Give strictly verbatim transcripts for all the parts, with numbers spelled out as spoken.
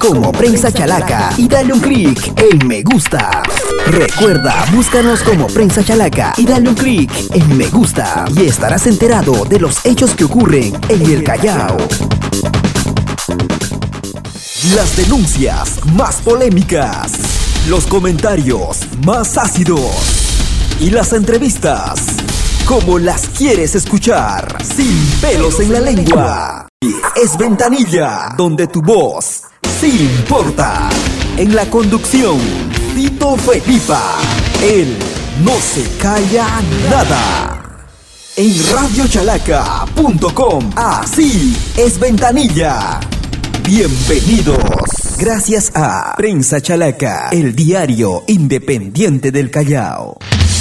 como Prensa Chalaca y dale un clic en me gusta. Recuerda, búscanos como Prensa Chalaca y dale un clic en me gusta y estarás enterado de los hechos que ocurren en el Callao. Las denuncias más polémicas, los comentarios más ácidos y las entrevistas como las quieres escuchar, sin pelos en la lengua. Es Ventanilla, donde tu voz sí importa. En la conducción, Tito Felipa. Él no se calla nada. En radio chalaca punto com, así es Ventanilla. Bienvenidos. Gracias a Prensa Chalaca, el diario independiente del Callao.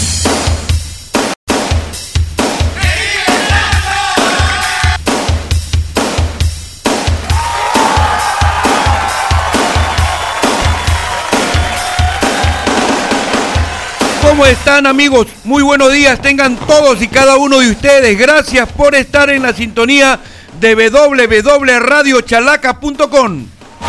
¿Cómo están, amigos? Muy buenos días tengan todos y cada uno de ustedes. Gracias por estar en la sintonía de doble u doble u doble u punto radio chalaca punto com.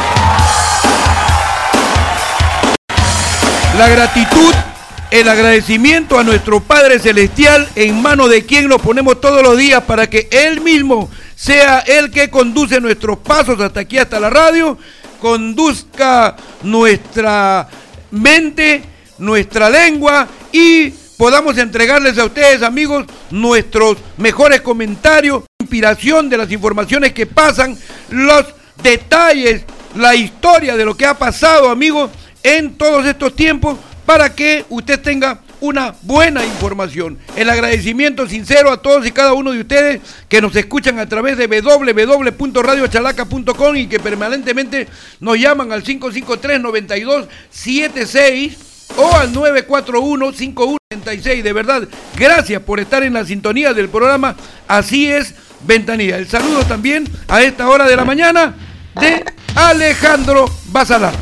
La gratitud, el agradecimiento a nuestro Padre Celestial, en manos de quien nos ponemos todos los días para que Él mismo sea el que conduce nuestros pasos hasta aquí, hasta la radio, conduzca nuestra mente, nuestra lengua y podamos entregarles a ustedes, amigos, nuestros mejores comentarios, inspiración de las informaciones que pasan, los detalles, la historia de lo que ha pasado, amigos, en todos estos tiempos, para que usted tenga una buena información. El agradecimiento sincero a todos y cada uno de ustedes que nos escuchan a través de doble u doble u doble u punto radio chalaca punto com y que permanentemente nos llaman al cinco cinco tres, nueve dos siete seis o al nueve cuatro uno, cinco uno tres seis. De verdad, gracias por estar en la sintonía del programa Así es Ventanilla. El saludo también a esta hora de la mañana de Alejandro Basalar.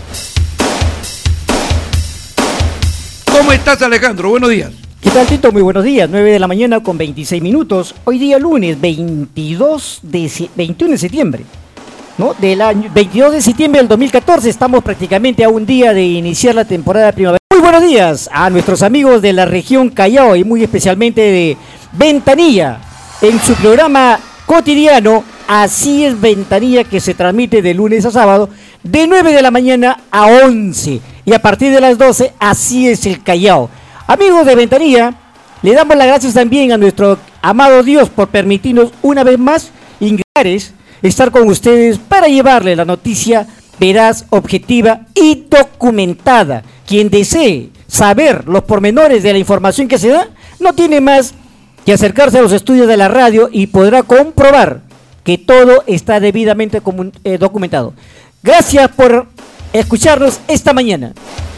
¿Cómo estás, Alejandro? Buenos días. ¿Qué tal, Tito? Muy buenos días. nueve de la mañana con veintiséis minutos. Hoy día lunes veintidós de, veintiuno de septiembre. ¿No? Del año veintidós de septiembre del dos mil catorce, estamos prácticamente a un día de iniciar la temporada de primavera. Muy buenos días a nuestros amigos de la región Callao y muy especialmente de Ventanilla, en su programa cotidiano Así es Ventanilla, que se transmite de lunes a sábado de nueve de la mañana a once y a partir de las doce, Así es el Callao. Amigos de Ventanilla, le damos las gracias también a nuestro amado Dios por permitirnos una vez más ingresar, estar con ustedes para llevarle la noticia veraz, objetiva y documentada. Quien desee saber los pormenores de la información que se da, no tiene más que acercarse a los estudios de la radio y podrá comprobar que todo está debidamente comun- eh, documentado. Gracias por escucharnos esta mañana.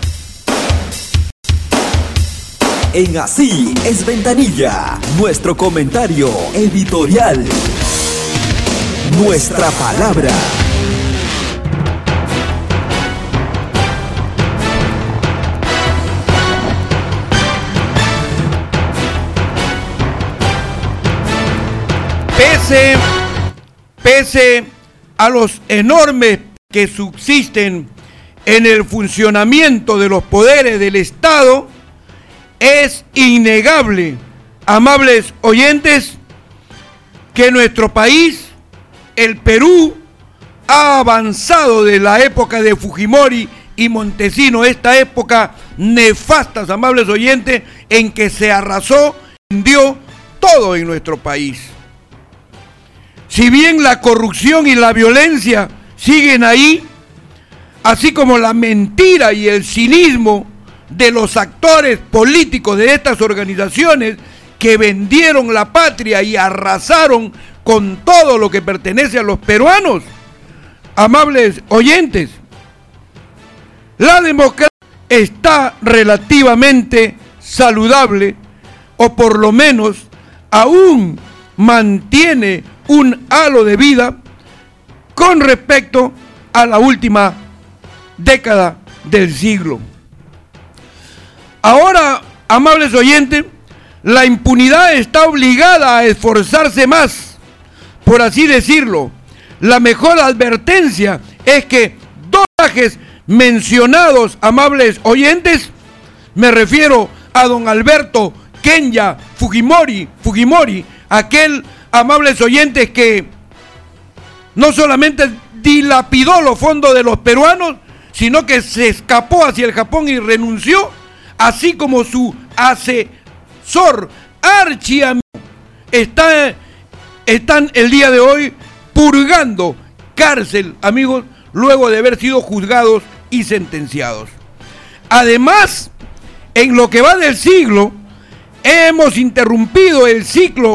En Así es Ventanilla, nuestro comentario editorial. Nuestra palabra. Pese, pese a los enormes que subsisten en el funcionamiento de los poderes del Estado, es innegable, amables oyentes, que nuestro país, el Perú, ha avanzado de la época de Fujimori y Montesino, esta época nefastas, amables oyentes, en que se arrasó, vendió todo en nuestro país. Si bien la corrupción y la violencia siguen ahí, así como la mentira y el cinismo de los actores políticos de estas organizaciones que vendieron la patria y arrasaron con todo lo que pertenece a los peruanos, amables oyentes, la democracia está relativamente saludable, o por lo menos aún mantiene un halo de vida con respecto a la última década del siglo. Ahora, amables oyentes, la impunidad está obligada a esforzarse más, por así decirlo. La mejor advertencia es que dos personajes mencionados, amables oyentes, me refiero a don Alberto Kenya Fujimori, Fujimori, aquel, amables oyentes, que no solamente dilapidó los fondos de los peruanos, sino que se escapó hacia el Japón y renunció, así como su asesor archiamigo está, están el día de hoy purgando cárcel, amigos, luego de haber sido juzgados y sentenciados. Además, en lo que va del siglo, hemos interrumpido el ciclo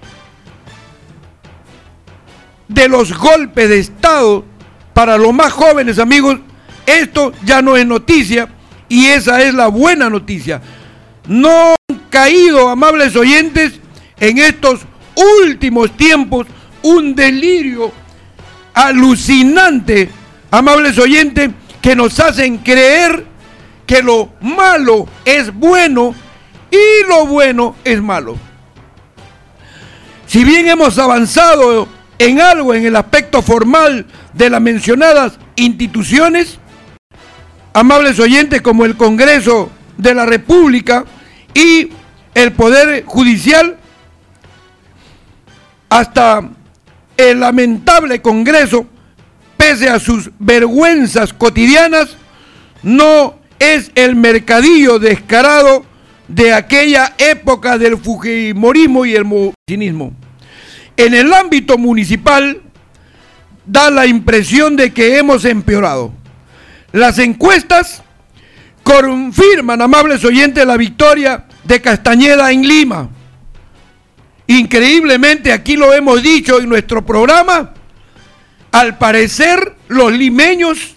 de los golpes de Estado para los más jóvenes, amigos. Esto ya no es noticia y esa es la buena noticia. No han caído, amables oyentes, en estos últimos tiempos un delirio alucinante, amables oyentes, que nos hacen creer que lo malo es bueno y lo bueno es malo. Si bien hemos avanzado en algo en el aspecto formal de las mencionadas instituciones, amables oyentes, como el Congreso de la República y el Poder Judicial, hasta el lamentable Congreso, pese a sus vergüenzas cotidianas, no es el mercadillo descarado de aquella época del fujimorismo y el movinismo. En el ámbito municipal da la impresión de que hemos empeorado. Las encuestas confirman, amables oyentes, la victoria de Castañeda en Lima. Increíblemente, aquí lo hemos dicho en nuestro programa, al parecer los limeños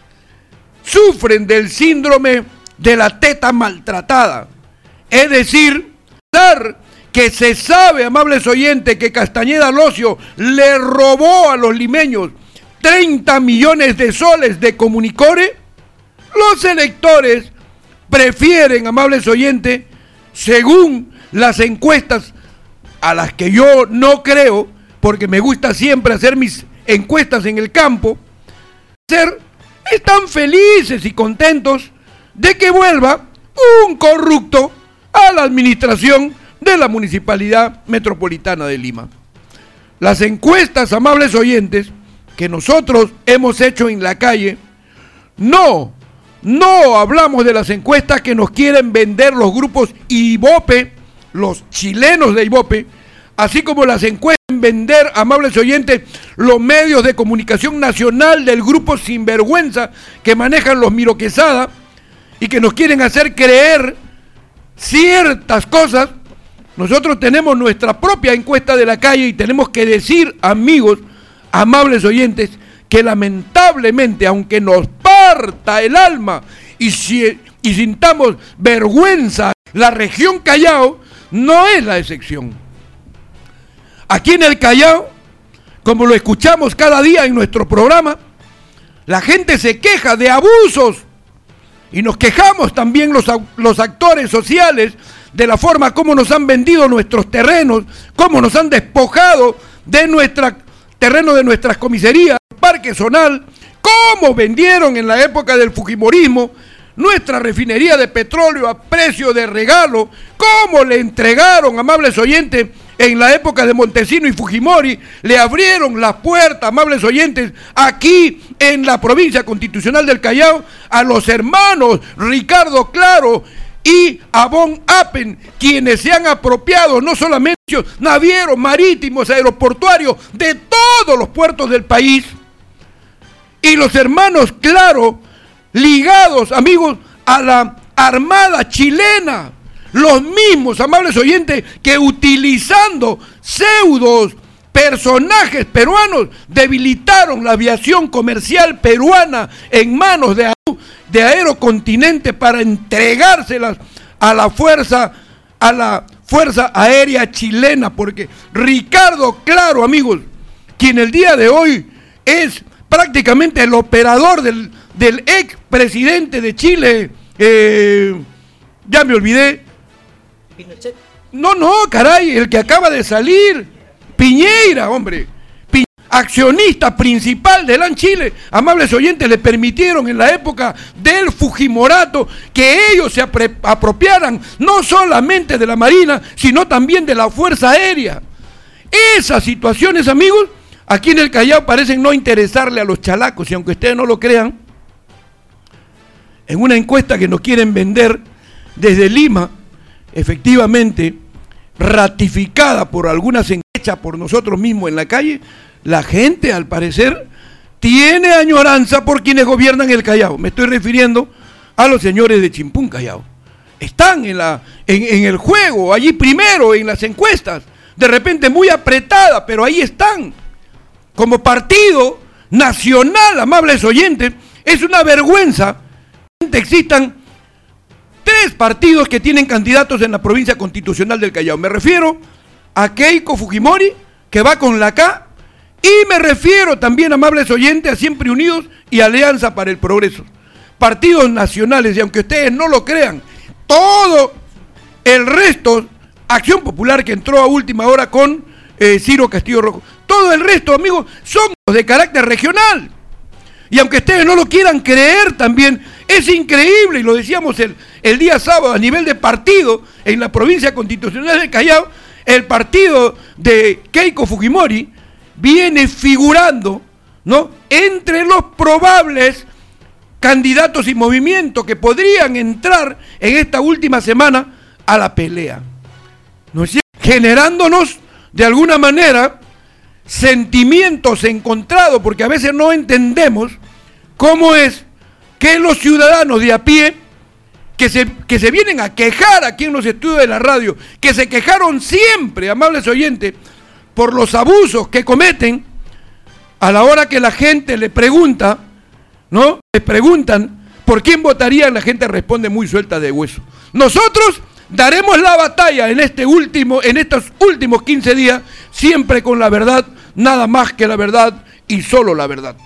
sufren del síndrome de la teta maltratada. Es decir, que se sabe, amables oyentes, que Castañeda Locio le robó a los limeños treinta millones de soles de Comunicore, los electores prefieren, amables oyentes, según las encuestas, a las que yo no creo, porque me gusta siempre hacer mis encuestas en el campo, ser, están felices y contentos de que vuelva un corrupto a la administración de la Municipalidad Metropolitana de Lima. Las encuestas, amables oyentes, que nosotros hemos hecho en la calle, no, no hablamos de las encuestas que nos quieren vender los grupos Ibope, los chilenos de Ibope, así como las encuestas en vender, amables oyentes, los medios de comunicación nacional del grupo Sinvergüenza que manejan los Miro Quesada y que nos quieren hacer creer ciertas cosas. Nosotros tenemos nuestra propia encuesta de la calle y tenemos que decir, amigos, amables oyentes, que lamentablemente, aunque nos parta el alma y, si, y sintamos vergüenza, la región Callao no es la excepción. Aquí en el Callao, como lo escuchamos cada día en nuestro programa, la gente se queja de abusos y nos quejamos también los, los actores sociales de la forma como nos han vendido nuestros terrenos, cómo nos han despojado de nuestra terreno de nuestras comisarías, Parque Zonal, cómo vendieron en la época del fujimorismo nuestra refinería de petróleo a precio de regalo, cómo le entregaron, amables oyentes, en la época de Montesino y Fujimori, le abrieron las puertas, amables oyentes, aquí en la provincia constitucional del Callao, a los hermanos Ricardo Claro y Abón Apen, quienes se han apropiado no solamente navieros, marítimos, aeroportuarios, de todos los puertos del país, y los hermanos Claro, ligados, amigos, a la Armada chilena, los mismos, amables oyentes, que utilizando pseudos personajes peruanos debilitaron la aviación comercial peruana en manos de, de Aerocontinente para entregárselas a la fuerza, a la Fuerza Aérea Chilena, porque Ricardo Claro, amigos, quien el día de hoy es prácticamente el operador del, del ex presidente de Chile, eh, ya me olvidé. No, no, caray, el que acaba de salir, Piñeira, hombre. Pi- accionista principal de LAN Chile, amables oyentes, le permitieron en la época del Fujimorato que ellos se apropiaran no solamente de la Marina, sino también de la Fuerza Aérea. Esas situaciones, amigos, aquí en el Callao parecen no interesarle a los chalacos, y aunque ustedes no lo crean, en una encuesta que nos quieren vender desde Lima, efectivamente, ratificada por algunas encuestas por nosotros mismos en la calle, la gente, al parecer, tiene añoranza por quienes gobiernan el Callao. Me estoy refiriendo a los señores de Chimpún Callao. Están en, la, en, en el juego, allí primero, en las encuestas, de repente muy apretada, pero ahí están. Como partido nacional, amables oyentes, es una vergüenza que existan tres partidos que tienen candidatos en la provincia constitucional del Callao. Me refiero a Keiko Fujimori, que va con la K, y me refiero también, amables oyentes, a Siempre Unidos y Alianza para el Progreso. Partidos nacionales, y aunque ustedes no lo crean, todo el resto, Acción Popular, que entró a última hora con eh, Ciro Castillo Rojo, todo el resto, amigos, son de carácter regional. Y aunque ustedes no lo quieran creer también, es increíble, y lo decíamos el, el día sábado, a nivel de partido, en la provincia constitucional del Callao, el partido de Keiko Fujimori viene figurando, ¿no?, entre los probables candidatos y movimientos que podrían entrar en esta última semana a la pelea, ¿no es cierto?, generándonos de alguna manera sentimientos encontrados, porque a veces no entendemos cómo es que los ciudadanos de a pie que se, que se vienen a quejar aquí en los estudios de la radio, que se quejaron siempre, amables oyentes, por los abusos que cometen, a la hora que la gente le pregunta, ¿no?, les preguntan por quién votarían, la gente responde muy suelta de hueso. Nosotros daremos la batalla en este último, en estos últimos quince días, siempre con la verdad, nada más que la verdad y solo la verdad.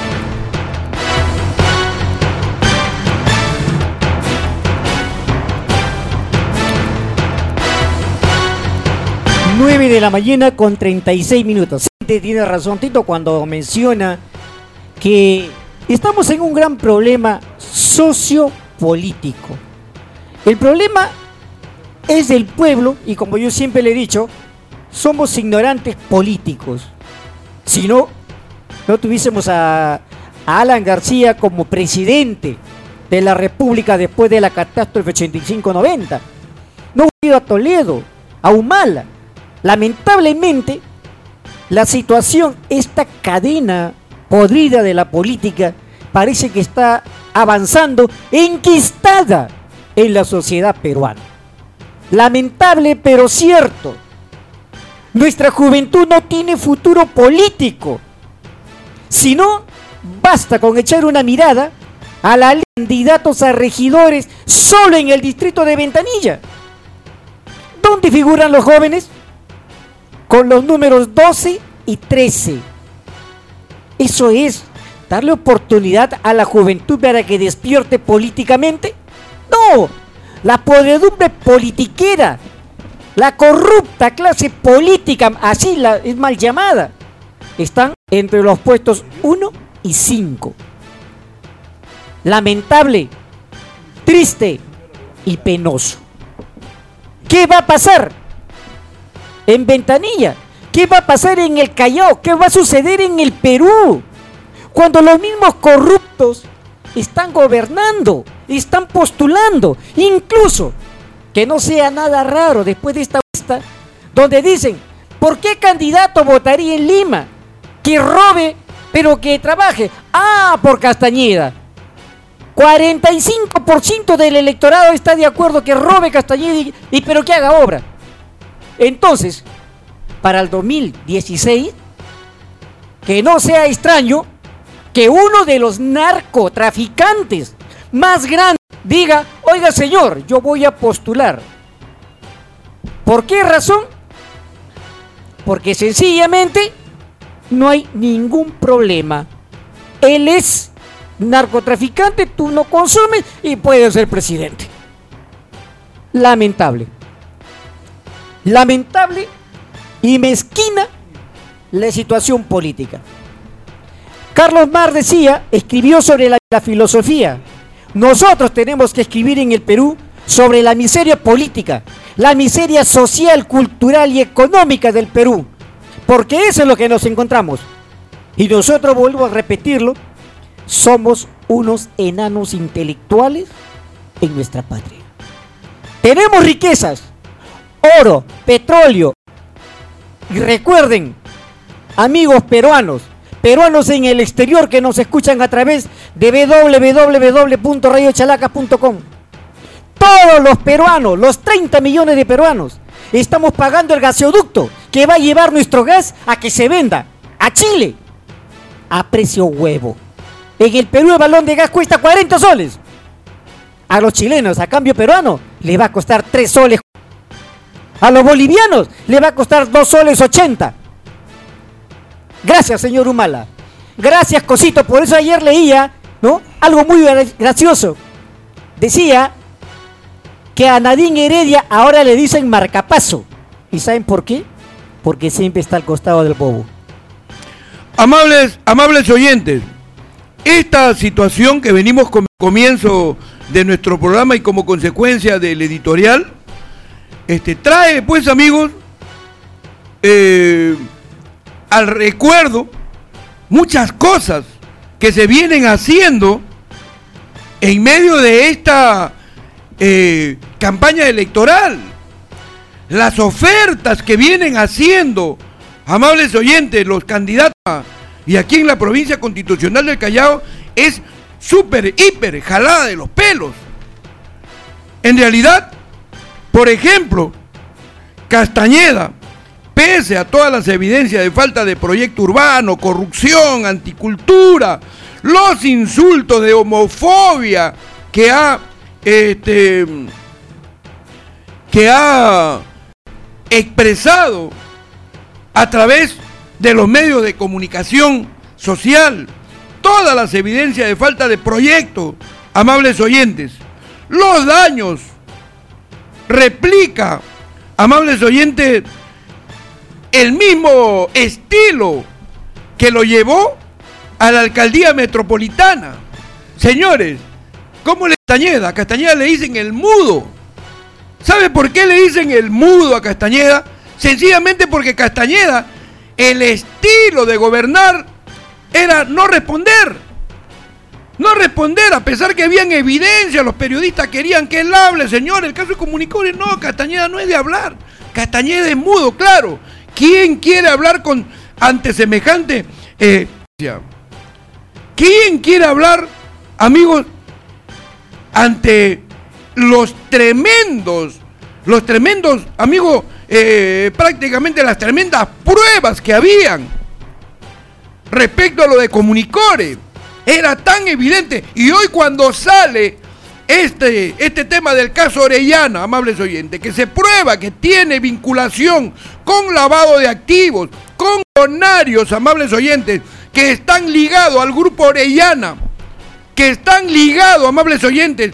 nueve de la mañana con treinta y seis minutos. Tiene razón Tito cuando menciona que estamos en un gran problema sociopolítico. El problema es del pueblo, y como yo siempre le he dicho, somos ignorantes políticos. Si no, no tuviésemos a, a Alan García como presidente de la República después de la catástrofe ochenta y cinco noventa. No hubiera ido a Toledo, a Humala. Lamentablemente, la situación, esta cadena podrida de la política, parece que está avanzando enquistada en la sociedad peruana. Lamentable, pero cierto. Nuestra juventud no tiene futuro político. Si no, basta con echar una mirada a los candidatos a regidores solo en el distrito de Ventanilla. ¿Dónde figuran los jóvenes? Con los números doce y trece. ¿Eso es darle oportunidad a la juventud para que despierte políticamente? No, la podredumbre politiquera, la corrupta clase política, así la, es mal llamada, están entre los puestos uno y cinco. Lamentable, triste y penoso. ¿Qué va a pasar en Ventanilla? ¿Qué va a pasar en el Callao? ¿Qué va a suceder en el Perú? Cuando los mismos corruptos están gobernando, están postulando, incluso, que no sea nada raro después de esta lista, donde dicen, ¿por qué candidato votaría en Lima? Que robe, pero que trabaje. Ah, por Castañeda. cuarenta y cinco por ciento del electorado está de acuerdo que robe Castañeda y, y pero que haga obra. Entonces, para el dos mil dieciséis, que no sea extraño que uno de los narcotraficantes más grandes diga, oiga señor, yo voy a postular. ¿Por qué razón? Porque sencillamente no hay ningún problema. Él es narcotraficante, tú no consumes y puedes ser presidente. Lamentable. Lamentable y mezquina la situación política. Carlos Marx decía, escribió sobre la, la filosofía. Nosotros tenemos que escribir en el Perú sobre la miseria política, la miseria social, cultural y económica del Perú, porque eso es lo que nos encontramos. Y nosotros, vuelvo a repetirlo, somos unos enanos intelectuales en nuestra patria. Tenemos riquezas, oro, petróleo. Y recuerden, amigos peruanos, peruanos en el exterior que nos escuchan a través de doble u doble u doble u punto radio chalaca punto com. Todos los peruanos, los treinta millones de peruanos, estamos pagando el gasoducto que va a llevar nuestro gas a que se venda a Chile a precio huevo. En el Perú el balón de gas cuesta cuarenta soles. A los chilenos, a cambio peruano, le va a costar tres soles. A los bolivianos le va a costar dos soles ochenta. Gracias, señor Humala. Gracias, Cosito. Por eso ayer leía, ¿no?, algo muy gracioso. Decía que a Nadine Heredia ahora le dicen marcapaso. ¿Y saben por qué? Porque siempre está al costado del bobo. Amables, amables oyentes, esta situación que venimos con comienzo de nuestro programa y como consecuencia del editorial, este, trae, pues, amigos, eh, al recuerdo muchas cosas que se vienen haciendo en medio de esta eh, campaña electoral. Las ofertas que vienen haciendo, amables oyentes, los candidatos, y aquí en la provincia constitucional del Callao, es súper, hiper, jalada de los pelos. En realidad, por ejemplo, Castañeda, pese a todas las evidencias de falta de proyecto urbano, corrupción, anticultura, los insultos de homofobia que ha, este, que ha expresado a través de los medios de comunicación social, todas las evidencias de falta de proyecto, amables oyentes, los daños, replica, amables oyentes, el mismo estilo que lo llevó a la alcaldía metropolitana. Señores, ¿cómo le Castañeda? A Castañeda le dicen el mudo. ¿Sabe por qué le dicen el mudo a Castañeda? Sencillamente porque Castañeda, el estilo de gobernar era no responder. No responder, a pesar que habían evidencia, los periodistas querían que él hable, señor. El caso de Comunicore, no, Castañeda no es de hablar. Castañeda es mudo, claro. ¿Quién quiere hablar con ante semejante? Eh, ¿Quién quiere hablar, amigos, ante los tremendos, los tremendos, amigos, eh, prácticamente las tremendas pruebas que habían respecto a lo de Comunicore? Era tan evidente. Y hoy cuando sale este, este tema del caso Orellana, amables oyentes, que se prueba que tiene vinculación con lavado de activos, con donarios, amables oyentes, que están ligados al grupo Orellana, que están ligados, amables oyentes,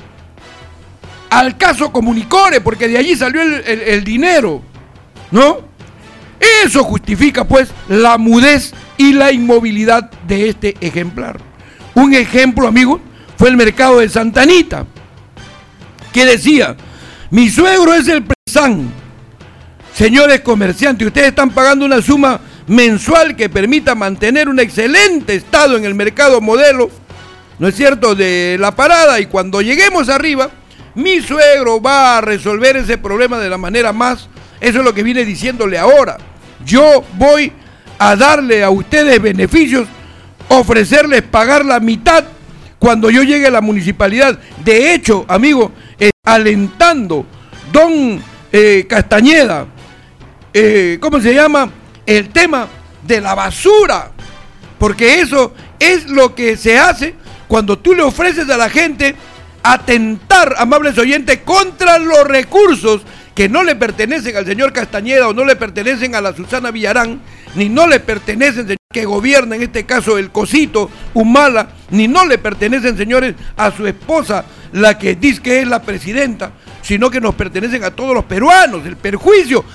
al caso Comunicore, porque de allí salió el, el, el dinero, ¿no? Eso justifica, pues, la mudez y la inmovilidad de este ejemplar. Un ejemplo, amigos, fue el mercado de Santa Anita, que decía: mi suegro es el presán. Señores comerciantes, ustedes están pagando una suma mensual que permita mantener un excelente estado en el mercado modelo, ¿no es cierto?, de La Parada, y cuando lleguemos arriba, mi suegro va a resolver ese problema de la manera más, eso es lo que viene diciéndole ahora. Yo voy a darle a ustedes beneficios, ofrecerles pagar la mitad cuando yo llegue a la municipalidad. De hecho, amigo, eh, alentando don eh, Castañeda, eh, ¿cómo se llama?, el tema de la basura, porque eso es lo que se hace cuando tú le ofreces a la gente atentar, amables oyentes, contra los recursos que no le pertenecen al señor Castañeda o no le pertenecen a la Susana Villarán, ni no le pertenecen, señor, que gobierna en este caso el Cosito Humala, ni no le pertenecen, señores, a su esposa, la que dice que es la presidenta, sino que nos pertenecen a todos los peruanos. El perjuicio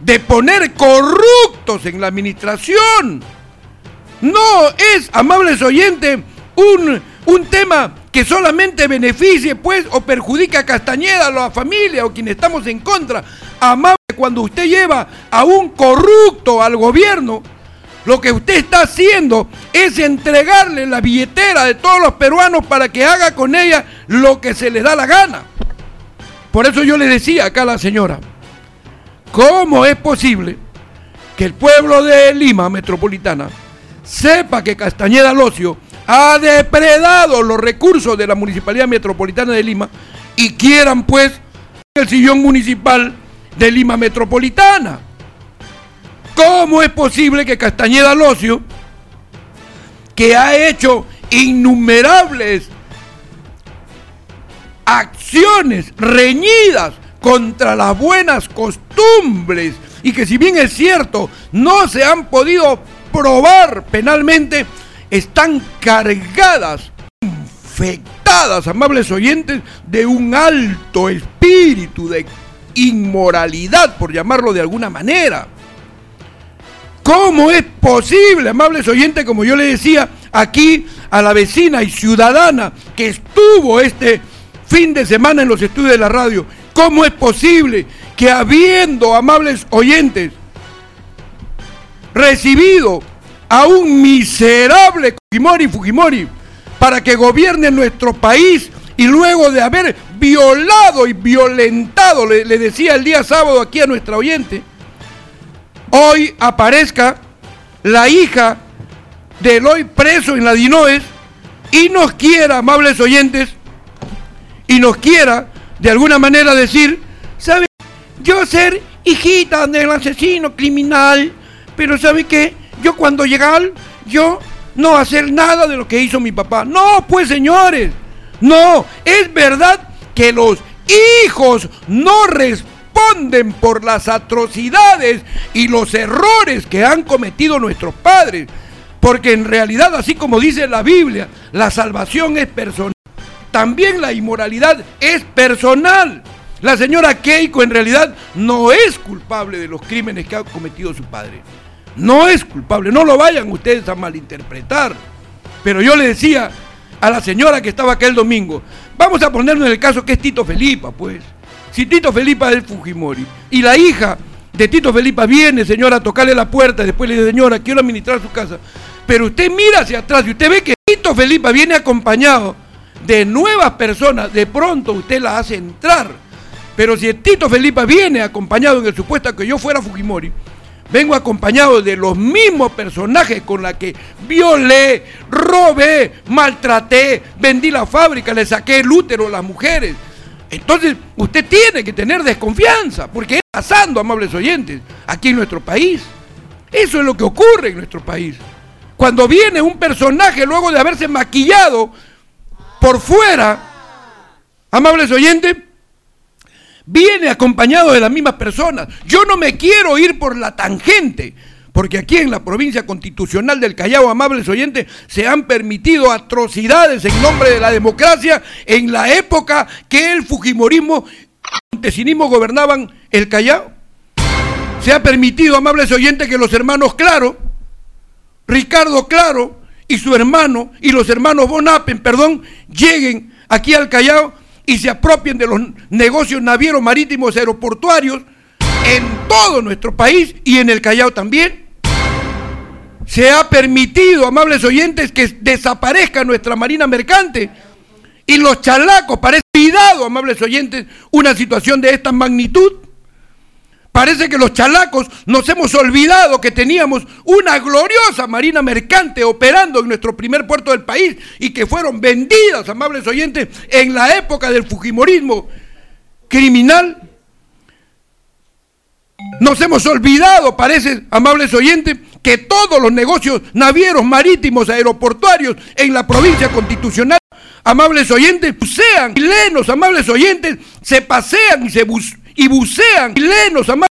de poner corruptos en la administración. No es, amables oyentes, un, un tema que solamente beneficie pues o perjudique a Castañeda, a la familia o quienes estamos en contra. Amable, cuando usted lleva a un corrupto al gobierno, lo que usted está haciendo es entregarle la billetera de todos los peruanos para que haga con ella lo que se le da la gana. Por eso yo le decía acá a la señora, ¿cómo es posible que el pueblo de Lima Metropolitana sepa que Castañeda Locio ha depredado los recursos de la Municipalidad Metropolitana de Lima y quieran pues el sillón municipal de Lima Metropolitana? ¿Cómo es posible que Castañeda Locio, que ha hecho innumerables acciones reñidas contra las buenas costumbres y que, si bien es cierto, no se han podido probar penalmente, están cargadas, infectadas, amables oyentes, de un alto espíritu de inmoralidad, por llamarlo de alguna manera? ¿Cómo es posible, amables oyentes, como yo le decía aquí a la vecina y ciudadana que estuvo este fin de semana en los estudios de la radio, cómo es posible que, habiendo, amables oyentes, recibido a un miserable Fujimori Fujimori para que gobierne nuestro país, y luego de haber violado y violentado, le, le decía el día sábado aquí a nuestra oyente, hoy aparezca la hija del hoy preso en la Dinoes y nos quiera, amables oyentes, y nos quiera de alguna manera decir, ¿sabe? Yo ser hijita del asesino criminal, pero ¿sabe qué? Yo cuando llegar, yo no hacer nada de lo que hizo mi papá. No, pues señores, no, es verdad que los hijos no responden por las atrocidades y los errores que han cometido nuestros padres, porque en realidad, así como dice la Biblia, la salvación es personal, también la inmoralidad es personal. La señora Keiko en realidad no es culpable de los crímenes que ha cometido su padre. No es culpable, no lo vayan ustedes a malinterpretar. Pero yo le decía a la señora que estaba acá el domingo, vamos a ponernos en el caso que es Tito Felipa, pues. Si Tito Felipa es Fujimori y la hija de Tito Felipa viene, señora, a tocarle la puerta y después le dice, señora, quiero administrar su casa. Pero usted mira hacia atrás y usted ve que Tito Felipa viene acompañado de nuevas personas, de pronto usted la hace entrar. Pero si el Tito Felipa viene acompañado, en el supuesto que yo fuera Fujimori, vengo acompañado de los mismos personajes con los que violé, robé, maltraté, vendí la fábrica, le saqué el útero a las mujeres. Entonces usted tiene que tener desconfianza, porque está pasando, amables oyentes, aquí en nuestro país. Eso es lo que ocurre en nuestro país. Cuando viene un personaje luego de haberse maquillado por fuera, amables oyentes, viene acompañado de las mismas personas. Yo no me quiero ir por la tangente, porque aquí en la provincia constitucional del Callao, amables oyentes, se han permitido atrocidades en nombre de la democracia en la época que el fujimorismo y el montesinismo gobernaban el Callao. Se ha permitido, amables oyentes, que los hermanos Claro, Ricardo Claro y su hermano, y los hermanos Bonapen, perdón, lleguen aquí al Callao y se apropien de los negocios navieros marítimos aeroportuarios en todo nuestro país y en el Callao también. Se ha permitido, amables oyentes, que desaparezca nuestra marina mercante y los chalacos. Parece olvidado, amables oyentes, una situación de esta magnitud. Parece que los chalacos nos hemos olvidado que teníamos una gloriosa marina mercante operando en nuestro primer puerto del país y que fueron vendidas, amables oyentes, en la época del fujimorismo criminal. Nos hemos olvidado, parece, amables oyentes, que todos los negocios navieros, marítimos, aeroportuarios en la provincia constitucional, amables oyentes, bucean, chilenos, amables oyentes, se pasean y se bucean. Y bucean, chilenos, amables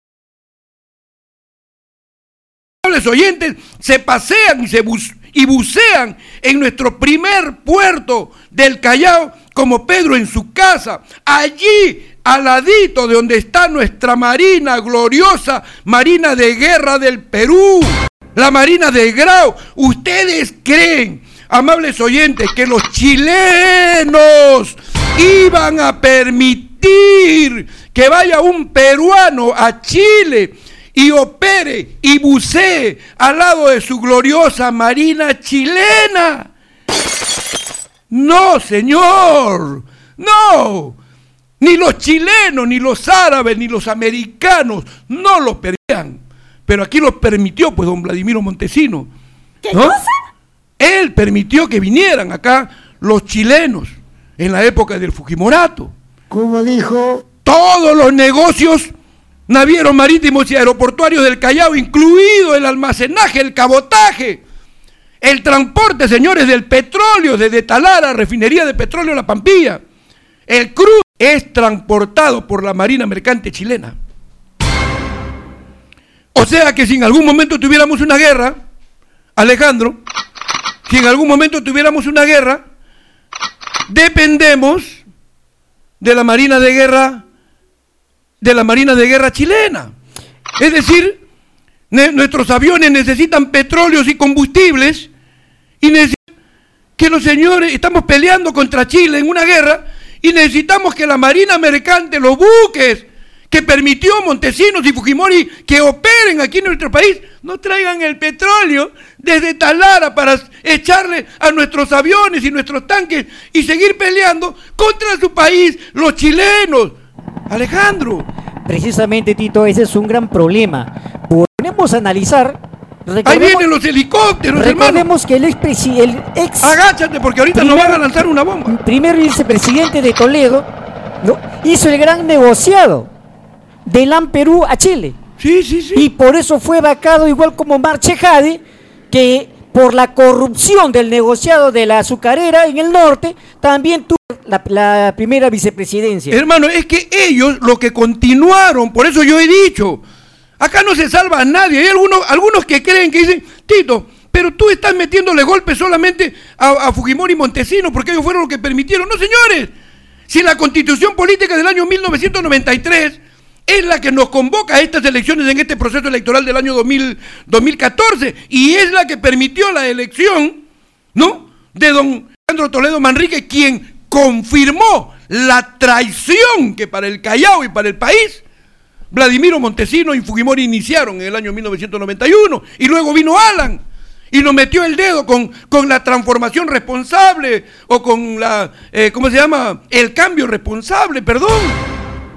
oyentes, se pasean y se bucean, y bucean en nuestro primer puerto del Callao como Pedro en su casa. Allí al ladito de donde está nuestra Marina gloriosa, Marina de Guerra del Perú, la Marina de Grau. ¿Ustedes creen, amables oyentes, que los chilenos iban a permitir que vaya un peruano a Chile y opere y bucee al lado de su gloriosa Marina chilena? No, señor, no. Ni los chilenos, ni los árabes, ni los americanos no lo permitían. Pero aquí lo permitió, pues, don Vladimiro Montesino. ¿Qué ¿no? cosa? Él permitió que vinieran acá los chilenos en la época del Fujimorato. Como dijo, todos los negocios navieros marítimos y aeroportuarios del Callao, incluido el almacenaje, el cabotaje, el transporte, señores, del petróleo desde Talara, refinería de petróleo La Pampilla, el crudo es transportado por la Marina Mercante chilena. O sea que si en algún momento tuviéramos una guerra, Alejandro, si en algún momento tuviéramos una guerra, dependemos de la Marina de Guerra, de la Marina de Guerra chilena. Es decir, ne- nuestros aviones necesitan petróleos y combustibles y necesitan que los señores, estamos peleando contra Chile en una guerra y necesitamos que la Marina Mercante, los buques que permitió Montesinos y Fujimori que operen aquí en nuestro país, no traigan el petróleo desde Talara para echarle a nuestros aviones y nuestros tanques y seguir peleando contra su país, los chilenos. Alejandro. Precisamente, Tito, ese es un gran problema. Ponemos a analizar. Ahí vienen los helicópteros, hermano. Recordemos que el ex, presi- el ex Agáchate porque ahorita primer, nos van a lanzar una bomba. Primer vicepresidente de Toledo, ¿no?, hizo el gran negociado de LAN Perú a Chile. Sí, sí, sí. Y por eso fue vacado, igual como Marche Jade, que por la corrupción del negociado de la azucarera en el norte, también tuvo la, la primera vicepresidencia. Hermano, es que ellos lo que continuaron, por eso yo he dicho, acá no se salva a nadie. Hay algunos, algunos que creen que dicen, Tito, pero tú estás metiéndole golpes solamente a, a Fujimori y Montesinos porque ellos fueron los que permitieron. No, señores, si la Constitución Política del año mil novecientos noventa y tres es la que nos convoca a estas elecciones en este proceso electoral del año dos mil, dos mil catorce y es la que permitió la elección, ¿no?, de don Alejandro Toledo Manrique, quien confirmó la traición que para el Callao y para el país Vladimiro Montesinos y Fujimori iniciaron en el año mil novecientos noventa y uno, y luego vino Alan y nos metió el dedo con, con la transformación responsable o con la, eh, ¿cómo se llama?, el cambio responsable, perdón.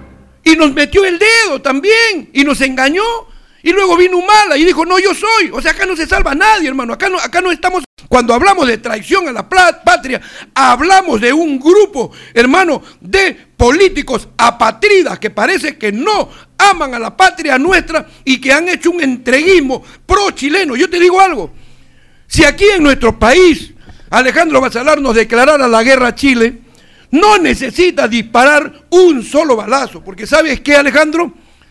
Y nos metió el dedo también, y nos engañó, y luego vino Humala y dijo, no, yo soy. O sea, acá no se salva a nadie, hermano, acá no, acá no estamos, cuando hablamos de traición a la patria, hablamos de un grupo, hermano, de políticos apátridas que parece que no aman a la patria nuestra y que han hecho un entreguismo pro-chileno. Yo te digo algo, si aquí en nuestro país Alejandro Basalar nos declarara la guerra a Chile, no necesita disparar un solo balazo, porque ¿sabes qué, Alejandro?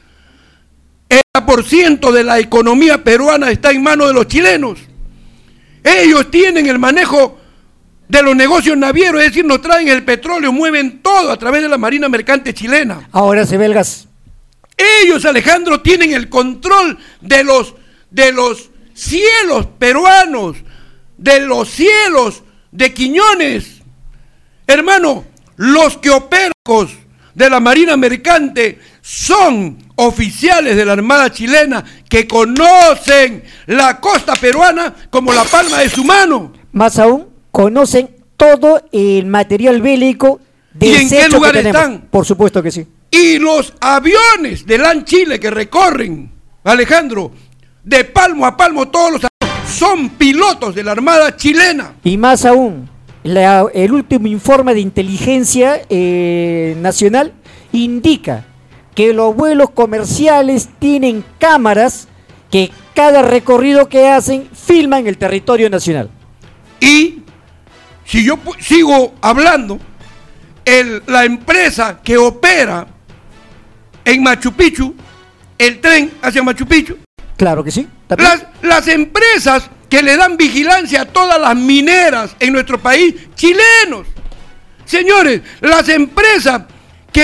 El por ciento de la economía peruana está en manos de los chilenos. Ellos tienen el manejo de los negocios navieros, es decir, nos traen el petróleo, mueven todo a través de la Marina Mercante chilena. Ahora se ve el gas. Ellos, Alejandro, tienen el control de los, de los cielos peruanos, de los cielos de Quiñones. Hermano, los que operan de la Marina Mercante son oficiales de la Armada chilena que conocen la costa peruana como la palma de su mano. Más aún, conocen todo el material bélico ¿Y en qué desecho lugar que tenemos. están? Por supuesto que sí. Y los aviones de LAN Chile que recorren, Alejandro, de palmo a palmo todos los aviones, son pilotos de la Armada chilena. Y más aún, la, el último informe de inteligencia eh, nacional indica que los vuelos comerciales tienen cámaras que cada recorrido que hacen filman el territorio nacional. Y si yo sigo hablando, el, la empresa que opera en Machu Picchu, el tren hacia Machu Picchu, claro que sí. las, las empresas que le dan vigilancia a todas las mineras en nuestro país, chilenos. Señores, las empresas que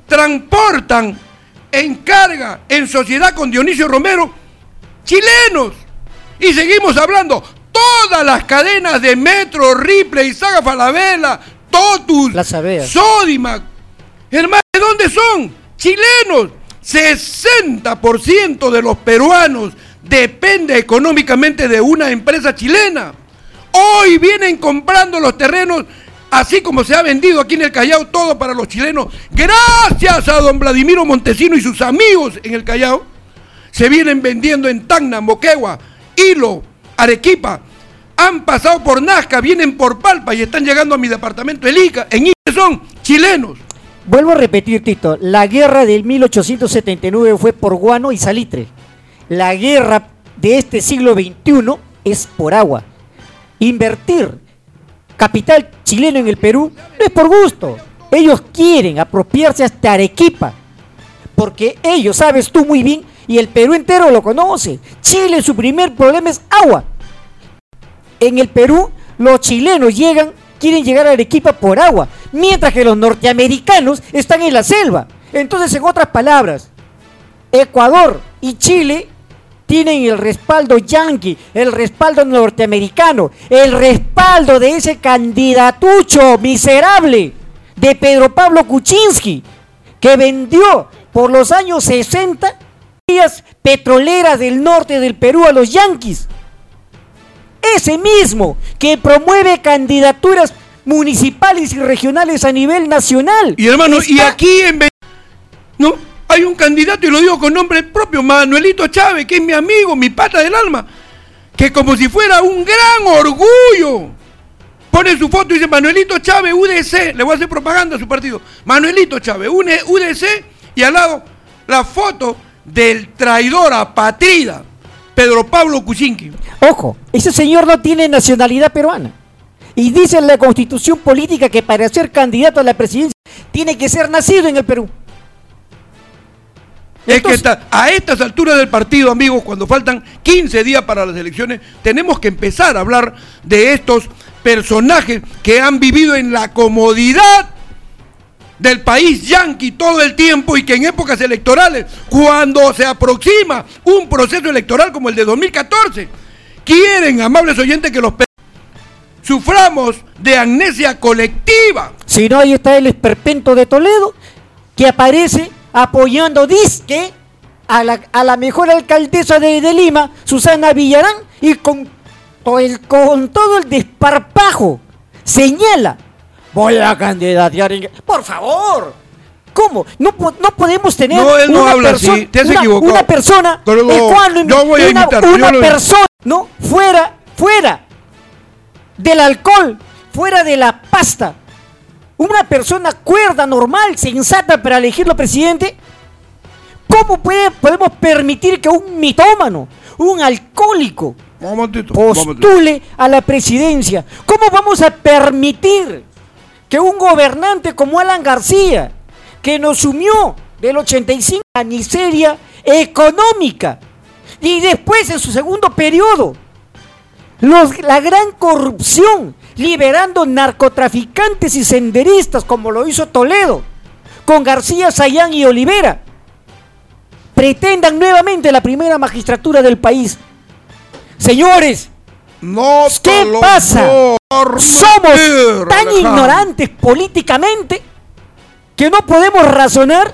transportan en carga, en sociedad con Dionisio Romero, chilenos. Y seguimos hablando, todas las cadenas de Metro, Ripley, Saga Falabella, Totus, Sodimac, hermano, ¿de dónde son? Chilenos. sesenta por ciento de los peruanos depende económicamente de una empresa chilena. Hoy vienen comprando los terrenos, así como se ha vendido aquí en el Callao todo para los chilenos, gracias a don Vladimiro Montesino y sus amigos en el Callao. Se vienen vendiendo en Tacna, Moquegua, Hilo, Arequipa, han pasado por Nazca, vienen por Palpa y están llegando a mi departamento, el Ica, en Ica son chilenos. Vuelvo a repetir, Tito, la guerra del mil ochocientos setenta y nueve fue por guano y salitre. La guerra de este siglo veintiuno es por agua. Invertir capital chileno en el Perú no es por gusto. Ellos quieren apropiarse hasta Arequipa, porque ellos, sabes tú muy bien, y el Perú entero lo conoce. Chile, su primer problema es agua. En el Perú, los chilenos llegan, quieren llegar a Arequipa por agua, mientras que los norteamericanos están en la selva. Entonces, en otras palabras, Ecuador y Chile tienen el respaldo yanqui, el respaldo norteamericano, el respaldo de ese candidatucho miserable de Pedro Pablo Kuczynski, que vendió por los años sesenta petroleras del norte del Perú a los yanquis. Ese mismo que promueve candidaturas municipales y regionales a nivel nacional. Y hermano, está... y aquí en no hay un candidato, y lo digo con nombre propio, Manuelito Chávez, que es mi amigo, mi pata del alma, que como si fuera un gran orgullo pone su foto y dice Manuelito Chávez, U D C, le voy a hacer propaganda a su partido, Manuelito Chávez, U D C, y al lado la foto del traidor apatrida Pedro Pablo Kuczynski. Ojo, ese señor no tiene nacionalidad peruana. Y dice en la Constitución política que para ser candidato a la presidencia tiene que ser nacido en el Perú. Es Entonces, que está, a estas alturas del partido, amigos, cuando faltan quince días para las elecciones, tenemos que empezar a hablar de estos personajes que han vivido en la comodidad del país yanqui todo el tiempo, y que en épocas electorales, cuando se aproxima un proceso electoral como el de dos mil catorce, quieren, amables oyentes, que los suframos de amnesia colectiva. Si no, ahí está el esperpento de Toledo, que aparece apoyando disque a la, a la mejor alcaldesa de, de Lima, Susana Villarán, y con, con, el, con todo el desparpajo señala: voy a candidatear en... Por favor, ¿cómo? No, no podemos tener no, él no una habla persona, así. Te has una, equivocado. una persona, no, no, cuando yo voy a una, imitar, una yo persona, no, fuera, fuera del alcohol, fuera de la pasta, una persona cuerda, normal, sensata para elegirlo presidente. ¿Cómo puede, podemos permitir que un mitómano, un alcohólico, momentito, postule momentito. a la presidencia? ¿Cómo vamos a permitir que un gobernante como Alan García, que nos sumió del ochenta y cinco a miseria económica, y después en su segundo periodo, los, la gran corrupción, liberando narcotraficantes y senderistas como lo hizo Toledo, con García, Sayán y Olivera, pretendan nuevamente la primera magistratura del país? Señores, no ¿qué pasa? Somos tan ignorantes políticamente que no podemos razonar,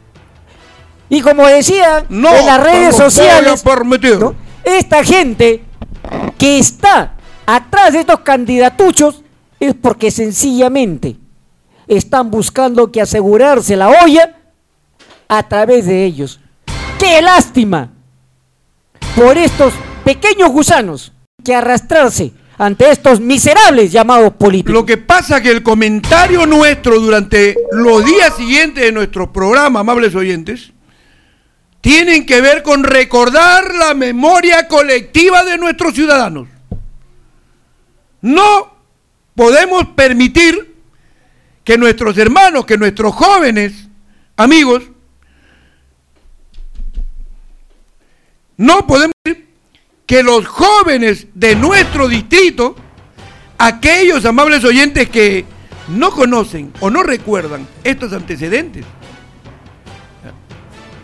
y como decía no, en las redes sociales, ¿no? esta gente que está atrás de estos candidatuchos es porque sencillamente están buscando que asegurarse la olla a través de ellos. ¡Qué lástima por estos pequeños gusanos que arrastrarse ante estos miserables llamados políticos! Lo que pasa es que el comentario nuestro durante los días siguientes de nuestro programa, amables oyentes, tienen que ver con recordar la memoria colectiva de nuestros ciudadanos. No podemos permitir que nuestros hermanos, que nuestros jóvenes, amigos, no podemos decir que los jóvenes de nuestro distrito, aquellos amables oyentes que no conocen o no recuerdan estos antecedentes,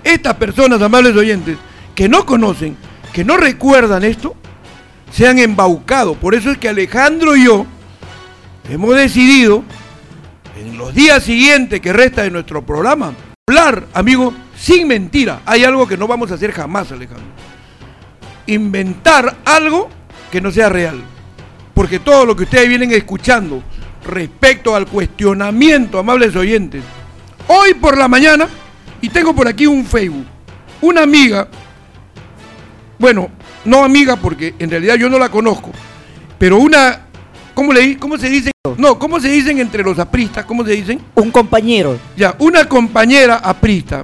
estas personas, amables oyentes, que no conocen, que no recuerdan esto, se han embaucado. Por eso es que Alejandro y yo hemos decidido, en los días siguientes que resta de nuestro programa, hablar, amigo, sin mentira. Hay algo que no vamos a hacer jamás, Alejandro. Inventar algo que no sea real. Porque todo lo que ustedes vienen escuchando respecto al cuestionamiento, amables oyentes, hoy por la mañana, y tengo por aquí un Facebook, una amiga, bueno, no amiga porque en realidad yo no la conozco, pero una, ¿cómo, le, cómo se dice? No, ¿cómo se dicen entre los apristas? ¿Cómo se dicen? Un compañero. Ya, una compañera aprista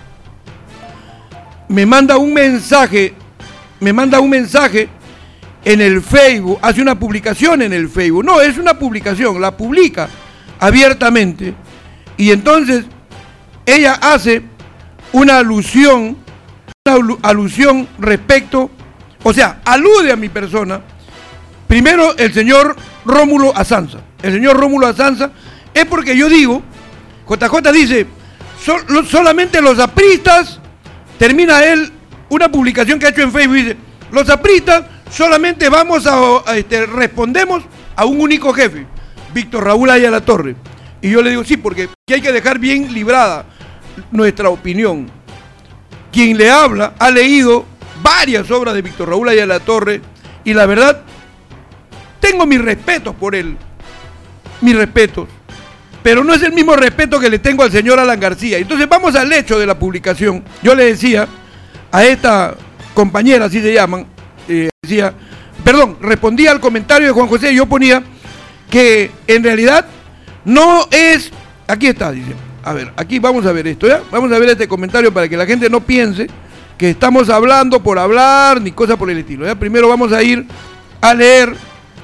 me manda un mensaje, me manda un mensaje en el Facebook, hace una publicación en el Facebook, no, es una publicación, la publica abiertamente, y entonces ella hace una alusión, una alusión respecto, o sea, alude a mi persona, primero el señor Rómulo Azanza, el señor Rómulo Azanza, es porque yo digo, J J dice, sol, solamente los apristas, termina él una publicación que ha hecho en Facebook, dice, los apristas solamente vamos a, a este, respondemos a un único jefe, Víctor Raúl Ayala Torre. Y yo le digo, sí, porque hay que dejar bien librada nuestra opinión. Quien le habla ha leído varias obras de Víctor Raúl Ayala Torre y la verdad, tengo mis respetos por él, mis respetos, pero no es el mismo respeto que le tengo al señor Alan García. Entonces vamos al hecho de la publicación. Yo le decía a esta compañera, así se llaman, eh, decía, perdón, respondía al comentario de Juan José y yo ponía que en realidad no es, aquí está, dice, a ver, aquí vamos a ver esto, ¿ya? Vamos a ver este comentario para que la gente no piense que estamos hablando por hablar ni cosa por el estilo, ¿ya? Primero vamos a ir a leer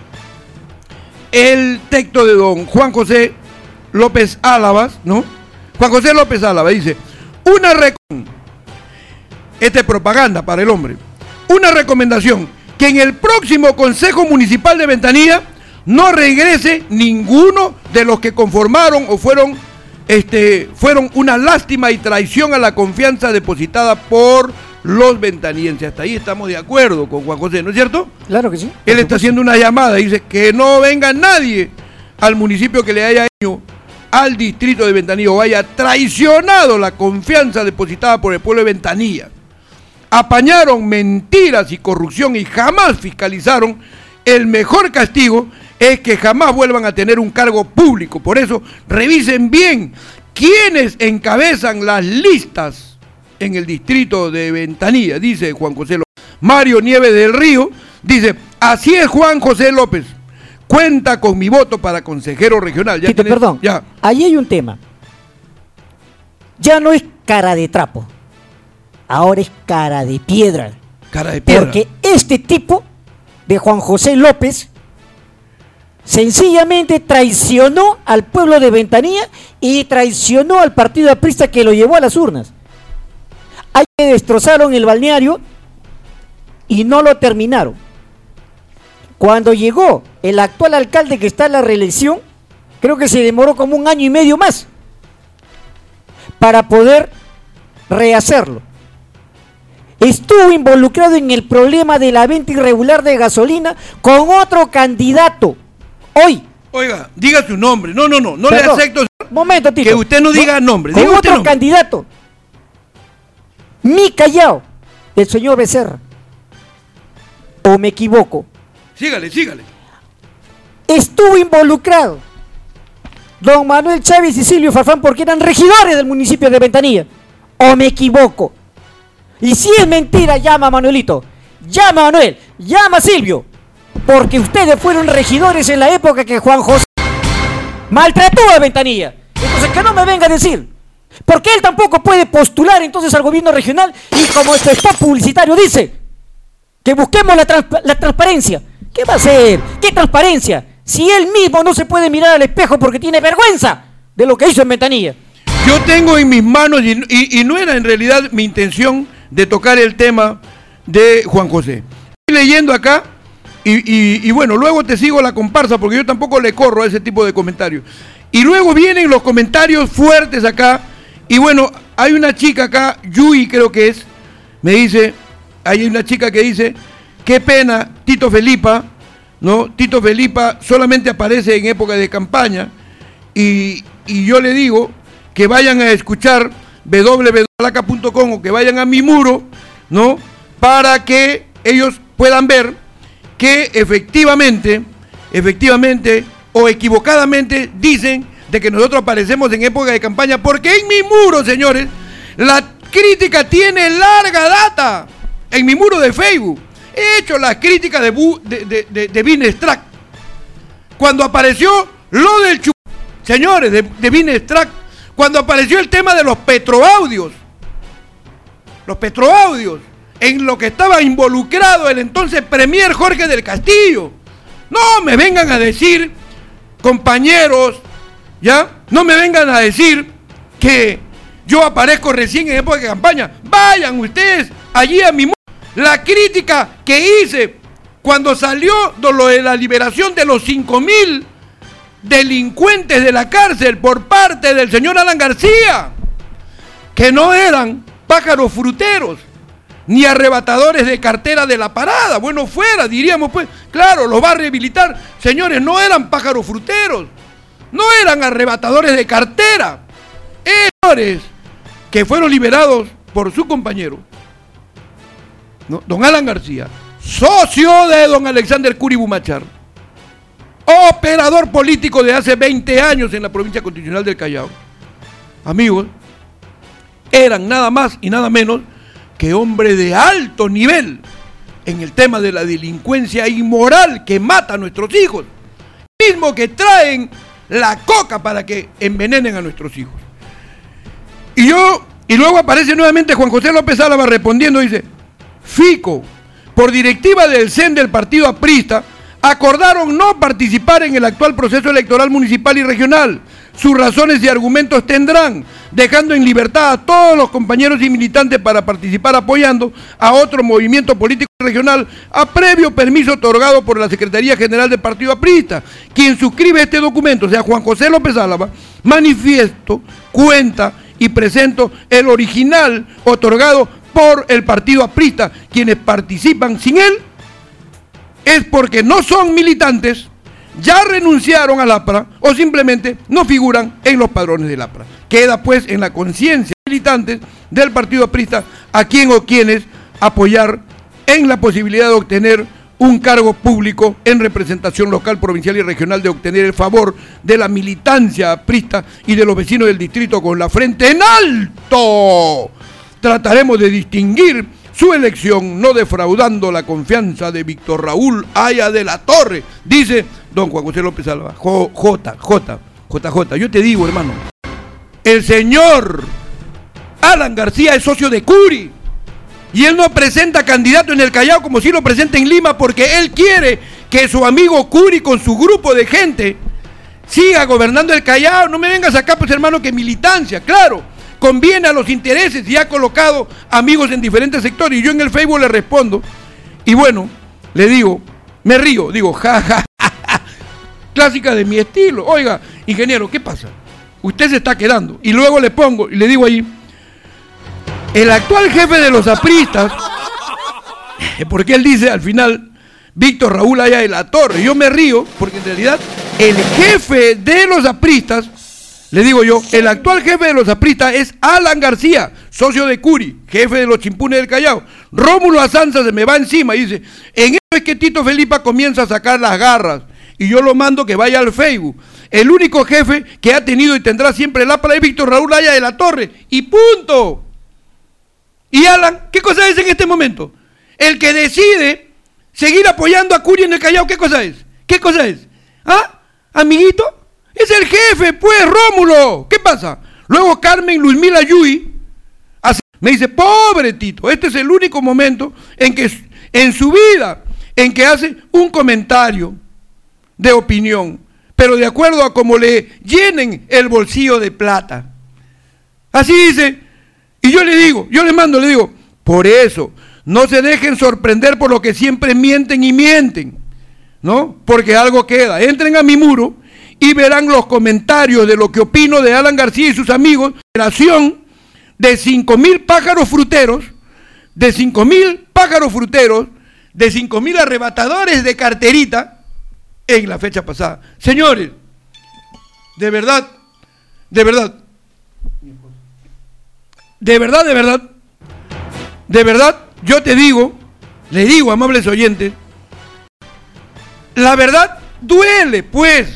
el texto de don Juan José López Álvarez, ¿no? Juan José López Álvarez dice, una recom- esta es propaganda para el hombre, una recomendación, que en el próximo Consejo Municipal de Ventanilla no regrese ninguno de los que conformaron o fueron, este, fueron una lástima y traición a la confianza depositada por los ventanillenses. Hasta ahí estamos de acuerdo con Juan José, ¿no es cierto? Claro que sí. Él está haciendo una llamada, dice que no venga nadie al municipio que le haya hecho al distrito de Ventanilla o haya traicionado la confianza depositada por el pueblo de Ventanilla. Apañaron mentiras y corrupción y jamás fiscalizaron. El mejor castigo es que jamás vuelvan a tener un cargo público. Por eso, revisen bien quiénes encabezan las listas en el distrito de Ventanilla, dice Juan José López. Mario Nieves del Río dice, así es Juan José López, cuenta con mi voto para consejero regional. ¿Ya Tito, tenés? perdón, Ya. ahí hay un tema. Ya no es cara de trapo, ahora es cara de piedra. Cara de piedra. Porque este tipo de Juan José López sencillamente traicionó al pueblo de Ventanilla y traicionó al partido aprista que lo llevó a las urnas. Ahí destrozaron el balneario y no lo terminaron. Cuando llegó el actual alcalde que está en la reelección, creo que se demoró como un año y medio más para poder rehacerlo. Estuvo involucrado en el problema de la venta irregular de gasolina con otro candidato. Hoy. Oiga, diga su nombre. No, no, no, no Perdón, le acepto. Momento, Tito. Que usted no diga no, nombre. Con Diga usted otro nombre. candidato. Mi Callao, el señor Becerra. ¿O me equivoco? Sígale, sígale. Estuvo involucrado don Manuel Chávez y Silvio Farfán porque eran regidores del municipio de Ventanilla. ¿O me equivoco? Y si es mentira, llama a Manuelito, llama a Manuel, llama a Silvio, porque ustedes fueron regidores en la época que Juan José maltrató a Ventanilla. Entonces que no me venga a decir, porque él tampoco puede postular entonces al gobierno regional y como este spot publicitario dice, que busquemos la, trans la transparencia. ¿Qué va a hacer? ¿Qué transparencia? Si él mismo no se puede mirar al espejo porque tiene vergüenza de lo que hizo en Ventanilla. Yo tengo en mis manos, y, y, y no era en realidad mi intención de tocar el tema de Juan José. Estoy leyendo acá y, y, y bueno, luego te sigo la comparsa porque yo tampoco le corro a ese tipo de comentarios. Y luego vienen los comentarios fuertes acá y bueno, hay una chica acá, Yui creo que es, me dice, hay una chica que dice, qué pena, Tito Felipa, ¿no? Tito Felipa solamente aparece en época de campaña, y, y yo le digo que vayan a escuchar w w w punto alaca punto com o que vayan a mi muro, ¿no? Para que ellos puedan ver que efectivamente, efectivamente o equivocadamente dicen de que nosotros aparecemos en época de campaña, porque en mi muro, señores, la crítica tiene larga data. En mi muro de Facebook he hecho las críticas de, Bu, de, de, de, de Binestrack. Cuando apareció lo del chup, señores, de, de Binestrack, cuando apareció el tema de los petroaudios, los petroaudios, en lo que estaba involucrado el entonces premier Jorge del Castillo. No me vengan a decir, compañeros, ¿ya? No me vengan a decir que yo aparezco recién en época de campaña. Vayan ustedes allí a mi muro. La crítica que hice cuando salió lo de la liberación de los cinco mil delincuentes de la cárcel por parte del señor Alan García, que no eran pájaros fruteros ni arrebatadores de cartera de la parada. Bueno, fuera, diríamos pues, claro, los va a rehabilitar. Señores, no eran pájaros fruteros, no eran arrebatadores de cartera. Señores, que fueron liberados por su compañero, ¿no? Don Alan García, socio de don Alexander Curi Bumachar, operador político de hace veinte años en la provincia constitucional del Callao. Amigos, eran nada más y nada menos que hombres de alto nivel en el tema de la delincuencia inmoral que mata a nuestros hijos, mismo que traen la coca para que envenenen a nuestros hijos. Y yo, y luego aparece nuevamente Juan José López Álava respondiendo, dice, Fico, por directiva del C E N del partido aprista, acordaron no participar en el actual proceso electoral municipal y regional. Sus razones y argumentos tendrán, dejando en libertad a todos los compañeros y militantes para participar apoyando a otro movimiento político regional a previo permiso otorgado por la Secretaría General del Partido Aprista. Quien suscribe este documento, o sea, Juan José López Álava, manifiesto, cuenta y presento el original otorgado por el Partido Aprista. Quienes participan sin él es porque no son militantes, ya renunciaron al APRA o simplemente no figuran en los padrones del APRA. Queda pues en la conciencia de militantes del Partido Aprista a quien o quienes apoyar en la posibilidad de obtener un cargo público en representación local, provincial y regional, de obtener el favor de la militancia aprista y de los vecinos del distrito con la frente en alto. Trataremos de distinguir su elección, no defraudando la confianza de Víctor Raúl Haya de la Torre, dice don Juan José López Álava. J, J, J, J. Yo te digo, hermano, el señor Alan García es socio de Curi y él no presenta candidato en el Callao como si lo presenta en Lima, porque él quiere que su amigo Curi con su grupo de gente siga gobernando el Callao. No me vengas acá, pues, hermano, que militancia, claro, conviene a los intereses y ha colocado amigos en diferentes sectores. Y yo en el Facebook le respondo, y bueno, le digo, me río, digo, ja, ja, ja, ja, clásica de mi estilo. Oiga, ingeniero, ¿qué pasa? Usted se está quedando. Y luego le pongo, y le digo ahí, el actual jefe de los apristas, porque él dice al final, Víctor Raúl Haya de la Torre. Yo me río, porque en realidad el jefe de los apristas, le digo yo, el actual jefe de los apristas es Alan García, socio de Curi, jefe de los chimpunes del Callao. Rómulo Azanza se me va encima y dice, en eso es que Tito Felipa comienza a sacar las garras. Y yo lo mando que vaya al Facebook. El único jefe que ha tenido y tendrá siempre el APRA es Víctor Raúl Haya de la Torre. Y punto. Y Alan, ¿qué cosa es en este momento? El que decide seguir apoyando a Curi en el Callao, ¿qué cosa es? ¿Qué cosa es? ¿Ah? ¿Amiguito? Es el jefe, pues, Rómulo. ¿Qué pasa? Luego Carmen Luzmila Yui hace, me dice, pobre Tito, este es el único momento en que en su vida en que hace un comentario de opinión, pero de acuerdo a cómo le llenen el bolsillo de plata. Así dice. Y yo le digo, yo le mando, le digo, por eso, no se dejen sorprender por lo que siempre mienten y mienten, ¿no? Porque algo queda. Entren a mi muro y verán los comentarios de lo que opino de Alan García y sus amigos en relación de cinco mil pájaros fruteros, de cinco mil pájaros fruteros, de cinco mil arrebatadores de carterita en la fecha pasada. Señores, de verdad, de verdad, de verdad, de verdad, de verdad, yo te digo, le digo, amables oyentes, la verdad duele, pues.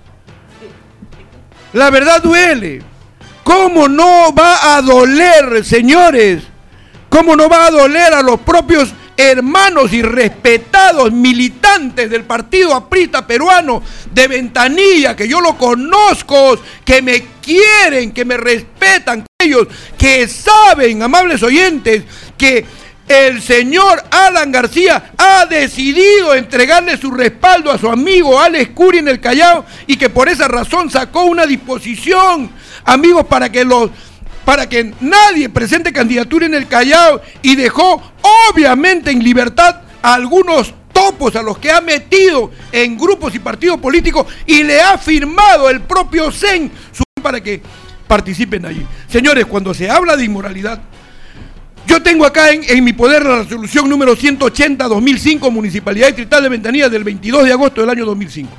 La verdad duele. ¿Cómo no va a doler, señores? ¿Cómo no va a doler a los propios hermanos y respetados militantes del partido aprista peruano de Ventanilla, que yo lo conozco, que me quieren, que me respetan, ellos que saben, amables oyentes, que el señor Alan García ha decidido entregarle su respaldo a su amigo Alex Curi en el Callao y que por esa razón sacó una disposición, amigos, para que los para que nadie presente candidatura en el Callao, y dejó obviamente en libertad a algunos topos a los que ha metido en grupos y partidos políticos y le ha firmado el propio C E N para que participen allí. Señores, cuando se habla de inmoralidad, yo tengo acá en, en mi poder la resolución número ciento ochenta dos mil cinco, Municipalidad Distrital de Ventanilla, del veintidós de agosto del año dos mil cinco.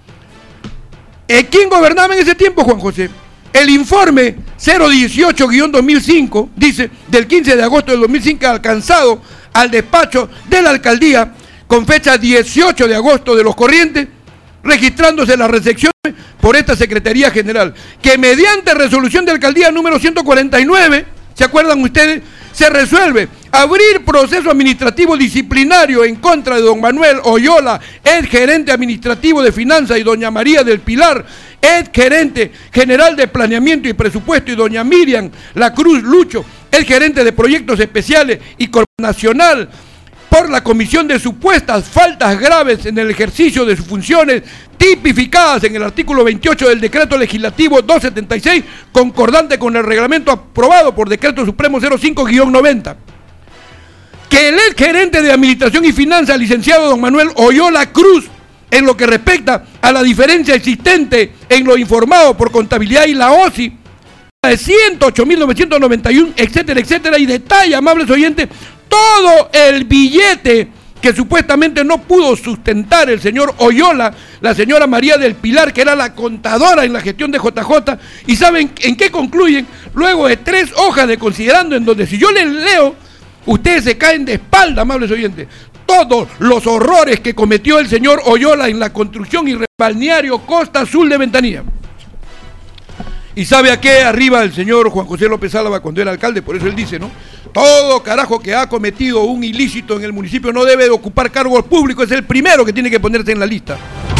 ¿Eh, ¿Quién gobernaba en ese tiempo, Juan José? El informe cero dieciocho guión dos mil cinco dice, del quince de agosto del dos mil cinco, alcanzado al despacho de la alcaldía con fecha dieciocho de agosto de los corrientes, registrándose la recepción por esta Secretaría General, que mediante resolución de alcaldía número ciento cuarenta y nueve, ¿se acuerdan ustedes?, se resuelve abrir proceso administrativo disciplinario en contra de don Manuel Oyola, ex gerente administrativo de finanzas, y doña María del Pilar, ex gerente general de planeamiento y presupuesto, y doña Miriam La Cruz Lucho, ex gerente de proyectos especiales y nacional, por la comisión de supuestas faltas graves en el ejercicio de sus funciones tipificadas en el artículo veintiocho del decreto legislativo doscientos setenta y seis, concordante con el reglamento aprobado por decreto supremo cero cinco guión noventa. Que el ex gerente de administración y finanzas, licenciado don Manuel Oyola Cruz, en lo que respecta a la diferencia existente en lo informado por contabilidad y la O S I, de ciento ocho mil novecientos noventa y uno, etcétera, etcétera, y detalla, amables oyentes, todo el billete que supuestamente no pudo sustentar el señor Oyola, la señora María del Pilar, que era la contadora en la gestión de J J, y ¿saben en qué concluyen? Luego de tres hojas de considerando, en donde si yo les leo, ustedes se caen de espalda, amables oyentes, todos los horrores que cometió el señor Oyola en la construcción y balneario Costa Azul de Ventanilla. ¿Y sabe a qué arriba el señor Juan José López Álava cuando era alcalde? Por eso él dice, ¿no? Todo carajo que ha cometido un ilícito en el municipio no debe de ocupar cargos públicos, es el primero que tiene que ponerse en la lista.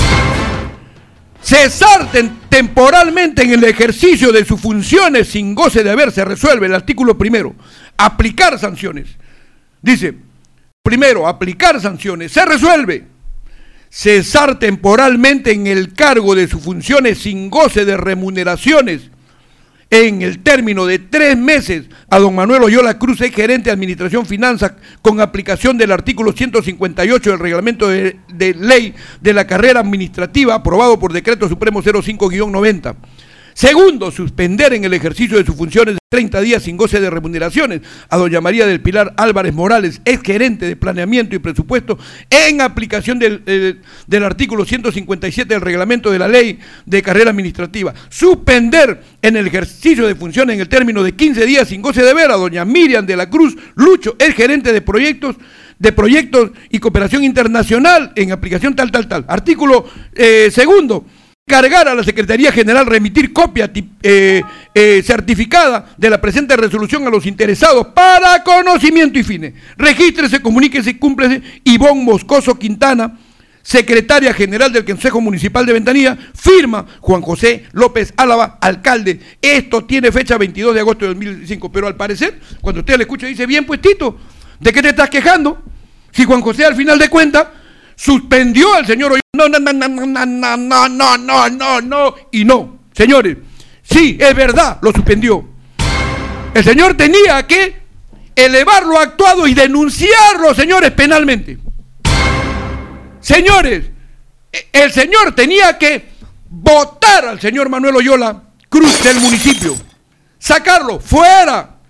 Cesar ten- temporalmente en el ejercicio de sus funciones sin goce de haber, se resuelve el artículo primero. Aplicar sanciones. Dice, primero, aplicar sanciones, se resuelve. Cesar temporalmente en el cargo de sus funciones sin goce de remuneraciones en el término de tres meses a don Manuel Oyola Cruz, ex gerente de Administración Finanzas, con aplicación del artículo ciento cincuenta y ocho del reglamento de, de ley de la carrera administrativa, aprobado por decreto supremo cero cinco guión noventa. Segundo, suspender en el ejercicio de sus funciones de treinta días sin goce de remuneraciones a doña María del Pilar Álvarez Morales, ex gerente de planeamiento y presupuesto, en aplicación del, eh, del artículo ciento cincuenta y siete del reglamento de la ley de carrera administrativa. Suspender en el ejercicio de funciones en el término de quince días sin goce de haber a doña Miriam de la Cruz Lucho, ex gerente de proyectos de proyectos y cooperación internacional, en aplicación tal, tal, tal. Artículo eh, segundo. Cargar a la Secretaría General remitir copia eh, eh, certificada de la presente resolución a los interesados para conocimiento y fines. Regístrese, comuníquese, cúmplese. Ivonne Moscoso Quintana, secretaria general del Consejo Municipal de Ventanilla, firma Juan José López Álava, alcalde. Esto tiene fecha veintidós de agosto de dos mil cinco, pero al parecer, cuando usted le escucha, dice, bien puestito, ¿de qué te estás quejando? Si Juan José al final de cuentas suspendió al señor Oyola. No, no, no, no, no, no, no, no, no, no, no, y no. Señores, sí, es verdad, lo suspendió. El señor tenía que elevar lo actuado y denunciarlo, señores, penalmente. Señores, el señor tenía que votar al señor Manuel Oyola Cruz del municipio, sacarlo fuera,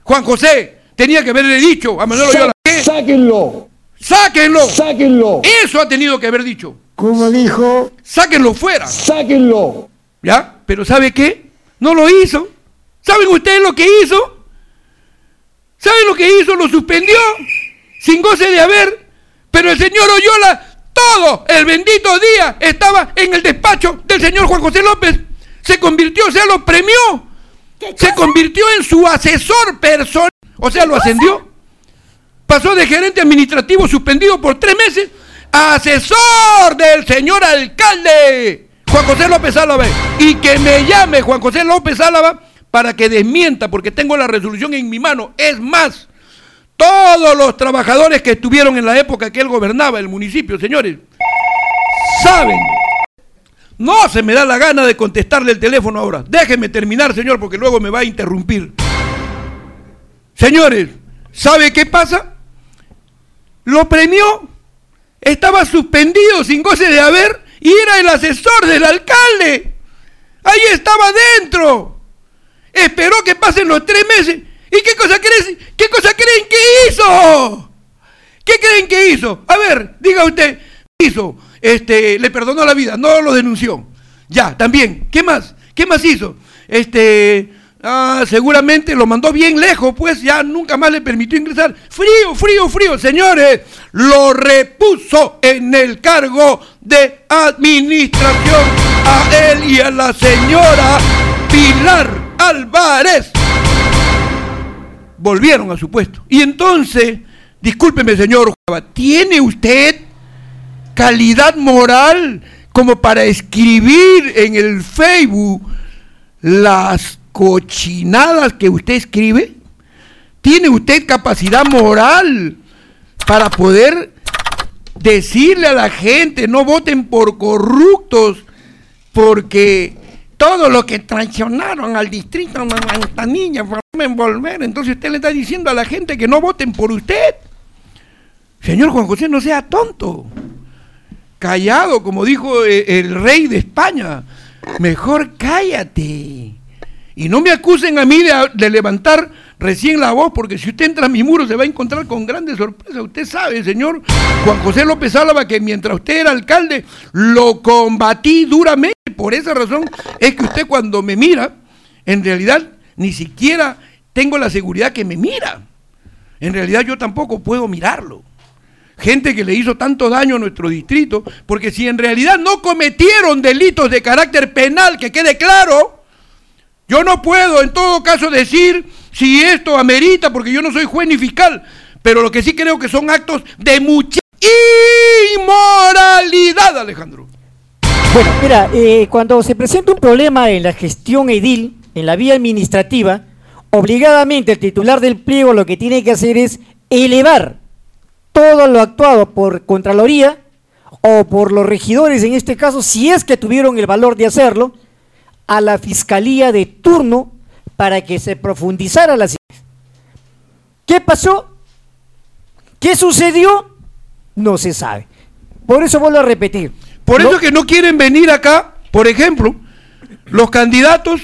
Juan José tenía que haberle dicho a Manuel Oyola, ¿qué? Sáquenlo. ¡Sáquenlo! Sáquenlo. Eso ha tenido que haber dicho. Como dijo, ¡Sáquenlo fuera! sáquenlo. ¿Ya? Pero ¿sabe qué? No lo hizo. ¿Saben ustedes lo que hizo? ¿Saben lo que hizo? Lo suspendió sin goce de haber. Pero el señor Oyola, todo el bendito día, estaba en el despacho del señor Juan José López. Se convirtió, o sea, lo premió. Se convirtió en su asesor personal. O sea, lo ascendió. Pasó de gerente administrativo suspendido por tres meses a asesor del señor alcalde Juan José López Álava. Y que me llame Juan José López Álava para que desmienta, porque tengo la resolución en mi mano. Es más, todos los trabajadores que estuvieron en la época que él gobernaba el municipio, señores, saben. No se me da la gana de contestarle el teléfono ahora. Déjeme terminar, señor, porque luego me va a interrumpir. Señores, ¿sabe qué pasa? Lo premió, estaba suspendido sin goce de haber y era el asesor del alcalde. Ahí estaba dentro. Esperó que pasen los tres meses. ¿Y qué cosa creen, qué cosa creen que hizo? ¿Qué creen que hizo? A ver, diga usted, ¿qué hizo? Este, le perdonó la vida, no lo denunció. Ya, también, ¿qué más? ¿Qué más hizo? Este, ah, seguramente lo mandó bien lejos, pues ya nunca más le permitió ingresar. Frío, frío, frío, señores, lo repuso en el cargo de administración a él y a la señora Pilar Álvarez. Volvieron a su puesto. Y entonces, discúlpeme, señor, ¿tiene usted calidad moral como para escribir en el Facebook las cochinadas que usted escribe? ¿Tiene usted capacidad moral para poder decirle a la gente no voten por corruptos, porque todo lo que traicionaron al distrito de Manzanilla para envolver? Entonces usted le está diciendo a la gente que no voten por usted. Señor Juan José, no sea tonto. Callado, como dijo el rey de España. Mejor cállate. Y no me acusen a mí de, de levantar recién la voz, porque si usted entra a mi muro se va a encontrar con grandes sorpresas. Usted sabe, señor Juan José López Álava, que mientras usted era alcalde lo combatí duramente. Por esa razón es que usted, cuando me mira, en realidad ni siquiera tengo la seguridad que me mira. En realidad yo tampoco puedo mirarlo. Gente que le hizo tanto daño a nuestro distrito, porque si en realidad no cometieron delitos de carácter penal, que quede claro, yo no puedo en todo caso decir si esto amerita, porque yo no soy juez ni fiscal, pero lo que sí creo que son actos de mucha inmoralidad, Alejandro. Bueno, mira, eh, cuando se presenta un problema en la gestión edil, en la vía administrativa, obligadamente el titular del pliego lo que tiene que hacer es elevar todo lo actuado por Contraloría o por los regidores, en este caso, si es que tuvieron el valor de hacerlo, a la Fiscalía de turno para que se profundizara la situación. ¿Qué pasó? ¿Qué sucedió? No se sabe. Por eso vuelvo a repetir. Por eso no, que no quieren venir acá, por ejemplo, los candidatos,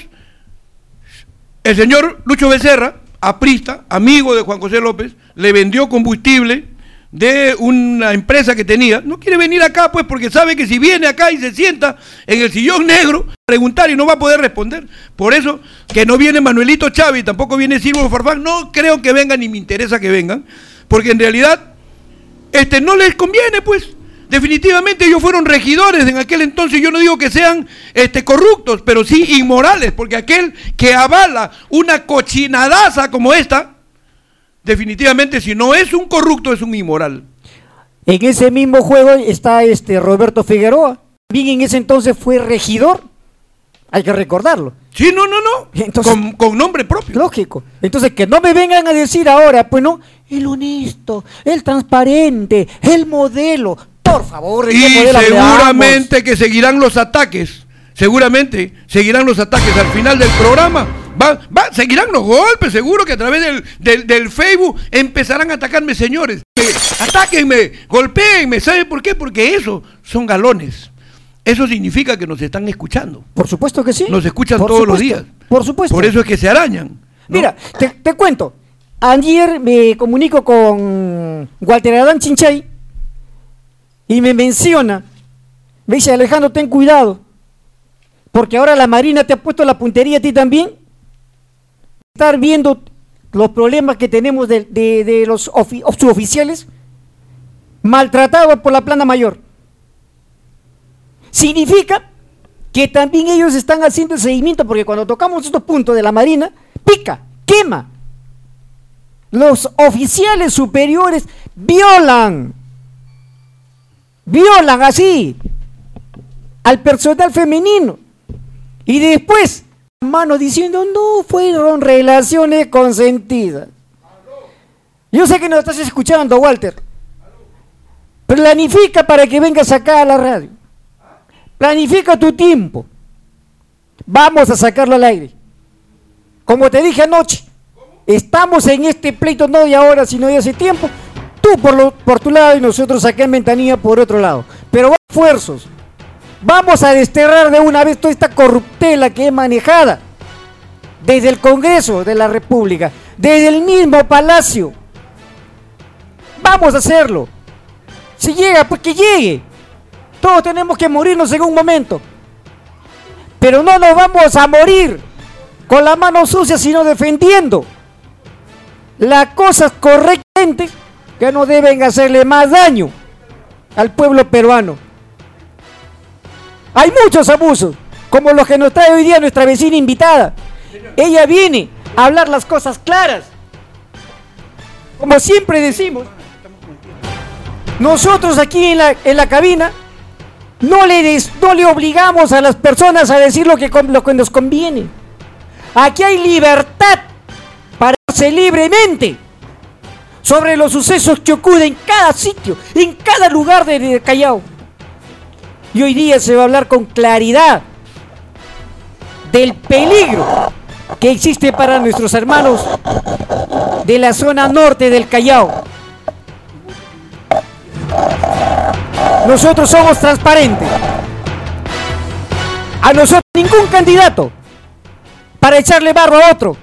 el señor Lucho Becerra, aprista, amigo de Juan José López, le vendió combustible de una empresa que tenía. No quiere venir acá, pues, porque sabe que si viene acá y se sienta en el sillón negro, preguntar y no va a poder responder. Por eso que no viene Manuelito Chávez, tampoco viene Silvio Farfán. No creo que vengan, ni me interesa que vengan, porque en realidad este no les conviene, pues. Definitivamente ellos fueron regidores en aquel entonces. Yo no digo que sean este, corruptos, pero sí inmorales, porque aquel que avala una cochinadaza como esta, definitivamente, si no es un corrupto, es un inmoral. En ese mismo juego está este Roberto Figueroa, también en ese entonces fue regidor, hay que recordarlo. Sí, no, no, no, entonces, con, con nombre propio. Lógico. Entonces, que no me vengan a decir ahora, pues no, el honesto, el transparente, el modelo, por favor. Y seguramente hablamos? Que seguirán los ataques, seguramente seguirán los ataques al final del programa. Va, va, seguirán los golpes, seguro que a través del, del, del Facebook empezarán a atacarme, señores. Eh, atáquenme, golpéenme, ¿saben por qué? Porque eso son galones. Eso significa que nos están escuchando. Por supuesto que sí. Nos escuchan por todos supuesto, los días. Por supuesto. Por eso es que se arañan, ¿no? Mira, te, te cuento, Ayer me comunico con Walter Adán Chinchay y me menciona, me dice: Alejandro, ten cuidado, porque ahora la Marina te ha puesto la puntería a ti también. Estar viendo los problemas que tenemos de, de, de los ofi, suboficiales maltratados por la plana mayor. Significa que también ellos están haciendo el seguimiento, porque cuando tocamos estos puntos de la Marina, pica, quema. Los oficiales superiores violan, violan así al personal femenino. Y después, mano diciendo, no fueron relaciones consentidas. Yo sé que nos estás escuchando, Walter. Planifica para que vengas acá a la radio. Planifica tu tiempo. Vamos a sacarlo al aire. Como te dije anoche, estamos en este pleito no de ahora, sino de hace tiempo. Tú por, lo, por tu lado y nosotros acá en Ventanilla por otro lado. Pero esfuerzos. Vamos a desterrar de una vez toda esta corruptela que es manejada desde el Congreso de la República, desde el mismo Palacio. Vamos a hacerlo. Si llega, pues que llegue. Todos tenemos que morirnos en un momento. Pero no nos vamos a morir con la mano sucia, sino defendiendo las cosas correctamente que no deben hacerle más daño al pueblo peruano. Hay muchos abusos, como los que nos trae hoy día nuestra vecina invitada. Ella viene a hablar las cosas claras. Como siempre decimos, nosotros aquí en la, en la cabina no le, des, no le obligamos a las personas a decir lo que, lo que nos conviene. Aquí hay libertad para hablarse libremente sobre los sucesos que ocurren en cada sitio, en cada lugar de, de Callao. Y hoy día se va a hablar con claridad del peligro que existe para nuestros hermanos de la zona norte del Callao. Nosotros somos transparentes. A nosotros ningún candidato para echarle barro a otro.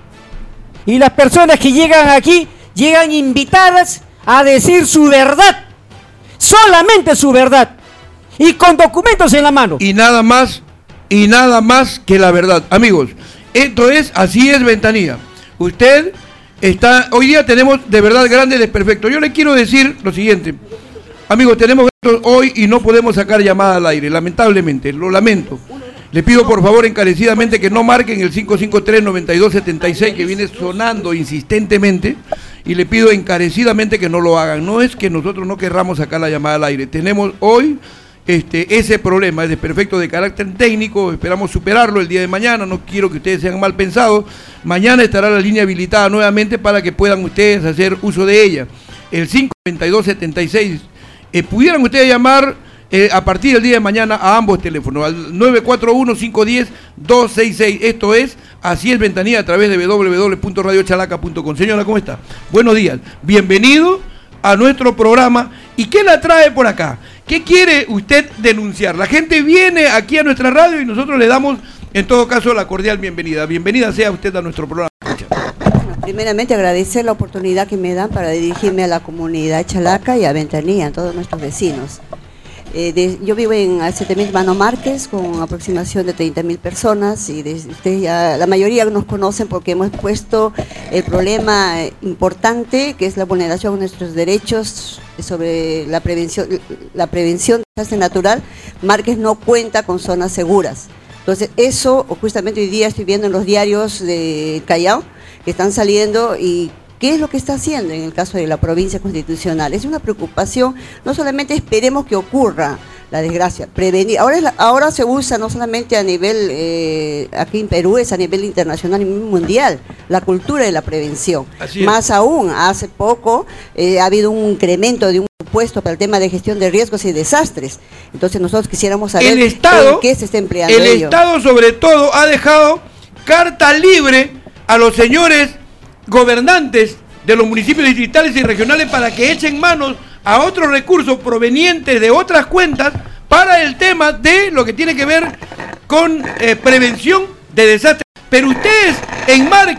Y las personas que llegan aquí llegan invitadas a decir su verdad, solamente su verdad, y con documentos en la mano. Y nada más, y nada más que la verdad. Amigos, esto es, así es Ventanilla. Usted está, hoy día tenemos de verdad grandes desperfectos. Yo le quiero decir lo siguiente. Amigos, tenemos esto hoy y no podemos sacar llamada al aire, lamentablemente, lo lamento. Le pido por favor encarecidamente que no marquen el cinco cinco tres, nueve dos siete seis que viene sonando insistentemente, y le pido encarecidamente que no lo hagan. No es que nosotros no querramos sacar la llamada al aire, tenemos hoy este, ese problema, es desperfecto de carácter técnico, esperamos superarlo el día de mañana, no quiero que ustedes sean mal pensados. Mañana estará la línea habilitada nuevamente para que puedan ustedes hacer uso de ella. El cinco nueve dos siete seis, eh, pudieran ustedes llamar Eh, a partir del día de mañana a ambos teléfonos, al nueve cuatro uno, cinco uno cero, dos seis seis. Esto es, así es Ventanilla, a través de w w w punto radio chalaca punto com. Señora, ¿cómo está? Buenos días, bienvenido a nuestro programa. ¿Y qué la trae por acá? ¿Qué quiere usted denunciar? La gente viene aquí a nuestra radio y nosotros le damos, en todo caso, la cordial bienvenida. Bienvenida sea usted a nuestro programa. Primeramente agradecer la oportunidad que me dan para dirigirme a la comunidad Chalaca y a Ventanilla, a todos nuestros vecinos. Eh, de, yo vivo en Asentamiento Mano Márquez con aproximación de treinta mil personas y de, de, ya, la mayoría nos conocen porque hemos puesto el problema importante que es la vulneración de nuestros derechos sobre la prevención, la prevención de desastre natural. Márquez no cuenta con zonas seguras. Entonces eso justamente hoy día estoy viendo en los diarios de Callao que están saliendo. Y ¿qué es lo que está haciendo en el caso de la provincia constitucional? Es una preocupación, no solamente esperemos que ocurra la desgracia, prevenir. Ahora, es la, ahora se usa no solamente a nivel, eh, aquí en Perú, es a nivel internacional y mundial, la cultura de la prevención. Más aún, hace poco eh, ha habido un incremento de un puesto para el tema de gestión de riesgos y desastres. Entonces nosotros quisiéramos saber el Estado, en qué se está empleando el ello. Estado sobre todo ha dejado carta libre a los señores gobernantes de los municipios distritales y regionales para que echen manos a otros recursos provenientes de otras cuentas para el tema de lo que tiene que ver con eh, prevención de desastres. Pero ustedes en Márquez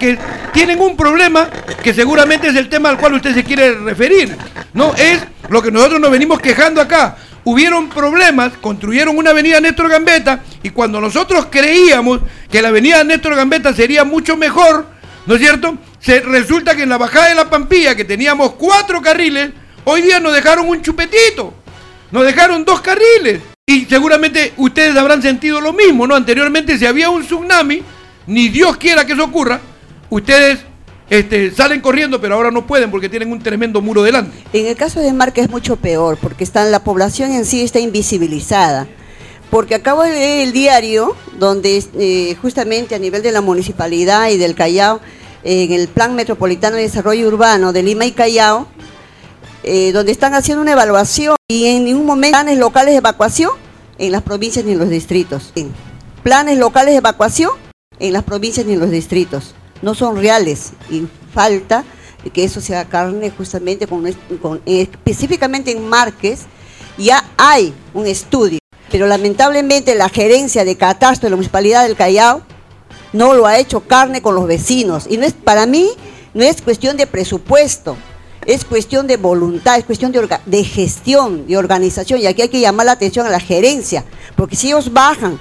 tienen un problema que seguramente es el tema al cual usted se quiere referir, ¿no? Es lo que nosotros nos venimos quejando acá. Hubieron problemas, construyeron una avenida Néstor Gambetta, y cuando nosotros creíamos que la avenida Néstor Gambetta sería mucho mejor, ¿no es cierto? Se, resulta que en la bajada de la Pampilla, que teníamos cuatro carriles, hoy día nos dejaron un chupetito, nos dejaron dos carriles. Y seguramente ustedes habrán sentido lo mismo, ¿no? Anteriormente, si había un tsunami, ni Dios quiera que eso ocurra, ustedes este, salen corriendo, pero ahora no pueden porque tienen un tremendo muro delante. En el caso de Marques es mucho peor, porque está, la población en sí está invisibilizada. Porque acabo de leer el diario, donde eh, justamente a nivel de la municipalidad y del Callao, eh, en el Plan Metropolitano de Desarrollo Urbano de Lima y Callao, eh, donde están haciendo una evaluación y en ningún momento planes locales de evacuación en las provincias ni en los distritos. Planes locales de evacuación en las provincias ni en los distritos. No son reales y falta que eso sea carne justamente con, con específicamente en Marques ya hay un estudio, pero lamentablemente la gerencia de catastro de la Municipalidad del Callao no lo ha hecho carne con los vecinos, y no es, para mí no es cuestión de presupuesto, es cuestión de voluntad, es cuestión de, orga, de gestión, de organización, y aquí hay que llamar la atención a la gerencia, porque si ellos bajan,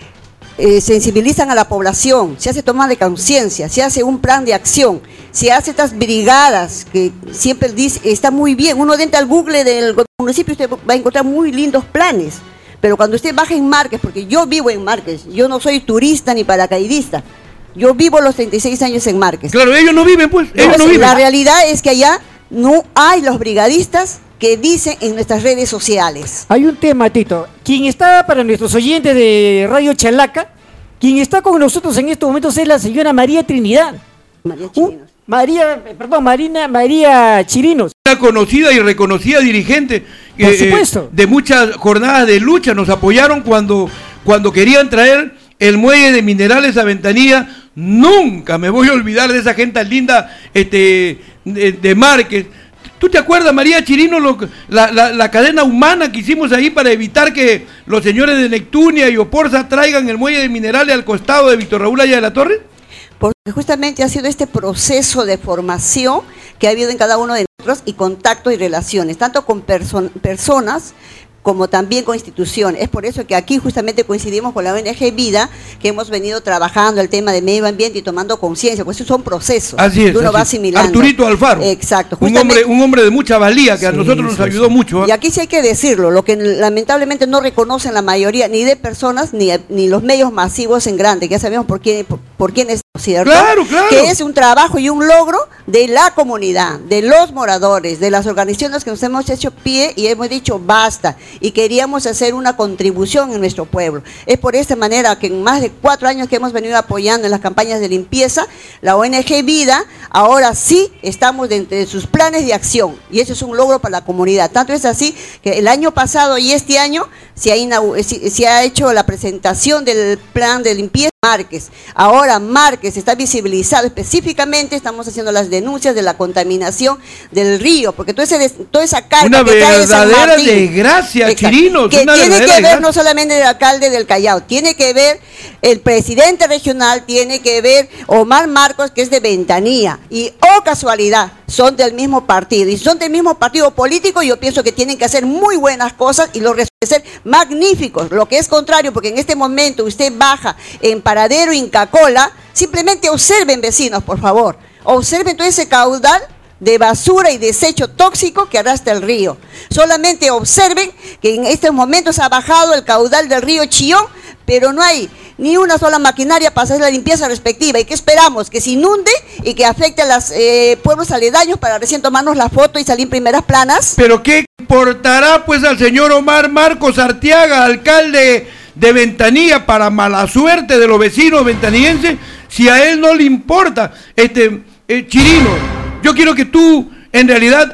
eh, sensibilizan a la población, se hace toma de conciencia, se hace un plan de acción, se hace estas brigadas que siempre dice, está muy bien, uno entra al Google del municipio, usted va a encontrar muy lindos planes, pero cuando usted baja en Marques, porque yo vivo en Marques, yo no soy turista ni paracaidista, yo vivo los treinta y seis años en Marques. Claro, ellos no viven, pues, ellos no viven. La realidad es que allá no hay los brigadistas que dicen en nuestras redes sociales. Hay un tema, Tito. Quien está, para nuestros oyentes de Radio Chalaca, quien está con nosotros en estos momentos es la señora María Trinidad. María Chirinos. Uh, María, perdón, Marina María Chirinos. Una conocida y reconocida dirigente Por eh, supuesto. de muchas jornadas de lucha. Nos apoyaron cuando, cuando querían traer el muelle de Minerales a Ventanilla. Nunca me voy a olvidar de esa gente linda este, de, de Marques. ¿Tú te acuerdas, María Chirino, lo, la, la, la cadena humana que hicimos ahí para evitar que los señores de Neptunia y Oporza traigan el muelle de Minerales al costado de Víctor Raúl Aya de la Torre? Porque justamente ha sido este proceso de formación que ha habido en cada uno de nosotros y contactos y relaciones, tanto con perso- personas como también con instituciones. Es por eso que aquí justamente coincidimos con la O N G Vida, que hemos venido trabajando el tema de medio ambiente y tomando conciencia, pues esos son procesos. Así es, que uno así va es. asimilando. Arturito Alfaro. Exacto. Un hombre, un hombre de mucha valía que sí, a nosotros nos sí, ayudó sí. mucho. ¿eh? Y aquí sí hay que decirlo, lo que lamentablemente no reconocen la mayoría, ni de personas, ni, ni los medios masivos en grande, que ya sabemos por quién, por, por quién es, ¿cierto? Claro, claro. Que es un trabajo y un logro de la comunidad, de los moradores, de las organizaciones que nos hemos hecho pie y hemos dicho basta, y queríamos hacer una contribución en nuestro pueblo. Es por esta manera que en más de cuatro años que hemos venido apoyando en las campañas de limpieza, la O N G Vida, ahora sí estamos dentro de sus planes de acción, y eso es un logro para la comunidad. Tanto es así que el año pasado y este año se ha, se ha hecho la presentación del plan de limpieza Marques. Ahora Marques está visibilizado, específicamente estamos haciendo las denuncias de la contaminación del río, porque todo ese, toda esa carga una que trae San verdadera Martín, desgracia, exacto, Chirinos, que una tiene que ver desgracia. No solamente el alcalde del Callao, tiene que ver el presidente regional, tiene que ver Omar Marcos, que es de Ventanilla, y oh casualidad, son del mismo partido, y son del mismo partido político. Yo pienso que tienen que hacer muy buenas cosas y los resultados ser magníficos, lo que es contrario, porque en este momento usted baja en Paradero Inca Kola, simplemente observen, vecinos, por favor, observen todo ese caudal de basura y desecho tóxico que arrastra el río. Solamente observen que en estos momentos ha bajado el caudal del río Chillón, pero no hay ni una sola maquinaria para hacer la limpieza respectiva. ¿Y qué esperamos? Que se inunde y que afecte a los eh, pueblos aledaños para recién tomarnos la foto y salir en primeras planas. ¿Pero qué importará pues al señor Omar Marcos Arteaga, alcalde de Ventanilla, para mala suerte de los vecinos ventanillenses, si a él no le importa? Este eh, Chirino, yo quiero que tú en realidad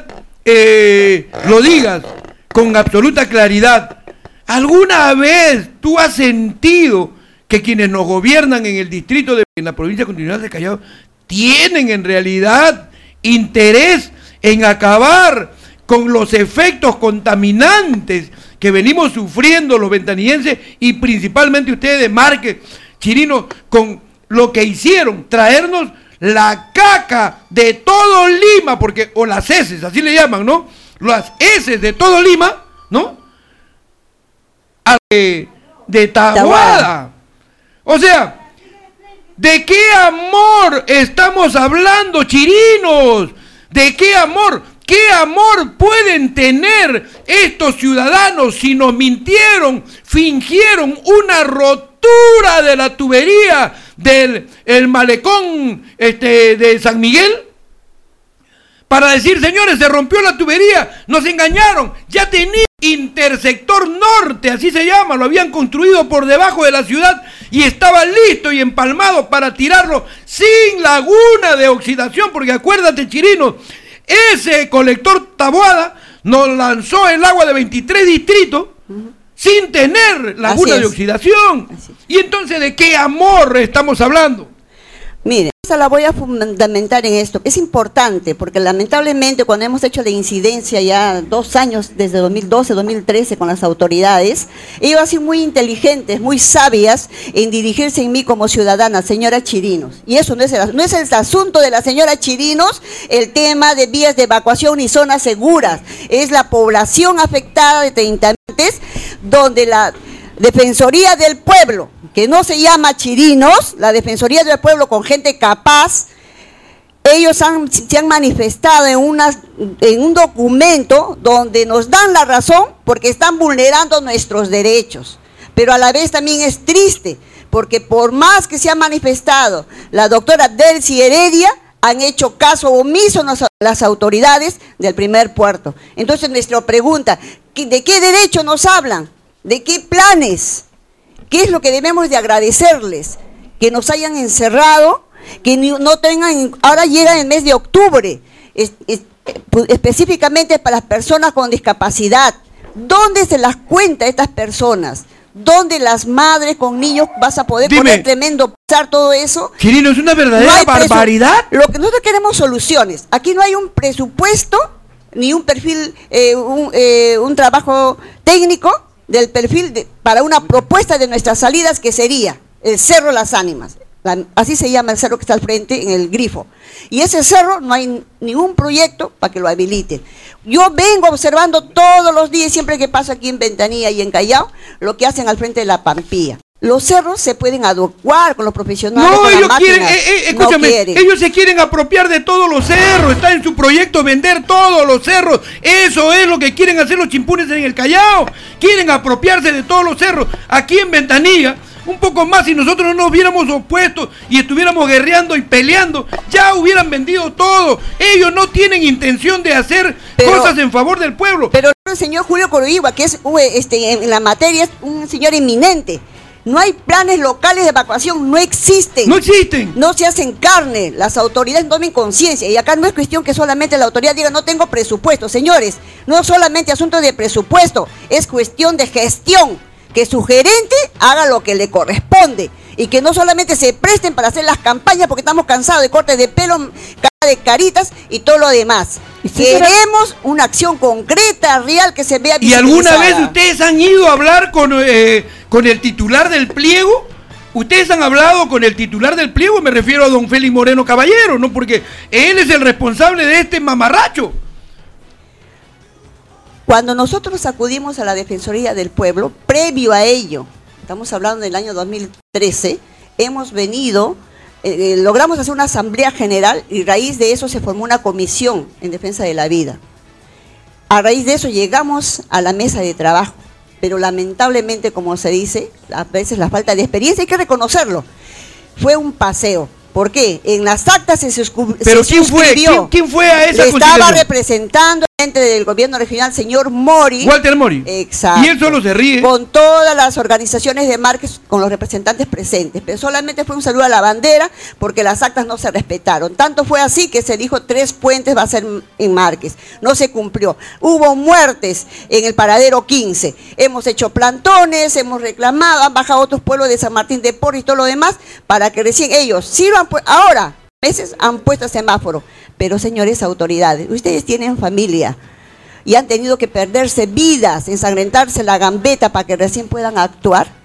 eh, lo digas con absoluta claridad. ¿Alguna vez tú has sentido que quienes nos gobiernan en el distrito de en la provincia continental de Callao tienen en realidad interés en acabar con los efectos contaminantes que venimos sufriendo los ventanillenses y principalmente ustedes de Marques, Chirino, con lo que hicieron, traernos la caca de todo Lima, porque, o las heces, así le llaman, ¿no? Las heces de todo Lima, ¿no? A de, de Taboada. O sea, ¿de qué amor estamos hablando, chirinos? ¿De qué amor? ¿Qué amor pueden tener estos ciudadanos si nos mintieron, fingieron una rotura de la tubería del el malecón este, de San Miguel? Para decir, señores, se rompió la tubería, nos engañaron, ya tenía intersector norte, así se llama, lo habían construido por debajo de la ciudad y estaba listo y empalmado para tirarlo sin laguna de oxidación, porque acuérdate, chirinos, ese colector Taboada nos lanzó el agua de veintitrés distritos uh-huh. sin tener laguna de oxidación. Y entonces, ¿de qué amor estamos hablando? Mire, la voy a fundamentar en esto. Es importante porque lamentablemente cuando hemos hecho la incidencia ya dos años, desde dos mil doce, dos mil trece con las autoridades, ellos han sido muy inteligentes, muy sabias en dirigirse en mí como ciudadana, señora Chirinos. Y eso no es, el, no es el asunto de la señora Chirinos, el tema de vías de evacuación y zonas seguras. Es la población afectada de treinta meses, donde la Defensoría del Pueblo, que no se llama Chirinos, la Defensoría del Pueblo con gente capaz, ellos han, se han manifestado en, una, en un documento donde nos dan la razón porque están vulnerando nuestros derechos. Pero a la vez también es triste, porque por más que se ha manifestado la doctora Delcy Heredia, han hecho caso omiso las autoridades del primer puerto. Entonces nuestra pregunta, ¿de qué derecho nos hablan? ¿De qué planes? ¿Qué es lo que debemos de agradecerles? Que nos hayan encerrado, que no tengan, ahora llega el mes de octubre, es, es, específicamente para las personas con discapacidad. ¿Dónde se las cuenta estas personas? ¿Dónde las madres con niños vas a poder Dime, poner tremendo pasar todo eso? Chirino, es una verdadera no barbaridad. Lo que nosotros queremos soluciones. Aquí no hay un presupuesto, ni un perfil, eh, un, eh, un trabajo técnico del perfil de, para una propuesta de nuestras salidas, que sería el Cerro Las Ánimas, la, así se llama el cerro que está al frente en el grifo, y ese cerro no hay ningún proyecto para que lo habiliten. Yo vengo observando todos los días, siempre que paso aquí en Ventanilla y en Callao, lo que hacen al frente de la Pampilla. Los cerros se pueden adecuar con los profesionales. No, con ellos las quieren, máquinas. eh, eh, escúchame, no quieren. Ellos se quieren apropiar de todos los cerros, está en su proyecto vender todos los cerros, eso es lo que quieren hacer los chimpunes en el Callao, quieren apropiarse de todos los cerros. Aquí en Ventanilla, un poco más, si nosotros no nos hubiéramos opuesto y estuviéramos guerreando y peleando, ya hubieran vendido todo. Ellos no tienen intención de hacer pero, cosas en favor del pueblo. Pero el señor Julio Coroigua, que es este, en la materia, es un señor eminente. No hay planes locales de evacuación, no existen. No existen. No se hacen carne, las autoridades tomen conciencia. Y acá no es cuestión que solamente la autoridad diga no tengo presupuesto. Señores, no es solamente asunto de presupuesto, es cuestión de gestión. Que su gerente haga lo que le corresponde. Y que no solamente se presten para hacer las campañas, porque estamos cansados de cortes de pelo, cara de caritas y todo lo demás. Queremos una acción concreta, real, que se vea visibilizada. ¿Y alguna vez ustedes han ido a hablar con, eh, con el titular del pliego? ¿Ustedes han hablado con el titular del pliego? Me refiero a don Félix Moreno Caballero, ¿no? Porque él es el responsable de este mamarracho. Cuando nosotros acudimos a la Defensoría del Pueblo, previo a ello, estamos hablando del año dos mil trece, hemos venido, eh, logramos hacer una asamblea general y a raíz de eso se formó una comisión en defensa de la vida. A raíz de eso llegamos a la mesa de trabajo, pero lamentablemente, como se dice, a veces la falta de experiencia, hay que reconocerlo, fue un paseo. ¿Por qué? En las actas se, suscri ¿Pero se quién suscribió. Fue? ¿Quién, quién fue a esa Le estaba representando el gente del gobierno regional, señor Mori. Walter Mori. Exacto. Y él solo se ríe. Con todas las organizaciones de Márquez, con los representantes presentes. Pero solamente fue un saludo a la bandera porque las actas no se respetaron. Tanto fue así que se dijo tres puentes va a ser en Márquez. No se cumplió. Hubo muertes en el paradero quince. Hemos hecho plantones, hemos reclamado, han bajado otros pueblos de San Martín de Porres y todo lo demás para que recién ellos sirvan. Ahora, meses han puesto semáforo, pero señores autoridades, ustedes tienen familia y han tenido que perderse vidas, ensangrentarse la gambeta para que recién puedan actuar.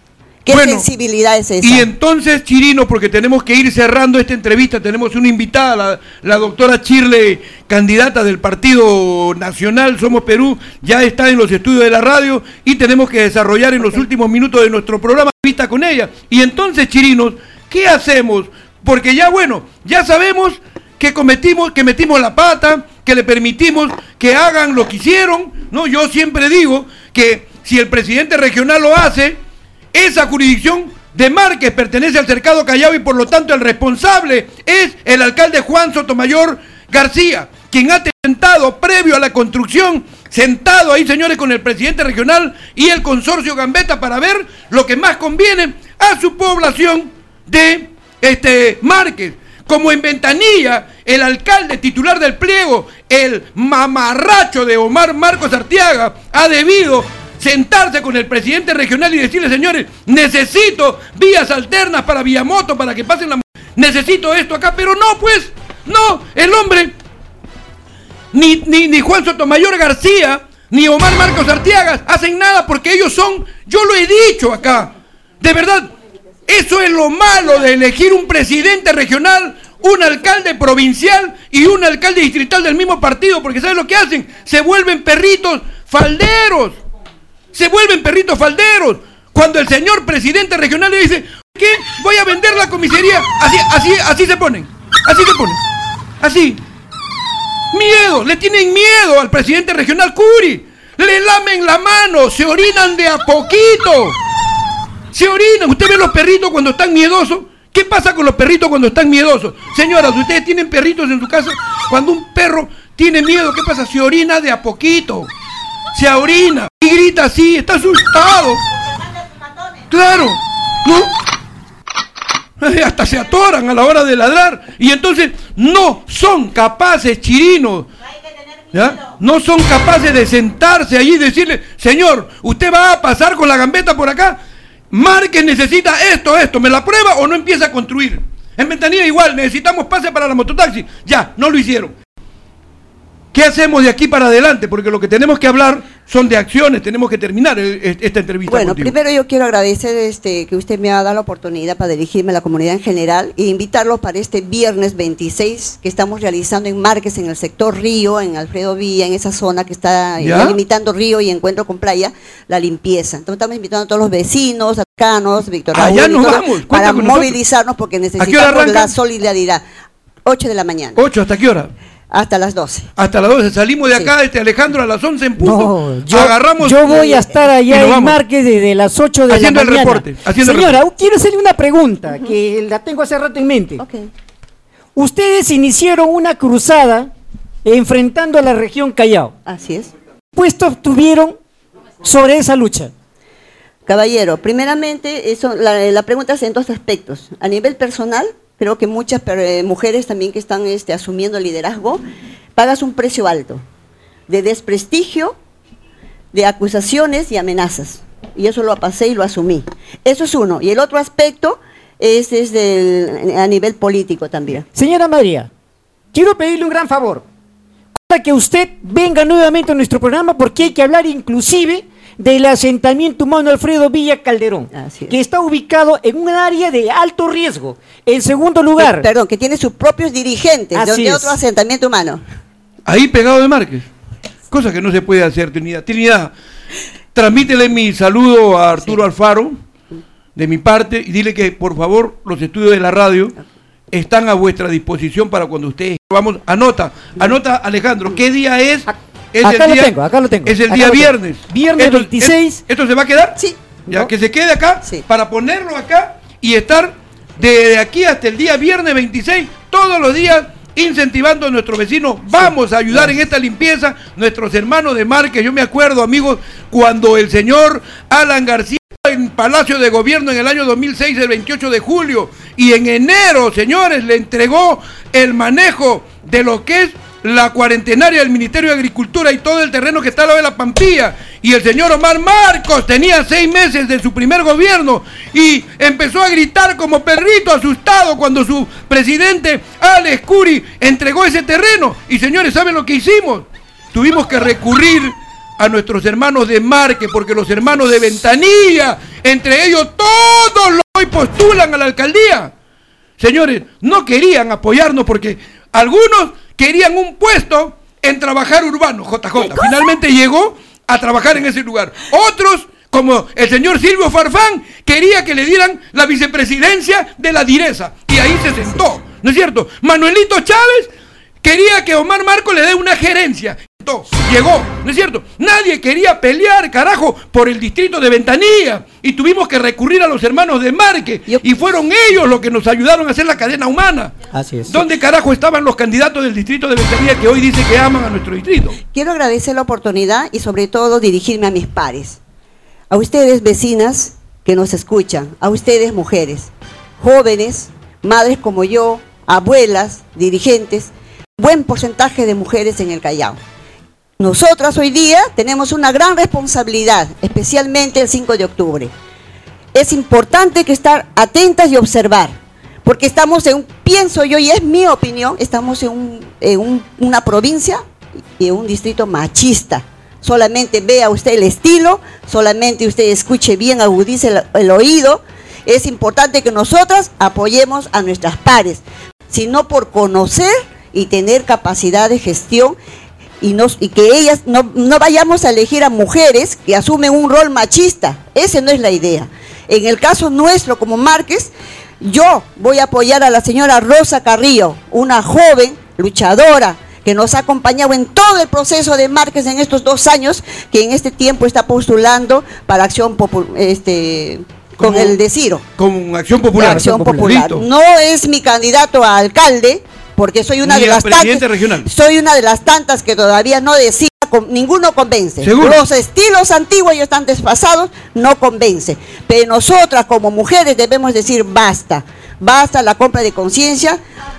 ¿Qué bueno, sensibilidad es esa? Y entonces, Chirino, porque tenemos que ir cerrando esta entrevista, tenemos una invitada, la, la doctora Chirle, candidata del Partido Nacional Somos Perú, ya está en los estudios de la radio y tenemos que desarrollar en okay. los últimos minutos de nuestro programa vista con ella. Y entonces, Chirinos, ¿qué hacemos? Porque ya, bueno, ya sabemos que cometimos, que metimos la pata, que le permitimos que hagan lo que hicieron, ¿no? Yo siempre digo que si el presidente regional lo hace, esa jurisdicción de Márquez pertenece al Cercado Callao y por lo tanto el responsable es el alcalde Juan Sotomayor García, quien ha sentado previo a la construcción, sentado ahí, señores, con el presidente regional y el consorcio Gambetta para ver lo que más conviene a su población de este Márquez. Como en Ventanilla, el alcalde titular del pliego, el mamarracho de Omar Marcos Arteaga, ha debido sentarse con el presidente regional y decirle, señores, necesito vías alternas para Villamoto, para que pasen la... Necesito esto acá, pero no, pues, no, el hombre, ni, ni, ni Juan Sotomayor García, ni Omar Marcos Arteaga hacen nada porque ellos son, yo lo he dicho acá, de verdad, eso es lo malo de elegir un presidente regional, un alcalde provincial y un alcalde distrital del mismo partido, porque ¿saben lo que hacen? Se vuelven perritos falderos. Se vuelven perritos falderos. Cuando el señor presidente regional le dice, ¿qué? Voy a vender la comisaría. Así, así, así se ponen. Así se ponen. Así. Miedo. Le tienen miedo al presidente regional Curi. Le lamen la mano. Se orinan de a poquito. Se orinan. ¿Usted ve los perritos cuando están miedosos? ¿Qué pasa con los perritos cuando están miedosos? Señoras, ¿ustedes tienen perritos en su casa? Cuando un perro tiene miedo, ¿qué pasa? Se orina de a poquito. Se orina y grita así, está asustado. Claro, ¿no? Hasta se atoran a la hora de ladrar. Y entonces no son capaces, Chirinos, ¿ya? No son capaces de sentarse allí y decirle, señor, usted va a pasar con la Gambetta por acá. Márquez necesita esto, esto, ¿me la prueba o no empieza a construir? En Ventanilla igual, necesitamos pase para la mototaxi. Ya, no lo hicieron. ¿Qué hacemos de aquí para adelante? Porque lo que tenemos que hablar son de acciones, tenemos que terminar esta entrevista. Bueno, contigo. Primero yo quiero agradecer este, que usted me ha dado la oportunidad para dirigirme a la comunidad en general e invitarlos para este viernes veintiséis que estamos realizando en Márquez, en el sector Río, en Alfredo Villa, en esa zona que está ¿Ya? limitando Río y Encuentro con Playa, la limpieza. Entonces estamos invitando a todos los vecinos, cercanos, Víctor Raúl, Allá nos todo, vamos, para movilizarnos porque necesitamos la solidaridad. ocho de la mañana. ¿ocho hasta qué hora? Hasta las doce. Hasta las doce. Salimos de acá, sí. este Alejandro, a las once en punto. No, yo, agarramos. Yo voy a estar allá en Márquez desde las ocho de haciendo la mañana. El reporte, haciendo Señora, el reporte. quiero hacerle una pregunta uh-huh. que la tengo hace rato en mente. Okay. Ustedes iniciaron una cruzada enfrentando a la región Callao. Así es. ¿Qué puestos tuvieron sobre esa lucha? Caballero, primeramente, eso, la, la pregunta es en dos aspectos. A nivel personal, creo que muchas eh, mujeres también que están este, asumiendo liderazgo, pagas un precio alto de desprestigio, de acusaciones y amenazas. Y eso lo pasé y lo asumí. Eso es uno. Y el otro aspecto es, es del, a nivel político también. Señora María, quiero pedirle un gran favor. Para que usted venga nuevamente a nuestro programa porque hay que hablar inclusive del asentamiento humano Alfredo Villa Calderón, que está ubicado en un área de alto riesgo. En segundo lugar... Perdón, que tiene sus propios dirigentes Así de es. otro asentamiento humano. Ahí pegado de Márquez. Cosa que no se puede hacer, Trinidad. Trinidad, transmítele mi saludo a Arturo sí. Alfaro, de mi parte, y dile que, por favor, los estudios de la radio están a vuestra disposición para cuando ustedes... Vamos, anota, anota, Alejandro, ¿qué día es? Es acá el lo día, tengo, acá lo tengo. Es el acá día viernes. Tengo. Viernes esto, veintiséis. ¿Esto, ¿Esto se va a quedar? Sí. Ya, ¿no? que se quede acá, sí. para ponerlo acá y estar desde aquí hasta el día viernes veintiséis, todos los días, incentivando a nuestros vecinos. Vamos sí. a ayudar sí. en esta limpieza, nuestros hermanos de Márquez. Yo me acuerdo, amigos, cuando el señor Alan García en Palacio de Gobierno en el año dos mil seis, el veintiocho de julio, y en enero, señores, le entregó el manejo de lo que es la cuarentenaria del Ministerio de Agricultura y todo el terreno que está al lado de la Pampilla, y el señor Omar Marcos tenía seis meses de su primer gobierno y empezó a gritar como perrito asustado cuando su presidente Alex Curi entregó ese terreno. Y señores, ¿saben lo que hicimos? Tuvimos que recurrir a nuestros hermanos de Marque, porque los hermanos de Ventanilla, entre ellos todos los hoy postulan a la alcaldía. Señores, no querían apoyarnos porque algunos querían un puesto en Trabajar Urbano, J J. Finalmente llegó a trabajar en ese lugar. Otros, como el señor Silvio Farfán, quería que le dieran la vicepresidencia de la Direza. Y ahí se sentó, ¿no es cierto? Manuelito Chávez quería que Omar Marco le dé una gerencia. Llegó, ¿no es cierto? Nadie quería pelear, carajo, por el distrito de Ventanilla. Y tuvimos que recurrir a los hermanos de Marque. Yo... Y fueron ellos los que nos ayudaron a hacer la cadena humana. Así es. ¿Dónde carajo estaban los candidatos del distrito de Ventanilla que hoy dice que aman a nuestro distrito? Quiero agradecer la oportunidad y sobre todo dirigirme a mis pares. A ustedes, vecinas que nos escuchan. A ustedes, mujeres, jóvenes, madres como yo, abuelas, dirigentes. Buen porcentaje de mujeres en el Callao. Nosotras hoy día tenemos una gran responsabilidad, especialmente el cinco de octubre. Es importante que estar atentas y observar, porque estamos en un, pienso yo, y es mi opinión, estamos en, un, en un, una provincia y en un distrito machista. Solamente vea usted el estilo, solamente usted escuche bien, agudice el, el oído. Es importante que nosotras apoyemos a nuestras pares, sino por conocer y tener capacidad de gestión. Y, nos, y que ellas no, no vayamos a elegir a mujeres que asumen un rol machista. Esa no es la idea. En el caso nuestro como Márquez, yo voy a apoyar a la señora Rosa Carrillo, una joven luchadora que nos ha acompañado en todo el proceso de Márquez en estos dos años, que en este tiempo está postulando para Acción Popular, este, con el de Ciro. Con Acción Popular. Acción Popular. Popular. No es mi candidato a alcalde, porque soy una Ni de las presidente tantas, regional. soy una de las tantas que todavía no decía, con, ninguno convence. ¿Seguro? Los estilos antiguos ya están desfasados, no convence. Pero nosotras como mujeres debemos decir basta, basta la compra de conciencia.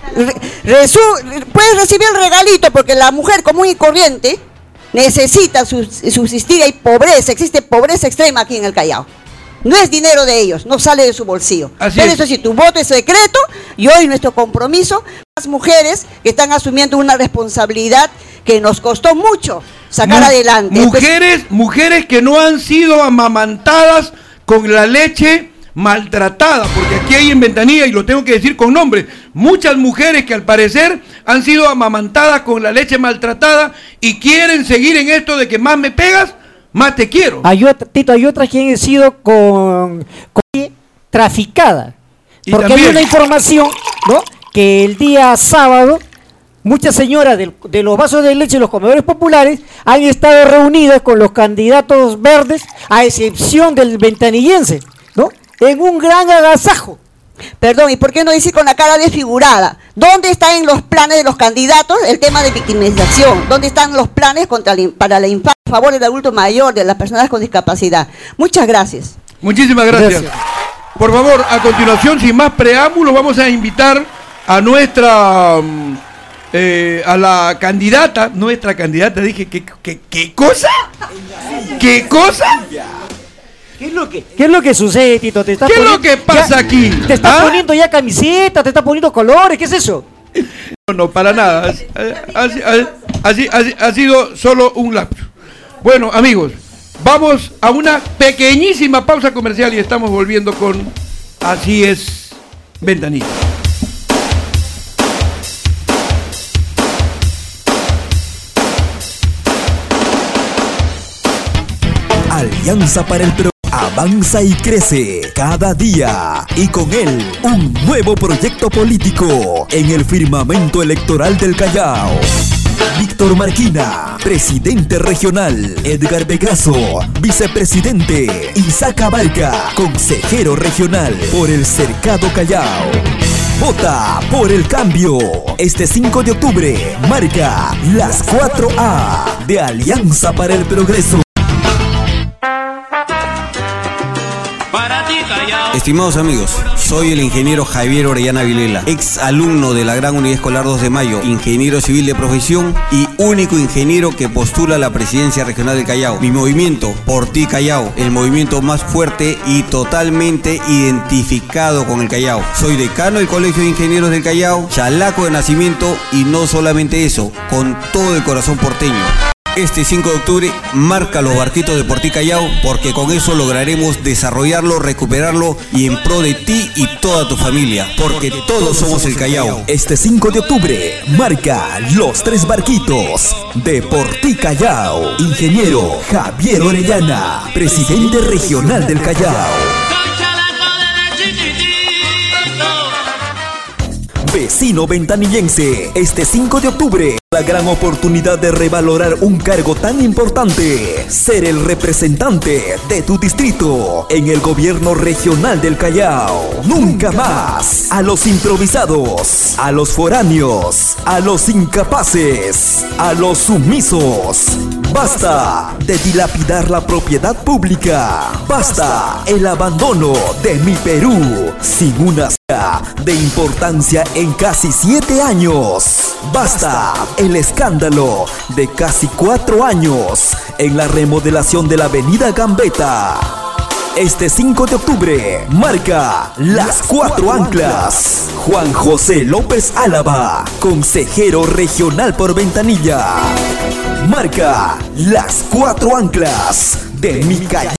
Re, puedes recibir el regalito porque la mujer común y corriente necesita subsistir, hay pobreza, existe pobreza extrema aquí en el Callao. No es dinero de ellos, no sale de su bolsillo. Así Pero es. eso sí, tu voto es secreto y hoy nuestro compromiso, las mujeres que están asumiendo una responsabilidad que nos costó mucho sacar Mu adelante. Mujeres, pues, mujeres que no han sido amamantadas con la leche maltratada, porque aquí hay en Ventanilla, y lo tengo que decir con nombre, muchas mujeres que al parecer han sido amamantadas con la leche maltratada y quieren seguir en esto de que más me pegas, más te quiero. Hay otra, Tito, hay otras que han sido con, con traficada. Y porque también, hay una información, ¿no?, que el día sábado muchas señoras de, de los vasos de leche y los comedores populares han estado reunidas con los candidatos verdes, a excepción del ventanillense, ¿no?, en un gran agasajo. Perdón, ¿y por qué no decir con la cara desfigurada? ¿Dónde están en los planes de los candidatos el tema de victimización? ¿Dónde están los planes contra la, para la infancia, a favor del adulto mayor, de las personas con discapacidad? Muchas gracias. Muchísimas gracias. Gracias. Por favor, a continuación, sin más preámbulos, vamos a invitar a nuestra, eh, a la candidata, nuestra candidata, dije, ¿qué, qué, qué cosa? ¿Qué cosa? ¿Qué es lo que, ¿Qué es lo que sucede, Tito? ¿Te estás ¿Qué es poniendo, lo que pasa ya, aquí? ¿Te estás ¿Ah? poniendo ya camiseta? ¿Te estás poniendo colores? ¿Qué es eso? No, no, para nada. Ha, ha, ha, ha, ha sido solo un lapso. Bueno, amigos, vamos a una pequeñísima pausa comercial y estamos volviendo con Así es Ventanilla. Alianza para el Progreso avanza y crece cada día, y con él un nuevo proyecto político en el firmamento electoral del Callao. Víctor Marquina, presidente regional. Edgar Vegaso, vicepresidente. Isaac Abarca, consejero regional por el Cercado Callao. Vota por el cambio. Este cinco de octubre, marca las cuatro A de Alianza para el Progreso. Estimados amigos, soy el ingeniero Javier Orellana Vilela, ex alumno de la Gran Unidad Escolar dos de Mayo, ingeniero civil de profesión y único ingeniero que postula a la presidencia regional del Callao. Mi movimiento, Por Ti Callao, el movimiento más fuerte y totalmente identificado con el Callao. Soy decano del Colegio de Ingenieros del Callao, chalaco de nacimiento, y no solamente eso, con todo el corazón porteño. Este cinco de octubre marca los barquitos de Por Ti Callao, porque con eso lograremos desarrollarlo, recuperarlo y en pro de ti y toda tu familia, porque todos somos el Callao. Este cinco de octubre marca los tres barquitos de Por Ti Callao. Ingeniero Javier Orellana, presidente regional del Callao. Vecino ventanillense, este cinco de octubre, la gran oportunidad de revalorar un cargo tan importante, ser el representante de tu distrito en el gobierno regional del Callao. Nunca más a los improvisados, a los foráneos, a los incapaces, a los sumisos. Basta de dilapidar la propiedad pública. Basta el abandono de mi Perú sin una de importancia en casi siete años. Basta el escándalo de casi cuatro años en la remodelación de la avenida Gambetta. Este cinco de octubre marca las cuatro anclas. Juan José López Álava, consejero regional por Ventanilla. Marca las cuatro anclas de mi Callao.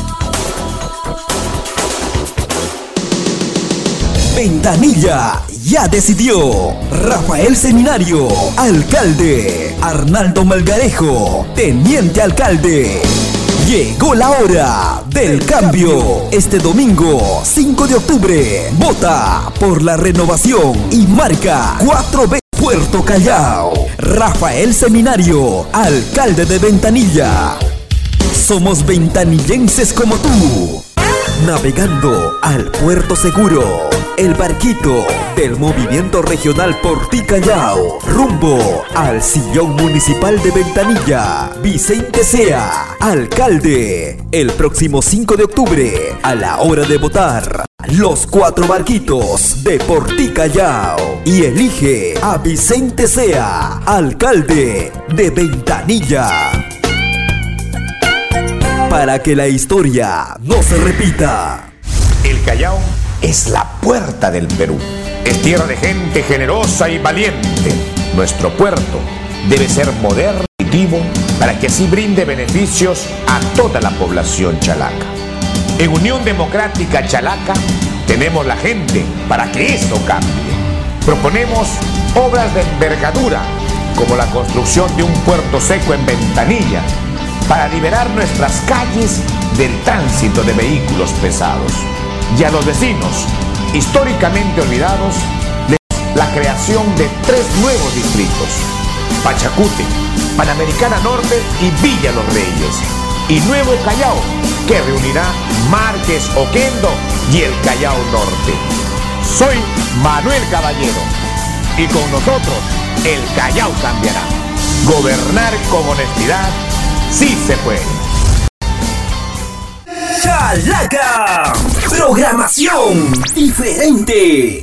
Ventanilla ya decidió. Rafael Seminario, alcalde. Arnaldo Malgarejo, teniente alcalde. Llegó la hora del cambio. Este domingo, cinco de octubre, vota por la renovación y marca cuatro B Puerto Callao. Rafael Seminario, alcalde de Ventanilla. Somos ventanillenses como tú. Navegando al puerto seguro, el barquito del movimiento regional Por Ti Callao, rumbo al sillón municipal de Ventanilla. Vicente Sea, alcalde, el próximo cinco de octubre, a la hora de votar, los cuatro barquitos de Por Ti Callao. Y elige a Vicente Sea, alcalde de Ventanilla, para que la historia no se repita. El Callao es la puerta del Perú. Es tierra de gente generosa y valiente. Nuestro puerto debe ser moderno y activo para que así brinde beneficios a toda la población chalaca. En Unión Democrática Chalaca tenemos la gente para que esto cambie. Proponemos obras de envergadura, como la construcción de un puerto seco en Ventanilla, para liberar nuestras calles del tránsito de vehículos pesados. Y a los vecinos, históricamente olvidados, la creación de tres nuevos distritos: Pachacute, Panamericana Norte y Villa Los Reyes. Y Nuevo Callao, que reunirá Márquez, Oquendo y el Callao Norte. Soy Manuel Caballero, y con nosotros el Callao cambiará. Gobernar con honestidad sí se puede. Chalaca, programación diferente.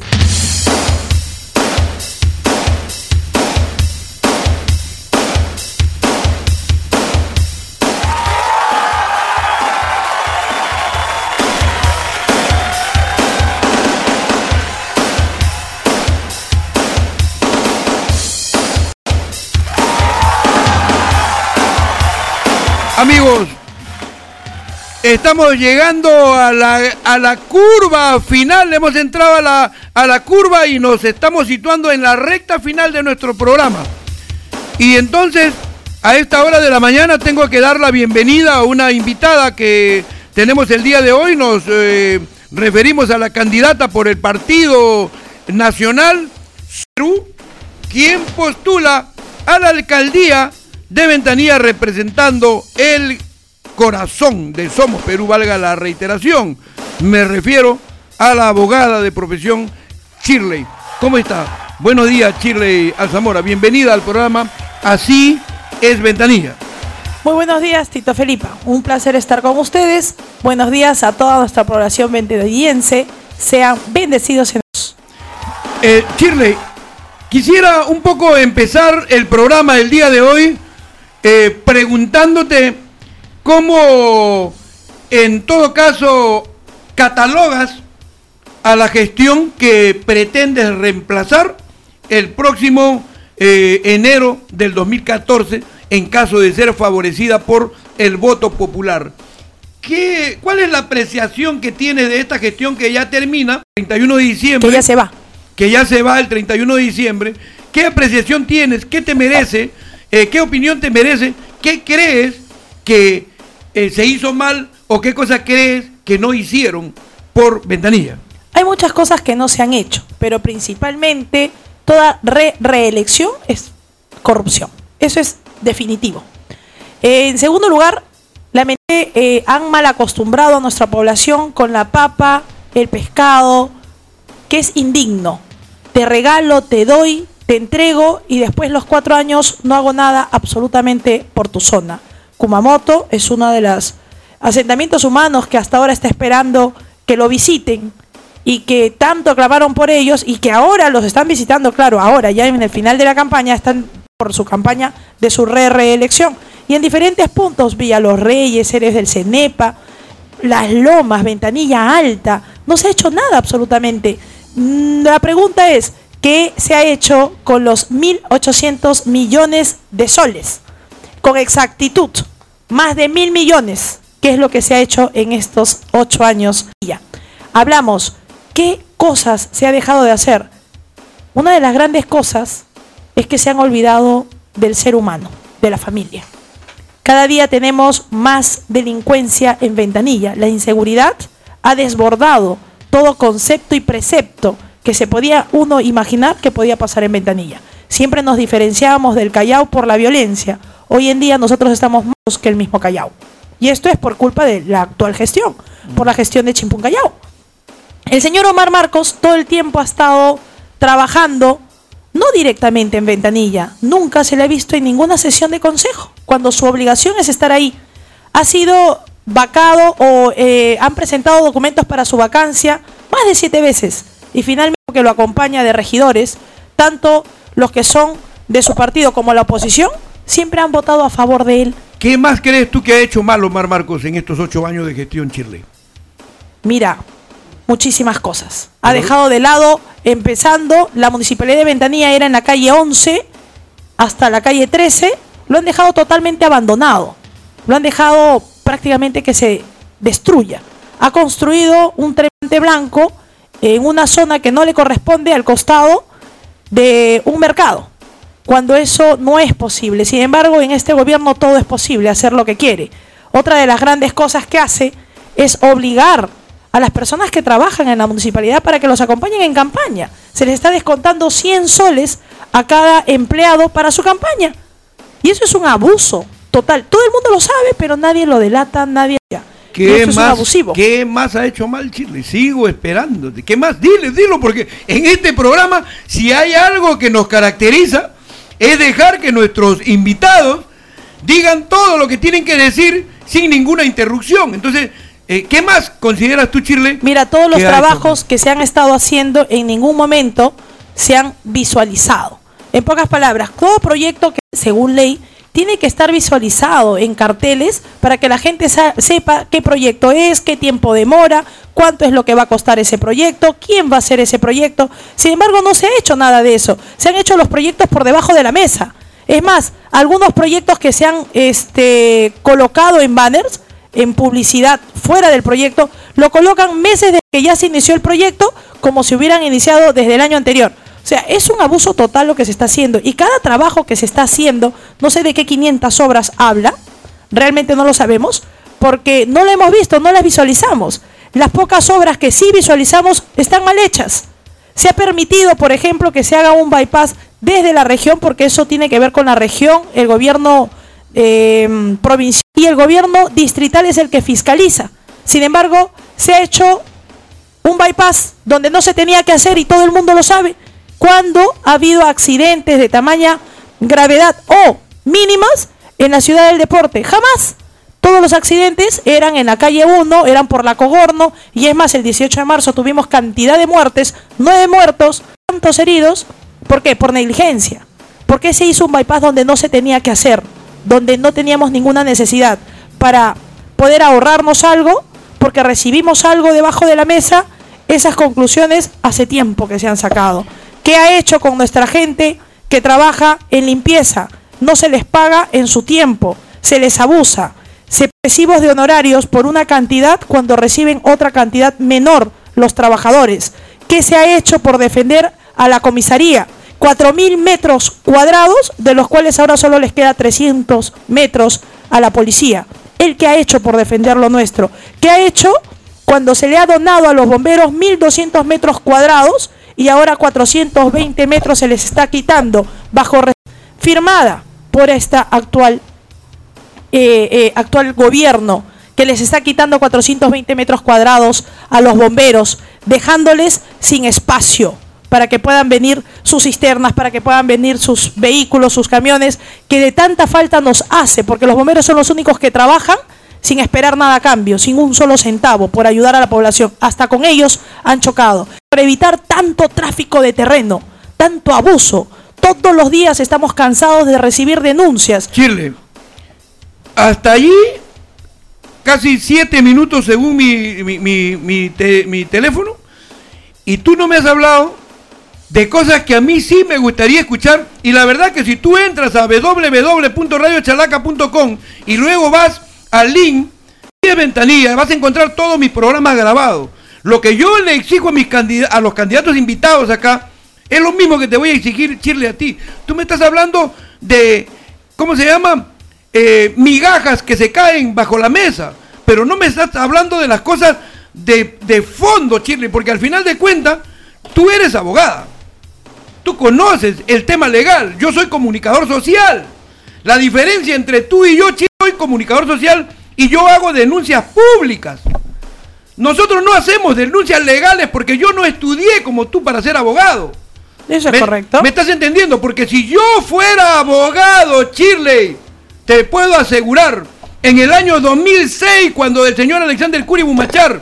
Amigos, estamos llegando a la, a la curva final, hemos entrado a la, a la curva y nos estamos situando en la recta final de nuestro programa. Y entonces, a esta hora de la mañana tengo que dar la bienvenida a una invitada que tenemos el día de hoy. Nos eh, referimos a la candidata por el Partido Nacional, Perú, quien postula a la alcaldía de Ventanilla representando el corazón de Somos Perú, valga la reiteración. Me refiero a la abogada de profesión Shirley. ¿Cómo está? Buenos días, Shirley Alzamora. Bienvenida al programa Así es Ventanilla. Muy buenos días, Tito Felipa. Un placer estar con ustedes. Buenos días a toda nuestra población ventanillense. Sean bendecidos en Dios. Eh, Shirley, quisiera un poco empezar el programa del día de hoy Eh, preguntándote cómo, en todo caso, catalogas a la gestión que pretendes reemplazar el próximo eh, enero del dos mil catorce en caso de ser favorecida por el voto popular. ¿Qué, ¿Cuál es la apreciación que tienes de esta gestión que ya termina, treinta y uno de diciembre? Que ya se va. Que ya se va el treinta y uno de diciembre. ¿Qué apreciación tienes? ¿Qué te merece? Eh, ¿Qué opinión te merece? ¿Qué crees que eh, se hizo mal o qué cosa crees que no hicieron por Ventanilla? Hay muchas cosas que no se han hecho, pero principalmente toda re reelección es corrupción. Eso es definitivo. Eh, en segundo lugar, lamentablemente eh, han mal acostumbrado a nuestra población con la papa, el pescado, que es indigno. Te regalo, te doy, te entrego y después los cuatro años no hago nada absolutamente por tu zona. Kumamoto es uno de los asentamientos humanos que hasta ahora está esperando que lo visiten y que tanto clamaron por ellos y que ahora los están visitando, claro, ahora ya en el final de la campaña están por su campaña de su re reelección. Y en diferentes puntos, Villa Los Reyes, Héroes del Cenepa, Las Lomas, Ventanilla Alta, no se ha hecho nada absolutamente. La pregunta es, ¿qué se ha hecho con los mil ochocientos millones de soles? Con exactitud, más de mil millones, ¿qué es lo que se ha hecho en estos ocho años? Ya. Hablamos, ¿qué cosas se ha dejado de hacer? Una de las grandes cosas es que se han olvidado del ser humano, de la familia. Cada día tenemos más delincuencia en Ventanilla. La inseguridad ha desbordado todo concepto y precepto que se podía uno imaginar que podía pasar en Ventanilla. Siempre nos diferenciábamos del Callao por la violencia. Hoy en día nosotros estamos más que el mismo Callao. Y esto es por culpa de la actual gestión, por la gestión de Chimpún Callao. El señor Omar Marcos todo el tiempo ha estado trabajando, no directamente en Ventanilla, nunca se le ha visto en ninguna sesión de consejo, cuando su obligación es estar ahí. Ha sido vacado o eh, han presentado documentos para su vacancia más de siete veces. Y finalmente que lo acompaña de regidores, tanto los que son de su partido como la oposición, siempre han votado a favor de él. ¿Qué más crees tú que ha hecho mal Omar Marcos en estos ocho años de gestión Chirley? Mira, muchísimas cosas. Ha dejado de lado, empezando, la municipalidad de Ventanilla era en la calle once hasta la calle trece, lo han dejado totalmente abandonado. Lo han dejado prácticamente que se destruya. Ha construido un tremendo blanco en una zona que no le corresponde al costado de un mercado, cuando eso no es posible. Sin embargo, en este gobierno todo es posible, hacer lo que quiere. Otra de las grandes cosas que hace es obligar a las personas que trabajan en la municipalidad para que los acompañen en campaña. Se les está descontando cien soles a cada empleado para su campaña. Y eso es un abuso total. Todo el mundo lo sabe, pero nadie lo delata, nadie... ¿Qué eso más, es un abusivo. ¿Qué más ha hecho mal Chile? Sigo esperándote. ¿Qué más? Dile, dilo, porque en este programa, si hay algo que nos caracteriza, es dejar que nuestros invitados digan todo lo que tienen que decir sin ninguna interrupción. Entonces, eh, ¿qué más consideras tú, Chirley? Mira, todos los trabajos que se han estado haciendo en ningún momento se han visualizado. En pocas palabras, todo proyecto que, según ley, tiene que estar visualizado en carteles para que la gente sepa qué proyecto es, qué tiempo demora, cuánto es lo que va a costar ese proyecto, quién va a hacer ese proyecto. Sin embargo, no se ha hecho nada de eso. Se han hecho los proyectos por debajo de la mesa. Es más, algunos proyectos que se han este, colocado en banners, en publicidad fuera del proyecto, lo colocan meses desde que ya se inició el proyecto, como si hubieran iniciado desde el año anterior. O sea, es un abuso total lo que se está haciendo. Y cada trabajo que se está haciendo, no sé de qué quinientas obras habla, realmente no lo sabemos, porque no lo hemos visto, no las visualizamos. Las pocas obras que sí visualizamos están mal hechas. Se ha permitido, por ejemplo, que se haga un bypass desde la región, porque eso tiene que ver con la región, el gobierno eh, provincial y el gobierno distrital es el que fiscaliza. Sin embargo, se ha hecho un bypass donde no se tenía que hacer y todo el mundo lo sabe. Cuando ha habido accidentes de tamaña gravedad o mínimas en la ciudad del deporte, jamás. Todos los accidentes eran en la calle uno, eran por la Cogorno, y es más, el dieciocho de marzo tuvimos cantidad de muertes, nueve muertos, tantos heridos. ¿Por qué? Por negligencia. ¿Por qué se hizo un bypass donde no se tenía que hacer? Donde no teníamos ninguna necesidad, para poder ahorrarnos algo, porque recibimos algo debajo de la mesa. Esas conclusiones hace tiempo que se han sacado. ¿Qué ha hecho con nuestra gente que trabaja en limpieza? no se les paga en su tiempo, se les abusa, se recibos de honorarios por una cantidad cuando reciben otra cantidad menor los trabajadores. ¿Qué se ha hecho por defender a la comisaría? cuatro mil metros cuadrados, de los cuales ahora solo les queda trescientos metros a la policía. ¿El qué ha hecho por defender lo nuestro? ¿Qué ha hecho cuando se le ha donado a los bomberos mil doscientos metros cuadrados y ahora cuatrocientos veinte metros se les está quitando bajo firmada por esta actual, eh, eh, actual gobierno, que les está quitando cuatrocientos veinte metros cuadrados a los bomberos, dejándoles sin espacio para que puedan venir sus cisternas, para que puedan venir sus vehículos, sus camiones, que de tanta falta nos hace, porque los bomberos son los únicos que trabajan sin esperar nada a cambio, sin un solo centavo, por ayudar a la población. Hasta con ellos han chocado. Para evitar tanto tráfico de terreno, tanto abuso, todos los días estamos cansados de recibir denuncias. Chile, hasta allí, casi siete minutos según mi, mi, mi, mi, te, mi teléfono, y tú no me has hablado de cosas que a mí sí me gustaría escuchar. Y la verdad que si tú entras a w w w punto radio chalaca punto com y luego vas al link de Ventanilla, vas a encontrar todos mis programas grabados. Lo que yo le exijo a, mis candid- a los candidatos invitados acá es lo mismo que te voy a exigir, Chirle, a ti. Tú me estás hablando de, ¿cómo se llama? Eh, migajas que se caen bajo la mesa, pero no me estás hablando de las cosas de, de fondo, Chirle, porque al final de cuentas tú eres abogada. Tú conoces el tema legal. Yo soy comunicador social. La diferencia entre tú y yo, Chile, soy comunicador social y yo hago denuncias públicas. Nosotros no hacemos denuncias legales porque yo no estudié como tú para ser abogado. Eso es ¿Me, correcto. ¿Me estás entendiendo? Porque si yo fuera abogado, Chirley, te puedo asegurar, en el año dos mil seis, cuando el señor Alexander Curi Bumachar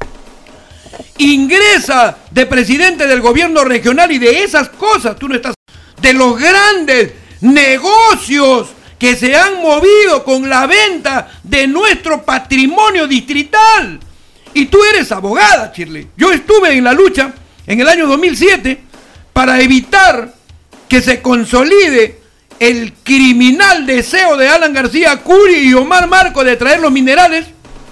ingresa de presidente del gobierno regional, y de esas cosas tú no estás, de los grandes negocios que se han movido con la venta de nuestro patrimonio distrital. Y tú eres abogada, Chirley. Yo estuve en la lucha en el año dos mil siete para evitar que se consolide el criminal deseo de Alan García Curi y Omar Marco de traer los minerales.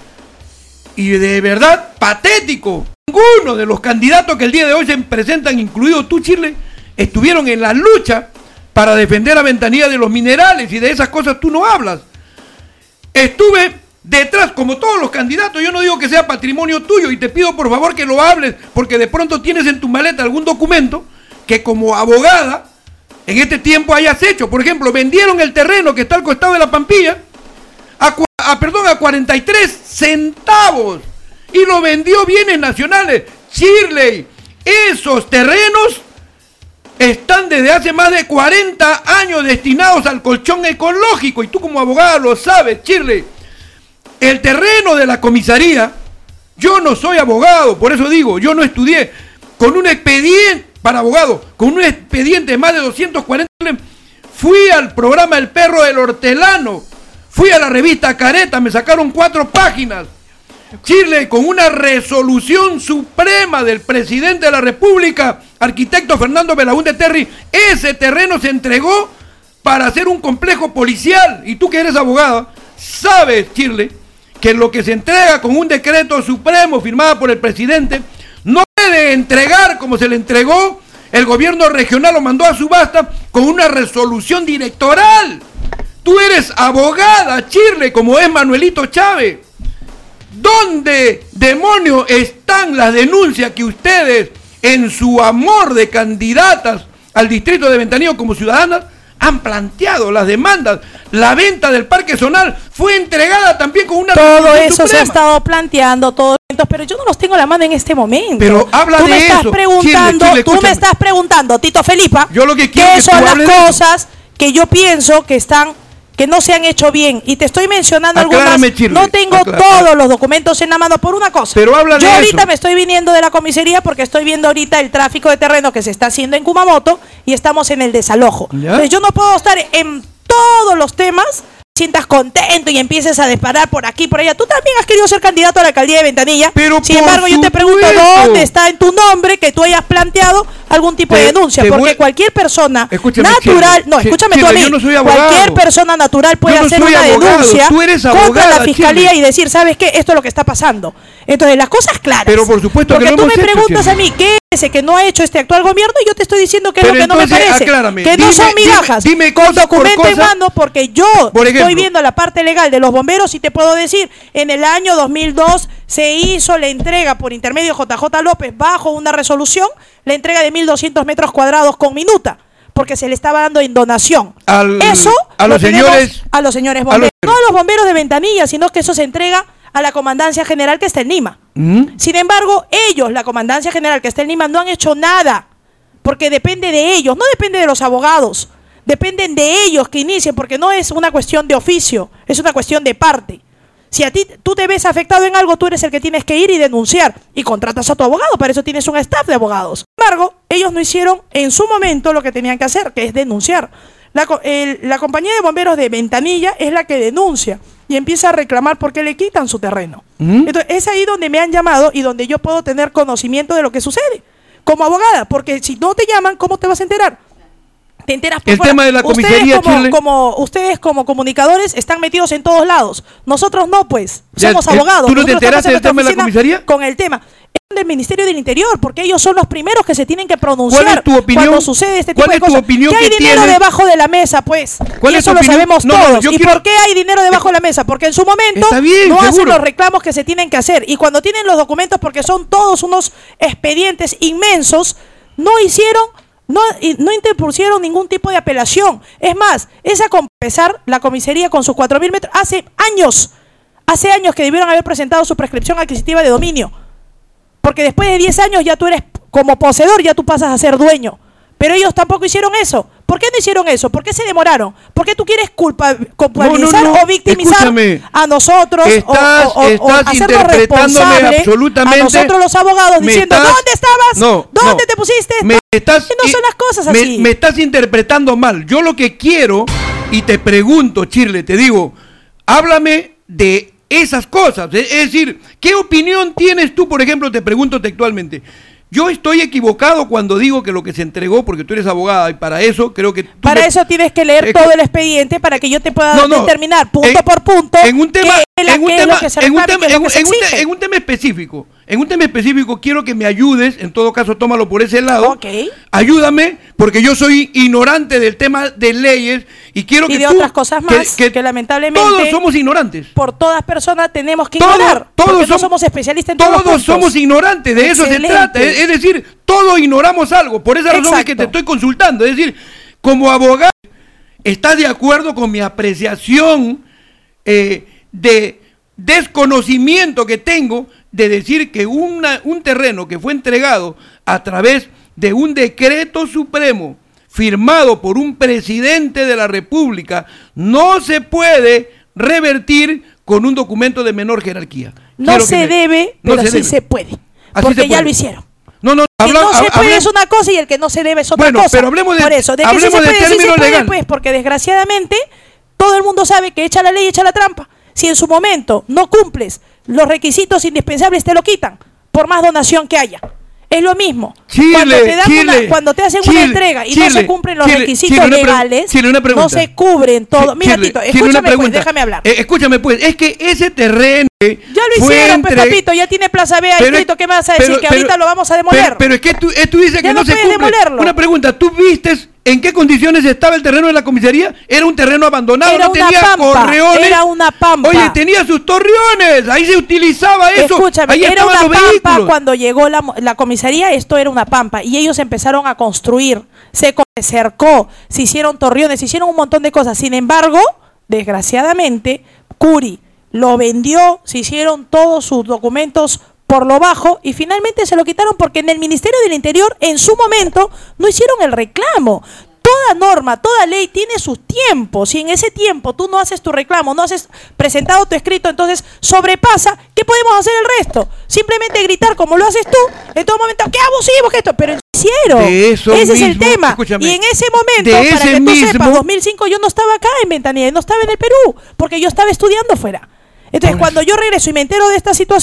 Y de verdad, patético. Ninguno de los candidatos que el día de hoy se presentan, incluido tú, Chirley, estuvieron en la lucha para defender a Ventanilla de los minerales, y de esas cosas tú no hablas. Estuve detrás, como todos los candidatos. Yo no digo que sea patrimonio tuyo, y te pido por favor que lo hables, porque de pronto tienes en tu maleta algún documento que como abogada en este tiempo hayas hecho. Por ejemplo, vendieron el terreno que está al costado de la Pampilla a, a, perdón, a cuarenta y tres centavos. Y lo vendió Bienes Nacionales. Chirley, esos terrenos están desde hace más de cuarenta años destinados al colchón ecológico. Y tú como abogada lo sabes, Chirley. El terreno de la comisaría, yo no soy abogado, por eso digo, yo no estudié. Con un expediente para abogado, con un expediente de más de doscientos cuarenta, fui al programa El Perro del Hortelano, fui a la revista Careta, me sacaron cuatro páginas. Chile, con una resolución suprema del presidente de la República, arquitecto Fernando Belaúnde Terry, ese terreno se entregó para hacer un complejo policial. Y tú que eres abogada, sabes, Chile, que lo que se entrega con un decreto supremo firmado por el presidente no puede entregar como se le entregó. El gobierno regional lo mandó a subasta con una resolución directoral. Tú eres abogada, Chile, como es Manuelito Chávez. ¿Dónde, demonio, están las denuncias que ustedes, en su amor de candidatas al distrito de Ventanilla como ciudadanas, han planteado? Las demandas, la venta del Parque Zonal fue entregada también con una todo eso suprema. Se ha estado planteando, todo, pero yo no los tengo a la mano en este momento. Pero habla tú de me estás eso. preguntando, Chile, Chile, tú me escúchame. estás preguntando, Tito Felipa, yo lo que quiero qué que son tú las hables de eso. cosas que yo pienso que están, que no se han hecho bien, y te estoy mencionando Aclárame, algunas. Chile, No tengo aclárame. todos los documentos en la mano por una cosa. Pero habla de yo ahorita eso. me estoy viniendo de la comisaría porque estoy viendo ahorita el tráfico de terreno que se está haciendo en Kumamoto y estamos en el desalojo. ¿Ya? Entonces yo no puedo estar en todos los temas, sientas contento y empieces a disparar por aquí, por allá. Tú también has querido ser candidato a la alcaldía de Ventanilla. Pero Sin por embargo, yo te pregunto supuesto. dónde está en tu nombre que tú hayas planteado algún tipo te, de denuncia, porque voy, cualquier persona escúchame, natural, Chile, no, escúchame Chile, tú a mí, yo no soy abogado. Cualquier persona natural puede yo no hacer soy una abogado, denuncia tú eres abogada, contra la fiscalía Chile. y decir, ¿sabes qué? Esto es lo que está pasando. Entonces, las cosas claras. Pero por supuesto porque que lo tú hemos me hecho, preguntas Chile. a mí, ¿qué es ese que no ha hecho este actual gobierno? Y yo te estoy diciendo que es Pero lo que entonces, no me parece. aclárame, que no dime, son migajas. Dime, dime con cosa por documento en cosa. mano, porque yo Por ejemplo, estoy viendo la parte legal de los bomberos y te puedo decir, en el año dos mil dos se hizo la entrega por intermedio de J J López bajo una resolución, la entrega de mil doscientos metros cuadrados con minuta, porque se le estaba dando en donación. Al, Eso a los señores a los señores bomberos, a los, no a los bomberos de Ventanilla, sino que eso se entrega a la Comandancia General que está en Lima. ¿Mm? Sin embargo, ellos, la Comandancia General que está en Lima, no han hecho nada, porque depende de ellos, no depende de los abogados, dependen de ellos que inicien, porque no es una cuestión de oficio, es una cuestión de parte. Si a ti tú te ves afectado en algo, tú eres el que tienes que ir y denunciar, y contratas a tu abogado, para eso tienes un staff de abogados. Sin embargo, ellos no hicieron en su momento lo que tenían que hacer, que es denunciar. La, el, la compañía de bomberos de Ventanilla es la que denuncia y empieza a reclamar porque le quitan su terreno. ¿Mm? Entonces, es ahí donde me han llamado y donde yo puedo tener conocimiento de lo que sucede como abogada, porque si no te llaman, ¿cómo te vas a enterar? Te enteras por el fuera. tema de la comisaría ustedes como, Chile. como ustedes como comunicadores están metidos en todos lados. Nosotros no, pues. Ya, somos eh, abogados. ¿Tú no te Nosotros enteraste del estamos tema de en la nuestra comisaría? Con el tema. Es del Ministerio del Interior, porque ellos son los primeros que se tienen que pronunciar. ¿Cuál es tu opinión? Cuando sucede este tipo ¿Cuál de es tu cosas. opinión que hay que dinero tienes? debajo de la mesa, pues. ¿Cuál Y es tu eso lo opinión? sabemos No, no, todos. yo ¿Y quiero- por qué hay dinero debajo de la mesa? Porque en su momento Está bien, no hacen seguro. los reclamos que se tienen que hacer. Y cuando tienen los documentos, porque son todos unos expedientes inmensos, no hicieron... No, y no interpusieron ningún tipo de apelación. Es más, esa compensar la comisaría con sus cuatro mil metros, hace años, hace años que debieron haber presentado su prescripción adquisitiva de dominio. Porque después de diez años ya tú eres, como poseedor, ya tú pasas a ser dueño. Pero ellos tampoco hicieron eso. ¿Por qué no hicieron eso? ¿Por qué se demoraron? ¿Por qué tú quieres culpa, culpabilizar No, no, no. o victimizar Escúchame. a nosotros Estás- o, o- o- o estás hacernos interpretándome responsable absolutamente. a nosotros los abogados Me diciendo estás- ¿dónde estabas? No, ¿Dónde no. te pusiste? Me estás, Que no son las cosas me- así. Me, estás interpretando mal. Yo lo que quiero, y te pregunto, Chirle, te digo, háblame de esas cosas. Es es decir, ¿qué opinión tienes tú, por ejemplo, te pregunto textualmente? Yo estoy equivocado cuando digo que lo que se entregó, porque tú eres abogada, y para eso creo que... tú Para me- eso tienes que leer Eh, todo el expediente para que yo te pueda No, no. determinar punto En- por punto en un tema, qué es la- en un qué es tema, lo que se en un reclama y tema, qué es en lo un, que se en un te- exige. en un tema específico, en un tema específico quiero que me ayudes, en todo caso tómalo por ese lado. Ok. Ayúdame, porque yo soy ignorante del tema de leyes y quiero Y que de tú- otras cosas más que lamentablemente- todos somos ignorantes. Por todas personas tenemos que Todos- ignorar, todos porque no somos- somos especialistas en todos, Todos los puntos. somos ignorantes, de eso se Excelente. trata. Es, es decir, todos ignoramos algo. Por esa razón es que Exacto. te estoy consultando. Es decir, como abogado, ¿estás de acuerdo con mi apreciación eh, de desconocimiento que tengo de decir que una, un terreno que fue entregado a través de un decreto supremo firmado por un presidente de la República no se puede revertir con un documento de menor jerarquía? No Quiero que se me- debe, no pero se sí debe. se puede, Así porque se ya puede. lo hicieron. No, no, El habla- no se hab- puede hablemos- es una cosa y el que no se debe es otra Bueno, cosa. pero hablemos de- Por eso, de que sí se hablemos de puede, sí se término puede, legal. pues, porque desgraciadamente todo el mundo sabe que echa la ley, echa la trampa. Si en su momento no cumples los requisitos indispensables, te lo quitan, por más donación que haya. Es lo mismo. Chile, cuando, te dan Chile, una- cuando te hacen Chile, una entrega y no Chile, se cumplen los Chile, requisitos Chile, una pre- legales, Chile, una pregunta. no se cubren todo. Mira, Chile, Tito, Chile, una escúchame, pues, pregunta. déjame hablar. Eh, escúchame, pues, es que ese terreno Ya lo fue hicieron, pues, entre- papito, ya tiene Plaza B ahí Pero- escrito. ¿Qué me vas a decir? pero- que pero- ahorita lo vamos a demoler. Pero, pero es que tú, eh, tú dices Ya que no no, se puedes cumple. demolerlo. Una pregunta, ¿tú viste en qué condiciones estaba el terreno de la comisaría? Era un terreno abandonado, Era no una tenía pampa, correones. era una pampa. Oye, tenía sus torreones, ahí se utilizaba eso. Escúchame, ahí era estaban una los pampa vehículos. cuando llegó la, mo- la comisaría, esto era una pampa y ellos empezaron a construir, se co- se cercó, se hicieron torreones, se hicieron un montón de cosas. Sin embargo, desgraciadamente, Curi lo vendió, se hicieron todos sus documentos por lo bajo y finalmente se lo quitaron porque en el Ministerio del Interior en su momento no hicieron el reclamo. Toda norma, toda ley tiene sus tiempos. Si en ese tiempo tú no haces tu reclamo, no haces presentado tu escrito, entonces sobrepasa, ¿qué podemos hacer el resto? Simplemente gritar como lo haces tú, en todo momento, ¡qué abusivo que esto! Pero hicieron. De eso ese es el mismo, tema. escúchame, Y en ese momento, de para ese que tú mismo- sepas, dos mil cinco yo no estaba acá en Ventanilla, no estaba en el Perú, porque yo estaba estudiando fuera. Entonces, Ahora cuando yo regreso y me entero de esta situación,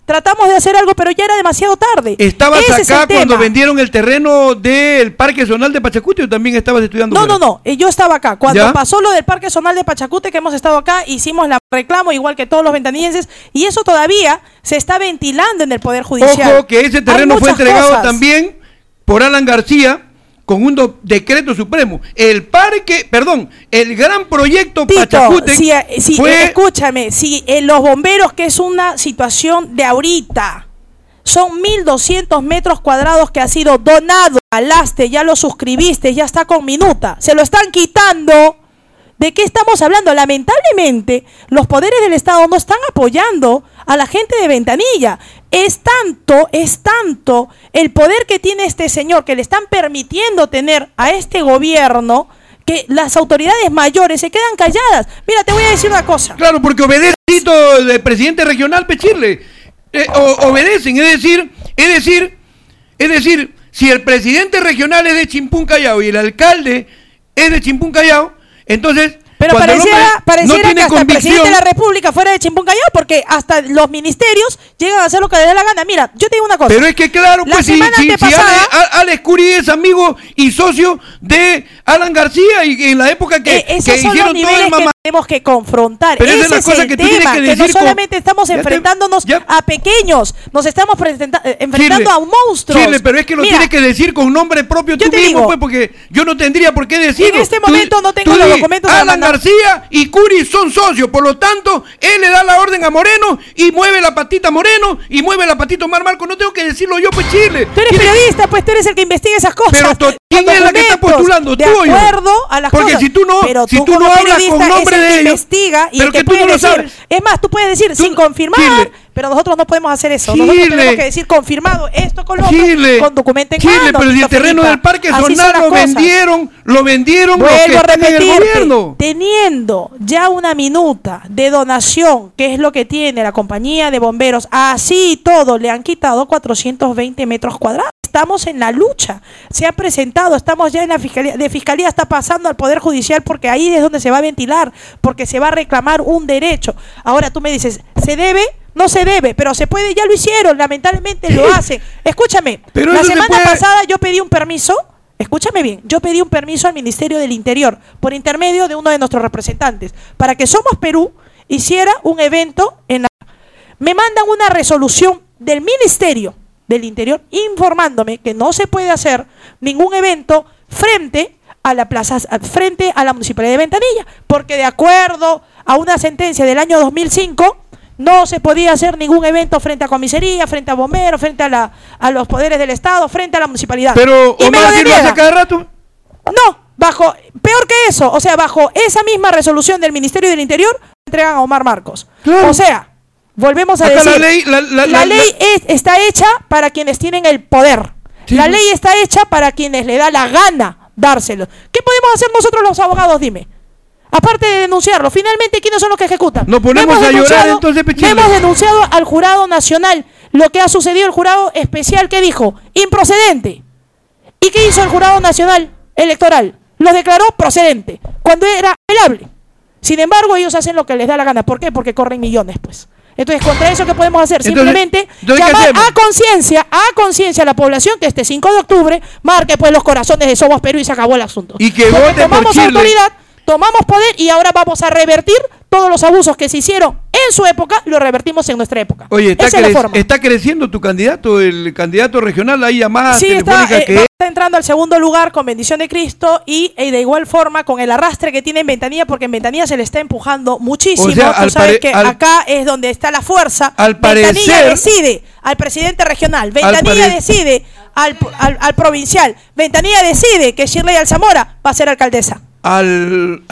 tratamos de hacer algo, pero ya era demasiado tarde. ¿Estabas Ese es acá el cuando tema. vendieron el terreno del Parque Zonal de Pachacute o también estabas estudiando? No, fuera? no, no, eh, yo estaba acá. Cuando ¿Ya? pasó lo del Parque Zonal de Pachacute, que hemos estado acá, hicimos la reclamo, igual que todos los ventanillenses, y eso todavía se está ventilando en el Poder Judicial. Ojo, que ese Hay terreno fue muchas entregado cosas. también por Alan García con un do- decreto supremo. El parque, perdón, el gran proyecto Tito, Pachacute si, eh, si, fue... eh, escúchame, si eh, los bomberos, que es una situación de ahorita, son mil doscientos metros cuadrados que ha sido donado al ASTE, ya lo suscribiste, ya está con minuta, se lo están quitando. ¿De qué estamos hablando? Lamentablemente, los poderes del Estado no están apoyando a la gente de Ventanilla. Es tanto, es tanto el poder que tiene este señor, que le están permitiendo tener a este gobierno, que las autoridades mayores se quedan calladas. Mira, te voy a decir una cosa. Claro, porque obedece del presidente regional Pechirle. Eh, o- obedecen, es decir, es decir, es decir, si el presidente regional es de Chimpún Callao y el alcalde es de Chimpún Callao, entonces Pero cuando el pareciera, hombre pareciera no tiene que hasta el presidente convicción, de la República fuera de Chimpún Callao, porque hasta los ministerios llegan a hacer lo que les dé la gana. Mira, yo te digo una cosa. pero es que claro, La pues si, semana si, si antepasada- Ale- A- Alex Curi es amigo y socio de Alan García y en la época que, Eh, esos que son los hicieron todo niveles el que mamá. tenemos que confrontar. Pero esa Ese es la es cosa el que tú tienes tema, que que, no decir con- solamente estamos Ya te- enfrentándonos ya- a pequeños, nos estamos presenta- eh, enfrentando Chile, a monstruos. Chile, pero es que lo Mira, tienes que decir con nombre propio yo tú te mismo, digo, pues, porque yo no tendría por qué decirlo. en este Tú- momento no tengo tú los di, documentos a Alan mandar. García y Curi son socios, por lo tanto, él le da la orden a Moreno y mueve la patita a Moreno y mueve la patita a Omar Marco. No tengo que decirlo yo, pues Chile. tú eres Tiene- periodista, pues tú eres el que investiga esas cosas. Pero to- ¿quién Con es la que está documentos, postulando? de ¿Tú o yo? acuerdo a las Porque cosas. si tú no- pero si tú como no hablas con periodista nombre es el de que ellos, investiga y pero el que, que tú puede no lo decir. sabes. Es más, tú puedes decir Tú- sin confirmar, Chile. pero nosotros no podemos hacer eso. Chile. Nosotros tenemos que decir confirmado esto con lo otro, Chile, con documento en Chile, mano, pero si Tito el terreno Filipa. del Parque Así son Zonal las lo cosas. vendieron, lo vendieron los que Vuelvo a están en el repetirte, gobierno. teniendo ya una minuta de donación, que es lo que tiene la compañía de bomberos, así y todo, le han quitado cuatrocientos veinte metros cuadrados. Estamos en la lucha, se ha presentado, estamos ya en la fiscalía, de fiscalía está pasando al Poder Judicial, porque ahí es donde se va a ventilar, porque se va a reclamar un derecho. Ahora tú me dices, ¿se debe? No se debe, pero se puede, ya lo hicieron, lamentablemente lo hacen. Escúchame, Pero la eso se semana puede- pasada yo pedí un permiso. Escúchame bien, yo pedí un permiso al Ministerio del Interior por intermedio de uno de nuestros representantes para que Somos Perú hiciera un evento en la... Me mandan una resolución del Ministerio del Interior informándome que no se puede hacer ningún evento frente a la plaza, frente a la Municipalidad de Ventanilla, porque de acuerdo a una sentencia del año dos mil cinco no se podía hacer ningún evento frente a comisaría, frente a bomberos, frente a, la, a los poderes del Estado, frente a la municipalidad. Pero Y me Omar lo sí lo hace deniegan. cada rato. No, bajo, peor que eso, o sea, bajo esa misma resolución del Ministerio del Interior, entregan a Omar Marcos. Claro. O sea, volvemos a Acá decir, la ley, la, la- la- ley es- está hecha para quienes tienen el poder. Sí. La ley está hecha para quienes le da la gana dárselo. ¿Qué podemos hacer nosotros los abogados? Dime. Aparte de denunciarlo, finalmente, ¿quiénes son los que ejecutan? Nos ponemos Hemos a llorar, denunciado- entonces, Pichile. Hemos denunciado al jurado nacional lo que ha sucedido. El jurado especial, ¿qué dijo? Improcedente. ¿Y qué hizo el jurado nacional electoral? Los declaró procedente, cuando era apelable. Sin embargo, ellos hacen lo que les da la gana. ¿Por qué? Porque corren millones, pues. Entonces, contra eso, ¿qué podemos hacer? Entonces, Simplemente entonces, ¿qué llamar hacemos? a conciencia, a conciencia a la población que este cinco de octubre marque pues los corazones de Somos Perú y se acabó el asunto. Y que Porque vote por tomamos Chile. autoridad, tomamos poder y ahora vamos a revertir todos los abusos que se hicieron en su época, lo revertimos en nuestra época. Oye, está, Esa es la cre- forma. está creciendo tu candidato, el candidato regional, hay llamadas Sí, está, telefónicas eh, que... está entrando al segundo lugar con bendición de Cristo y eh, de igual forma con el arrastre que tiene en Ventanilla, porque en Ventanilla se le está empujando muchísimo. O sea, Tú al sabes pare- que al- acá es donde está la fuerza. al Ventanilla parecer- decide al presidente regional, Ventanilla pare- decide al, al, al provincial, Ventanilla decide que Shirley Alzamora va a ser alcaldesa. Al...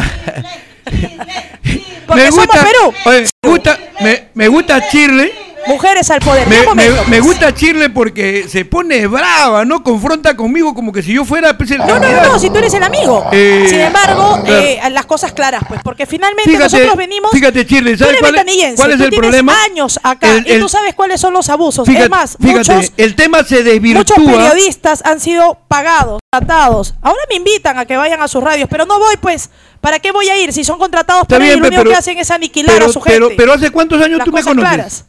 Porque somos Perú. oye, me gusta, me, me gusta Chirle. Mujeres al poder. Me, Un me- momento, me pues. gusta Chirle porque se pone brava, ¿no? Confronta conmigo como que si yo fuera pues, el No, no, no, candidato. no, si tú eres el amigo. Eh, Sin embargo, claro. eh, las cosas claras, pues, porque finalmente Fíjate, nosotros venimos. fíjate, Chirle, tú ¿sabes eres cuál es- ventanillense, cuál es tú el tienes problema? años acá El- y el- tú sabes cuáles son los abusos. Fíjate, es más, fíjate, muchos, el tema se desvirtúa. muchos periodistas han sido pagados, contratados. Ahora me invitan a que vayan a sus radios, pero no voy, pues. ¿Para qué voy a ir si son contratados Está por ellos y bien, lo único pero- que hacen es aniquilar pero, a su gente? pero, pero ¿hace cuántos años Las tú me cosas conoces? claras.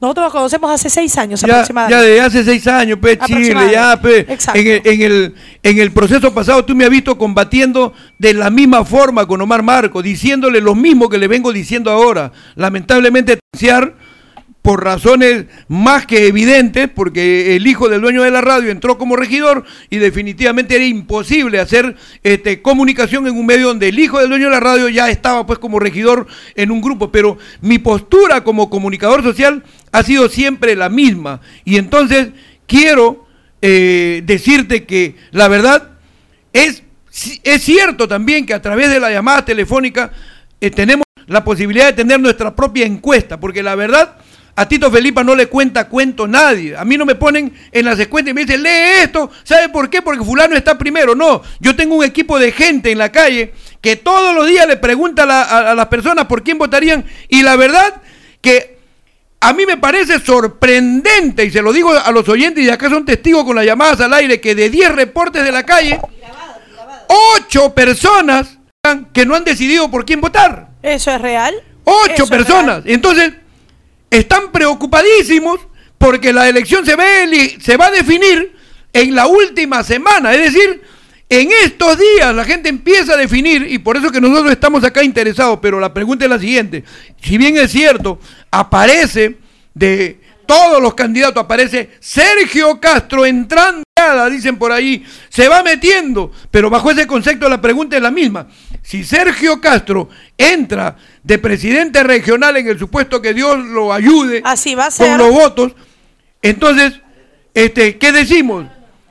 Nosotros nos conocemos hace seis años Ya, aproximadamente. ya de hace seis años, pe, Chile, ya, pe. Exacto. En el, en, el, en el proceso pasado tú me has visto combatiendo de la misma forma con Omar Marco, diciéndole lo mismo que le vengo diciendo ahora. Lamentablemente, por razones más que evidentes, porque el hijo del dueño de la radio entró como regidor y definitivamente era imposible hacer este, comunicación en un medio donde el hijo del dueño de la radio ya estaba pues como regidor en un grupo, pero mi postura como comunicador social ha sido siempre la misma, y entonces quiero eh, decirte que la verdad es, es cierto también que a través de la llamada telefónica eh, tenemos la posibilidad de tener nuestra propia encuesta, porque la verdad a Tito Felipa no le cuenta cuento nadie. A mí no me ponen en las encuestas y me dicen, lee esto, ¿sabe por qué? Porque fulano está primero. No, yo tengo un equipo de gente en la calle que todos los días le pregunta a, la, a, a las personas por quién votarían, y la verdad que a mí me parece sorprendente, y se lo digo a los oyentes, y acá son testigos con las llamadas al aire, que de diez reportes de la calle, ocho personas que no han decidido por quién votar. ¿Eso es real? Ocho personas. Entonces, están preocupadísimos porque la elección se, ve, se va a definir en la última semana. Es decir, en estos días la gente empieza a definir, y por eso que nosotros estamos acá interesados. Pero la pregunta es la siguiente: si bien es cierto, aparece de todos los candidatos, aparece Sergio Castro entrando, dicen por ahí, se va metiendo, pero bajo ese concepto la pregunta es la misma. Si Sergio Castro entra de presidente regional, en el supuesto que Dios lo ayude, así va a ser, con los votos, entonces, este, ¿qué decimos?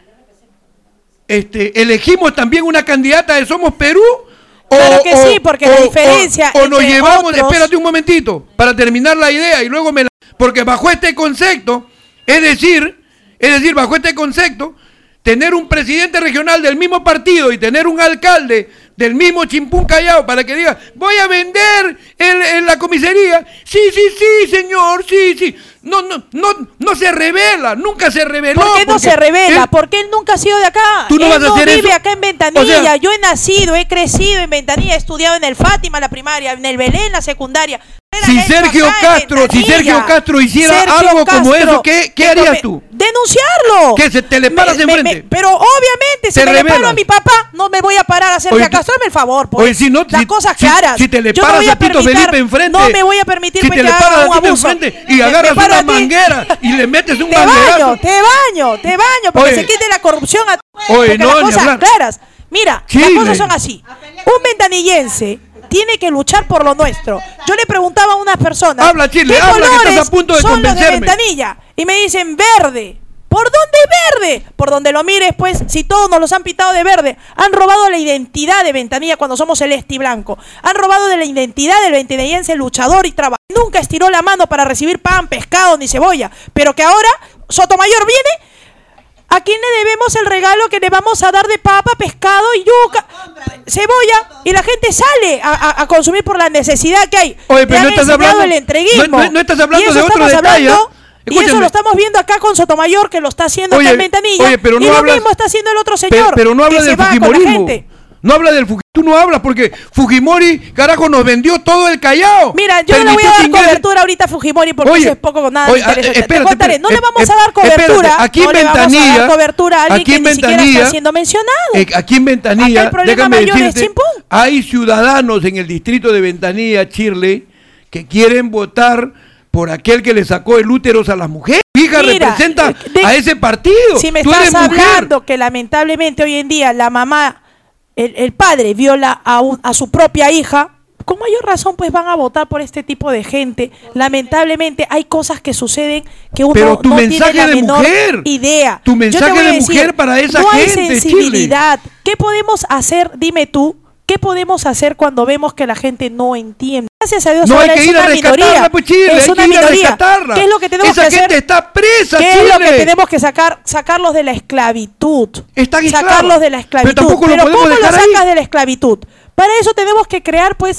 Este, ¿elegimos también una candidata de Somos Perú? O, claro que o, sí, porque o, la diferencia o, o nos entre llevamos, otros... espérate un momentito, para terminar la idea y luego me la... Porque bajo este concepto, es decir, es decir, bajo este concepto, tener un presidente regional del mismo partido y tener un alcalde del mismo Chimpún Callao para que diga, voy a vender en, en la comisaría, sí, sí, sí, señor, sí, sí, no, no, no, no se revela, nunca se reveló. ¿Por qué no se revela? Él, porque él nunca ha sido de acá. ¿Tú no él vas a no hacer vive eso? acá en Ventanilla. O sea, yo he nacido, he crecido en Ventanilla, he estudiado en el Fátima la primaria, en el Belén la secundaria. Si Sergio Castro, si Sergio Castro hiciera Sergio algo Castro, como eso, ¿qué, qué harías tú? Denunciarlo. ¿Qué? ¿Se te le paras me, enfrente? Me, me, pero obviamente, si me le paro a mi papá, no me voy a parar a Sergio Castro, hazme el favor. Pues, oye, si no, las si, cosas si, claras. Si te le yo paras no a Tito permitir, Felipe enfrente. No me voy a permitir si pues, te que le paras haga a un Tito abuso. enfrente y agarras una manguera y le metes un te manguerazo. Baño, te baño, te baño, porque oye, se quite la corrupción a oye, no, las cosas hablar. claras. Mira, Chile. las cosas son así. Un ventanillense tiene que luchar por lo nuestro. Yo le preguntaba a unas personas, habla, Chile, ¿qué habla, colores que estás a punto de son los de convencerme? Ventanilla? Y me dicen verde. ¿Por dónde verde? Por donde lo mires, pues, si todos nos los han pintado de verde. Han robado la identidad de Ventanilla cuando somos celeste y blanco. Han robado de la identidad del ventanillense luchador y trabajador. Nunca estiró la mano para recibir pan, pescado ni cebolla. Pero que ahora Sotomayor viene. ¿A quién le debemos el regalo que le vamos a dar de papa, pescado y yuca, cebolla? Y la gente sale a, a, a consumir por la necesidad que hay. Oye, pero no estás hablando, el entreguismo. No, no, no estás hablando de otro detalle. Hablando, y Escúchame. eso lo estamos viendo acá con Sotomayor, que lo está haciendo oye, acá en Ventanilla. Oye, pero no y lo hablas, mismo está haciendo el otro señor. Pero, pero no habla que del se va con la fujimorismo. gente. No habla del Fujimori. Tú no hablas porque Fujimori, carajo, nos vendió todo el Callao. Mira, yo no le voy a dar cobertura ahorita a Fujimori porque oye, eso es poco con nada oye, interesante. espérate, Te contaré, no espérate, le vamos eh, a dar cobertura. Espérate, aquí no en le vamos Ventanilla, a dar cobertura a alguien aquí que en ni siquiera Ventanilla, está siendo mencionado. Eh, aquí en Ventanilla, Acá el problema déjame mayor es decirte, Chimpún. hay ciudadanos en el distrito de Ventanilla, Chirley, que quieren votar por aquel que le sacó el útero a las mujeres. Hija, Mira, representa de, a ese partido. Si me Tú estás eres mujer. hablando que lamentablemente hoy en día la mamá, el, el padre viola a, un, a su propia hija, con mayor razón pues van a votar por este tipo de gente. Lamentablemente hay cosas que suceden que uno Pero tu no mensaje tiene la de menor mujer, idea. tu mensaje de decir, mujer para esa no gente, hay sensibilidad. Chile. ¿Qué podemos hacer? Dime tú. ¿Qué podemos hacer cuando vemos que la gente no entiende? Gracias a Dios, no ahora hay que es ir una a rescatarla, minoría. Pues, Chile, es hay una que ir minoría. a rescatarla. ¿Qué es lo que tenemos Esa que hacer? gente está presa, ¿Qué Chile? es lo que tenemos que sacar? Sacarlos de la esclavitud. Están Sacarlos de la esclavitud. Pero tampoco Pero lo podemos ¿cómo lo dejar sacas ahí? de la esclavitud? Para eso tenemos que crear, pues,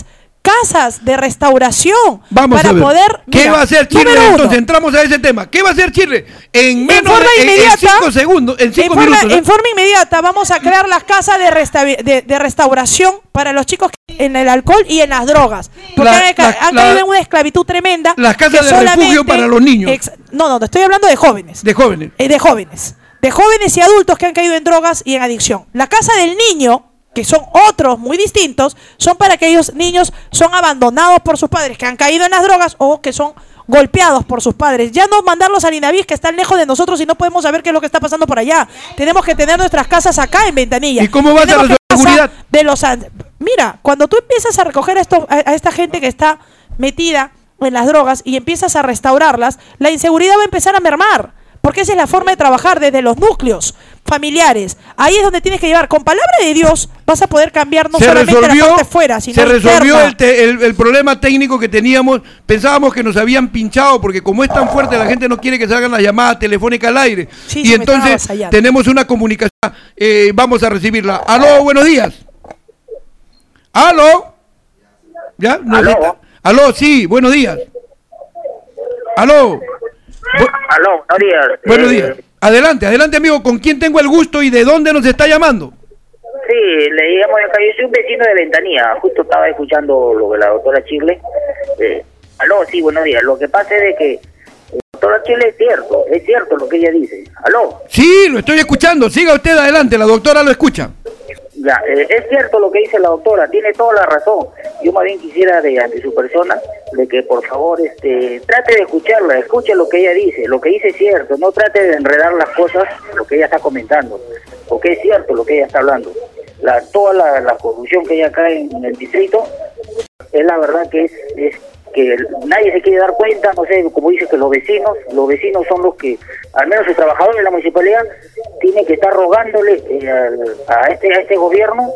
casas de restauración. Vamos para a ver. poder. ¿Qué mira, va a hacer Chile? número uno, Entonces entramos a ese tema. ¿Qué va a hacer Chile? En menos forma de en- en inmediata, cinco segundos, en cinco en, forma, minutos. ¿no? en forma inmediata vamos a crear las casas de, resta- de, de restauración para los chicos que- en el alcohol y en las drogas. Porque La- han, ca- la- han la- caído en una esclavitud tremenda. Las casas que de refugio solamente- para los niños. Ex- no, no, no, estoy hablando de jóvenes. De jóvenes. Eh, de jóvenes. De jóvenes y adultos que han caído en drogas y en adicción. La casa del niño, que son otros muy distintos, son para aquellos niños son abandonados por sus padres, que han caído en las drogas o que son golpeados por sus padres. Ya no mandarlos al Inavís, que están lejos de nosotros y no podemos saber qué es lo que está pasando por allá. Tenemos que tener nuestras casas acá en Ventanilla. ¿Y cómo va a ser Tenemos la que pasar seguridad? de los an- Mira, cuando tú empiezas a recoger a, esto, a, a esta gente que está metida en las drogas y empiezas a restaurarlas, la inseguridad va a empezar a mermar. Porque esa es la forma de trabajar desde los núcleos familiares. Ahí es donde tienes que llevar. Con palabra de Dios vas a poder cambiar no se solamente resolvió, la parte fuera, sino se resolvió interna. el, te- el- el problema técnico que teníamos. Pensábamos que nos habían pinchado porque como es tan fuerte la gente no quiere que salgan las llamadas telefónicas al aire. Sí, y se me estaba entonces avasallando. tenemos una comunicación. Eh, vamos a recibirla. Aló, buenos días. Aló. ¿Ya? ¿Nos Aló. está? Aló, sí, buenos días. Aló. Bu- Aló, buenos días. buenos Eh, días. Adelante, adelante amigo, ¿con quién tengo el gusto y de dónde nos está llamando? Sí, le llamo de acá. Yo soy un vecino de Ventanilla. Justo estaba escuchando lo de la doctora Chirle. Eh, aló, sí, buenos días. Lo que pasa es de que la doctora Chirle es cierto, es cierto lo que ella dice. Aló. Sí, lo estoy escuchando. Siga usted adelante, la doctora lo escucha. Ya, eh, es cierto lo que dice la doctora, tiene toda la razón. Yo más bien quisiera de ante su persona de que por favor este trate de escucharla, escuche lo que ella dice, lo que dice es cierto, no trate de enredar las cosas, lo que ella está comentando, porque es cierto lo que ella está hablando. La toda la, la corrupción que hay acá en, en el distrito es la verdad que es, es que nadie se quiere dar cuenta, no sé, como dice que los vecinos, los vecinos son los que, al menos el trabajador de la municipalidad, tiene que estar rogándole eh, al- a este a este gobierno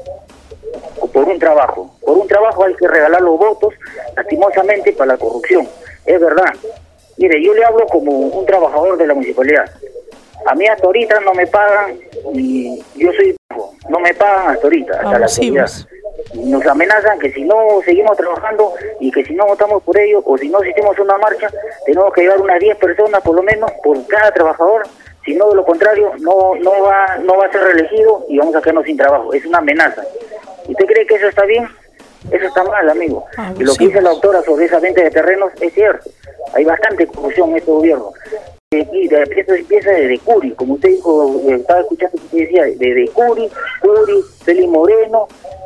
por un trabajo. Por un trabajo hay que regalar los votos, lastimosamente, para la corrupción. Es verdad. Mire, yo le hablo como un trabajador de la municipalidad. A mí hasta ahorita no me pagan, y yo soy hijo, no me pagan hasta ahorita, hasta la actualidad. Abusivos. Nos amenazan que si no seguimos trabajando y que si no votamos por ello o si no hicimos una marcha, tenemos que llevar unas diez personas por lo menos por cada trabajador. Si no, de lo contrario, no no va no va a ser reelegido y vamos a quedarnos sin trabajo. Es una amenaza. ¿Usted cree que eso está bien? Eso está mal, amigo. Y lo que dice la doctora sobre esa venta de terrenos es cierto. Hay bastante corrupción en este gobierno. Eh, Y de, esto empieza desde Curi, como usted dijo, eh, estaba escuchando que usted decía, desde Curi, Curi, Félix Moreno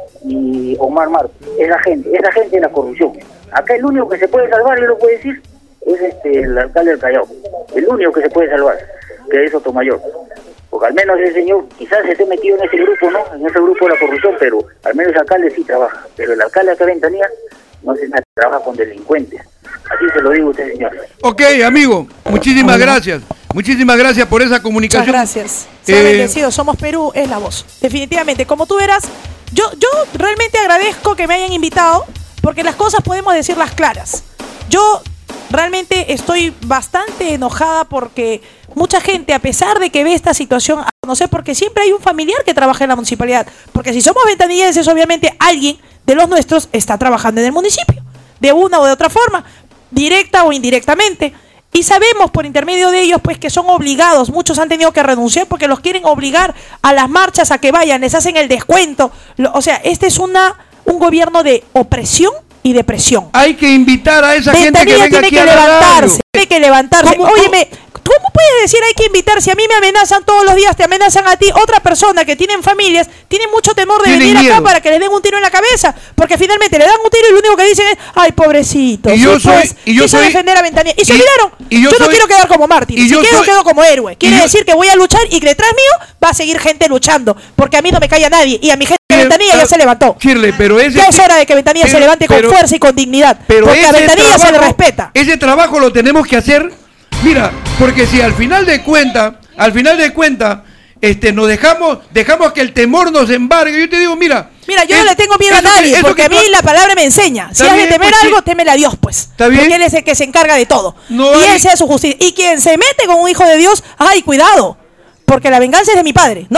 y Omar Marcos. Esa gente, esa gente es la corrupción. Acá el único que se puede salvar, yo lo puedo decir, es este el alcalde del Callao. El único que se puede salvar, que es Sotomayor. Porque al menos ese señor quizás esté metido en ese grupo, ¿no? En ese grupo de la corrupción, pero al menos el alcalde sí trabaja. Pero el alcalde acá de Ventanilla no se trabaja con delincuentes. Así se lo digo a usted, señor. Ok, amigo, muchísimas gracias. Muchísimas gracias por esa comunicación. Muchas gracias. Sea Eh, bendecido. Somos Perú, es la voz. Definitivamente. Como tú verás, yo, yo realmente agradezco que me hayan invitado porque las cosas podemos decirlas claras. Yo realmente estoy bastante enojada porque mucha gente, a pesar de que ve esta situación, a conocer, porque siempre hay un familiar que trabaja en la municipalidad. Porque si somos ventanillenses, obviamente alguien de los nuestros está trabajando en el municipio, de una o de otra forma, directa o indirectamente. Y sabemos por intermedio de ellos pues que son obligados, muchos han tenido que renunciar porque los quieren obligar a las marchas a que vayan, les hacen el descuento. Lo- o sea, este es una un gobierno de opresión y de presión. Hay que invitar a esa gente que Ventanilla venga tiene aquí que a la levantarse, radio. tiene que levantarse. ¿Cómo- Óyeme, ¿cómo puedes decir hay que invitar si a mí me amenazan todos los días, te amenazan a ti? Otra persona que tienen familias, tiene mucho temor de Tienen venir acá miedo. para que le den un tiro en la cabeza, porque finalmente le dan un tiro y lo único que dicen es, ay, pobrecito. Y yo sí, soy- pues, y yo quiso soy- defender a Ventanilla. Y se y- olvidaron. y yo yo no soy- quiero quedar como mártir, y si yo quiero soy- quedo como héroe. Quiere y yo- decir que voy a luchar y que detrás mío va a seguir gente luchando, porque a mí no me calla nadie y a mi gente de Ventanilla ya se levantó. Shirley, pero ese Ya es hora de que Ventanilla se pero- levante con pero- fuerza y con dignidad, Pero porque a ese Ventanilla se le trabajo- respeta. Ese trabajo lo tenemos que hacer, mira, porque si al final de cuenta, al final de cuenta, este, nos dejamos, dejamos que el temor nos embargue. Yo te digo, mira, Mira, yo no es- le tengo miedo a eso que- nadie, eso porque que a mí tú- la palabra me enseña. Si Está has de bien, temer pues, sí. algo, témele a Dios, pues. Está bien. Porque Él es el que se encarga de todo. No y hay- Él sea su justicia. Y quien se mete con un hijo de Dios, ay, cuidado. Porque la venganza es de mi padre, no mía.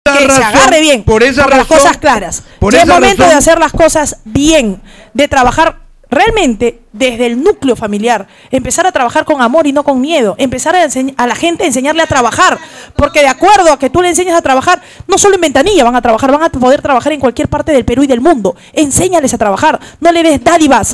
que razón, se agarre bien, por esa con las razón, cosas claras. por Ya es esa momento razón- de hacer las cosas bien, de trabajar realmente desde el núcleo familiar, empezar a trabajar con amor y no con miedo, empezar a, enseñ- a la gente a enseñarle a trabajar, porque de acuerdo a que tú le enseñas a trabajar, no solo en Ventanilla van a trabajar, van a poder trabajar en cualquier parte del Perú y del mundo. Enséñales a trabajar, no le des dádivas.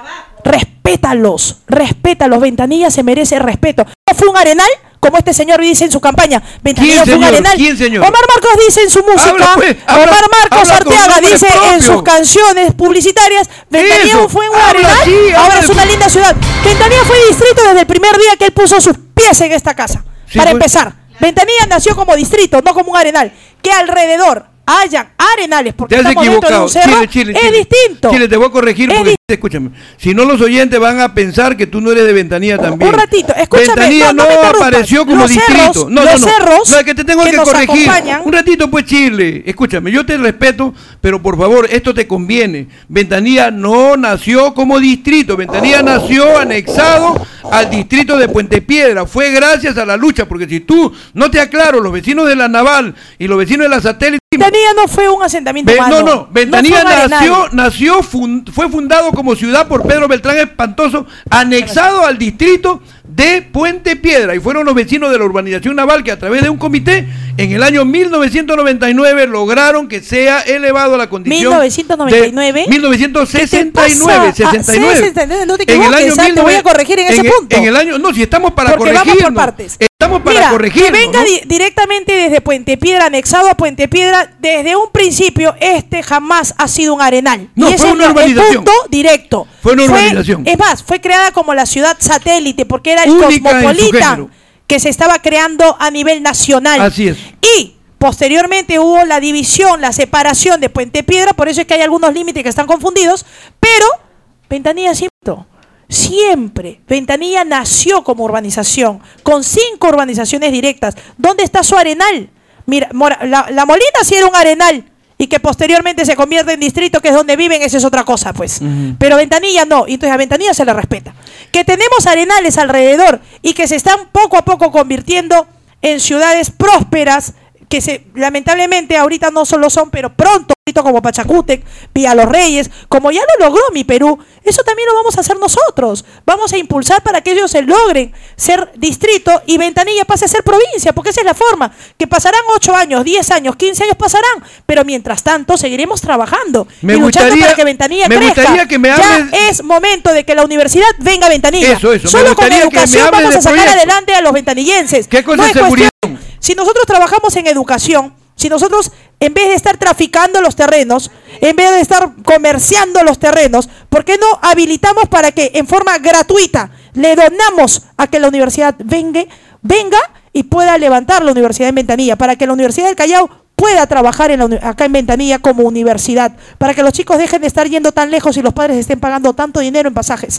Respétalos, respétalos. Ventanilla se merece respeto. ¿No fue un arenal? Como este señor dice en su campaña, Ventanilla fue un señor? arenal. ¿Quién, señor? Omar Marcos dice en su música, Habla, pues, habla- Omar Marcos habla con Arteaga nombre dice en propio. sus canciones publicitarias, Ventanilla Eso, fue un habla arenal, así, ahora habla es de- una linda ciudad. Ventanilla fue distrito desde el primer día que él puso sus pies en esta casa. Sí, Para pues. empezar, Ventanilla nació como distrito, no como un arenal. Que alrededor hayan arenales, porque Te has estamos dentro de equivocado. un cerro, Chile, Chile, es Chile. distinto. Chile, te voy a corregir Es porque, di- escúchame, si no los oyentes van a pensar que tú no eres de Ventanilla también. Un ratito, escúchame, Ventanilla no, no, no me interrumpas. apareció como Los distrito. cerros, no, los no, no. cerros No, es que te tengo que que, nos corregir. acompañan. Un ratito, pues, Chile. Escúchame, yo te respeto, pero por favor, esto te conviene. Ventanilla no nació como distrito. Ventanilla nació anexado al distrito de Puente Piedra. Fue gracias a la lucha, porque si tú no te aclaro, los vecinos de la Naval y los vecinos de la Satélite. Ventanilla no fue un asentamiento Ve- humano. no, no, Ventanilla No fue un arenal. nació, nació fun- fue fundado como ciudad por Pedro Beltrán Espantoso, anexado al distrito de Puente Piedra, y fueron los vecinos de la urbanización naval que a través de un comité en el año mil novecientos noventa y nueve lograron que sea elevado a la condición mil novecientos noventa y nueve. de mil novecientos sesenta y nueve, ¿Qué te pasa? sesenta y nueve. Ah, sesenta y nueve, no te En el equivoques, año ah, te mil nove- voy a corregir en ese el- punto. En el año, no, si estamos para Porque vamos corregir. por partes. Estamos para Mira, corregir. que venga di- directamente desde Puente Piedra, anexado a Puente Piedra, desde un principio, este jamás ha sido un arenal. No, y ese fue es una el- el urbanización. punto directo. Fue una urbanización. Es más, fue creada como la ciudad satélite, porque era el Única en su cosmopolitan género. que se estaba creando a nivel nacional. Así es. Y posteriormente hubo la división, la separación de Puente Piedra, por eso es que hay algunos límites que están confundidos, pero Ventanilla siempre, siempre, Ventanilla nació como urbanización, con cinco urbanizaciones directas. ¿Dónde está su arenal? Mira, Mora- la, la Molina sí era un arenal, y que posteriormente se convierte en distrito, que es donde viven, esa es otra cosa, pues. Ujú. Pero Ventanilla no, y entonces a Ventanilla se le respeta. Que tenemos arenales alrededor y que se están poco a poco convirtiendo en ciudades prósperas, que se lamentablemente ahorita no solo son, pero pronto, como Pachacútec, Villa Los Reyes, como ya lo logró mi Perú, eso también lo vamos a hacer nosotros. Vamos a impulsar para que ellos se logren ser distrito y Ventanilla pase a ser provincia, porque esa es la forma, que pasarán ocho años, diez años, quince años pasarán, pero mientras tanto seguiremos trabajando Me y luchando gustaría- para que Ventanilla me crezca. gustaría que me Ya hables- es momento de que la universidad venga a Ventanilla. Eso, eso, me Solo con gustaría que me educación hables vamos a de sacar proyectos. adelante a los ventanillenses. ¿Qué cosa No es es cuestión- seguridad? Si nosotros trabajamos en educación, si nosotros, en vez de estar traficando los terrenos, en vez de estar comerciando los terrenos, ¿por qué no habilitamos para que en forma gratuita le donamos a que la universidad venga, venga y pueda levantar la universidad en Ventanilla, para que la Universidad del Callao pueda trabajar en la uni- acá en Ventanilla como universidad, para que los chicos dejen de estar yendo tan lejos y los padres estén pagando tanto dinero en pasajes?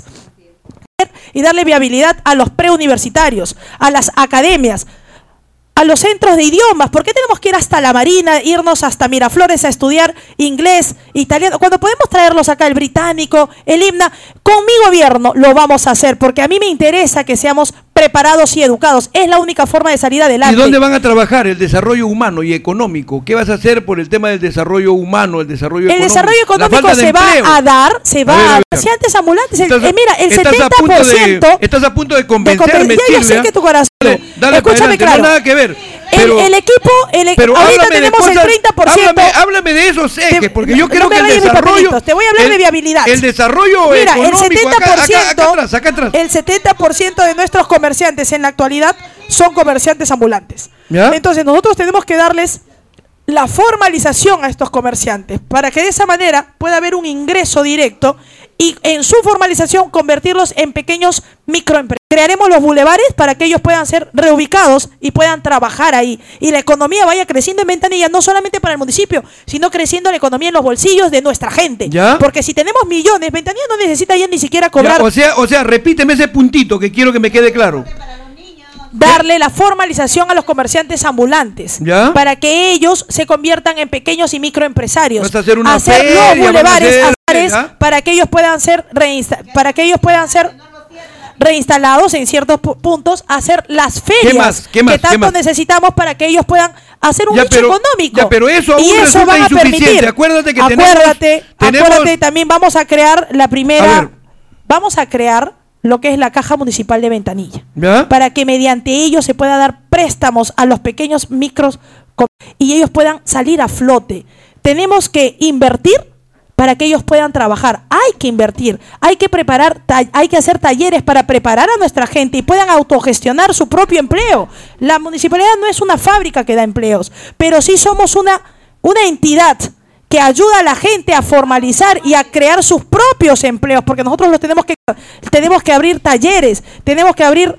Y darle viabilidad a los preuniversitarios, a las academias, a los centros de idiomas. ¿Por qué tenemos que ir hasta la Marina, irnos hasta Miraflores a estudiar inglés, italiano, cuando podemos traerlos acá, el británico, el himna? Con mi gobierno lo vamos a hacer, porque a mí me interesa que seamos preparados y educados. Es la única forma de salir adelante. ¿Y dónde van a trabajar el desarrollo humano y económico? ¿Qué vas a hacer por el tema del desarrollo humano, el desarrollo El económico? desarrollo La económico falta de se va empleo. a dar, se va A ver, a, a ver. comerciantes ambulantes. El- Estás- eh, mira, el estás a setenta punto por de- ciento Estás a punto de de convencerme, conven- ya yo Silvia. sé que tu corazón. Dale, dale para Escúchame adelante, claro. no nada que ver. El, Pero, el equipo, el, e- pero ahorita háblame de tenemos el cosas- treinta por ciento. Háblame, háblame de esos ejes, Te- porque yo no creo me que el vayas mis desarrollo... papelitos, te voy a hablar el- de viabilidad. El desarrollo Mira, el económico, setenta acá, por acá, ciento, acá atrás, acá atrás. el setenta por ciento de nuestros comerciantes en la actualidad son comerciantes ambulantes. ¿Ya? Entonces nosotros tenemos que darles la formalización a estos comerciantes para que de esa manera pueda haber un ingreso directo y en su formalización convertirlos en pequeños microempresarios. Crearemos los bulevares para que ellos puedan ser reubicados y puedan trabajar ahí. Y la economía vaya creciendo en Ventanilla, no solamente para el municipio, sino creciendo la economía en los bolsillos de nuestra gente. ¿Ya? Porque si tenemos millones, Ventanilla no necesita ya ni siquiera cobrar, Ya, o sea, o sea, repíteme ese puntito que quiero que me quede claro. darle la formalización a los comerciantes ambulantes. ¿Ya? Para que ellos se conviertan en pequeños y microempresarios. Vas a hacer una hacer feria, los van a bulevares, hacer- hacer- ¿ya? para que ellos puedan ser reinsta- para que ellos puedan ser reinstalados en ciertos pu- puntos a hacer las ferias ¿Qué más? ¿Qué más? que tanto ¿Qué más? necesitamos para que ellos puedan hacer un Ya, nicho pero- económico. ya, pero eso aún y eso resulta van a insuficiente. permitir. Acuérdate que acuérdate, tenemos- tenemos- acuérdate, también vamos a crear la A primera, ver. vamos a crear lo que es la Caja Municipal de Ventanilla, ¿Ya? para que mediante ello se pueda dar préstamos a los pequeños micros com- y ellos puedan salir a flote. Tenemos que invertir para que ellos puedan trabajar. Hay que invertir, hay que preparar, ta- hay que hacer talleres para preparar a nuestra gente y puedan autogestionar su propio empleo. La municipalidad no es una fábrica que da empleos, pero sí somos una, una entidad que ayuda a la gente a formalizar y a crear sus propios empleos, porque nosotros los tenemos que tenemos que abrir talleres, tenemos que abrir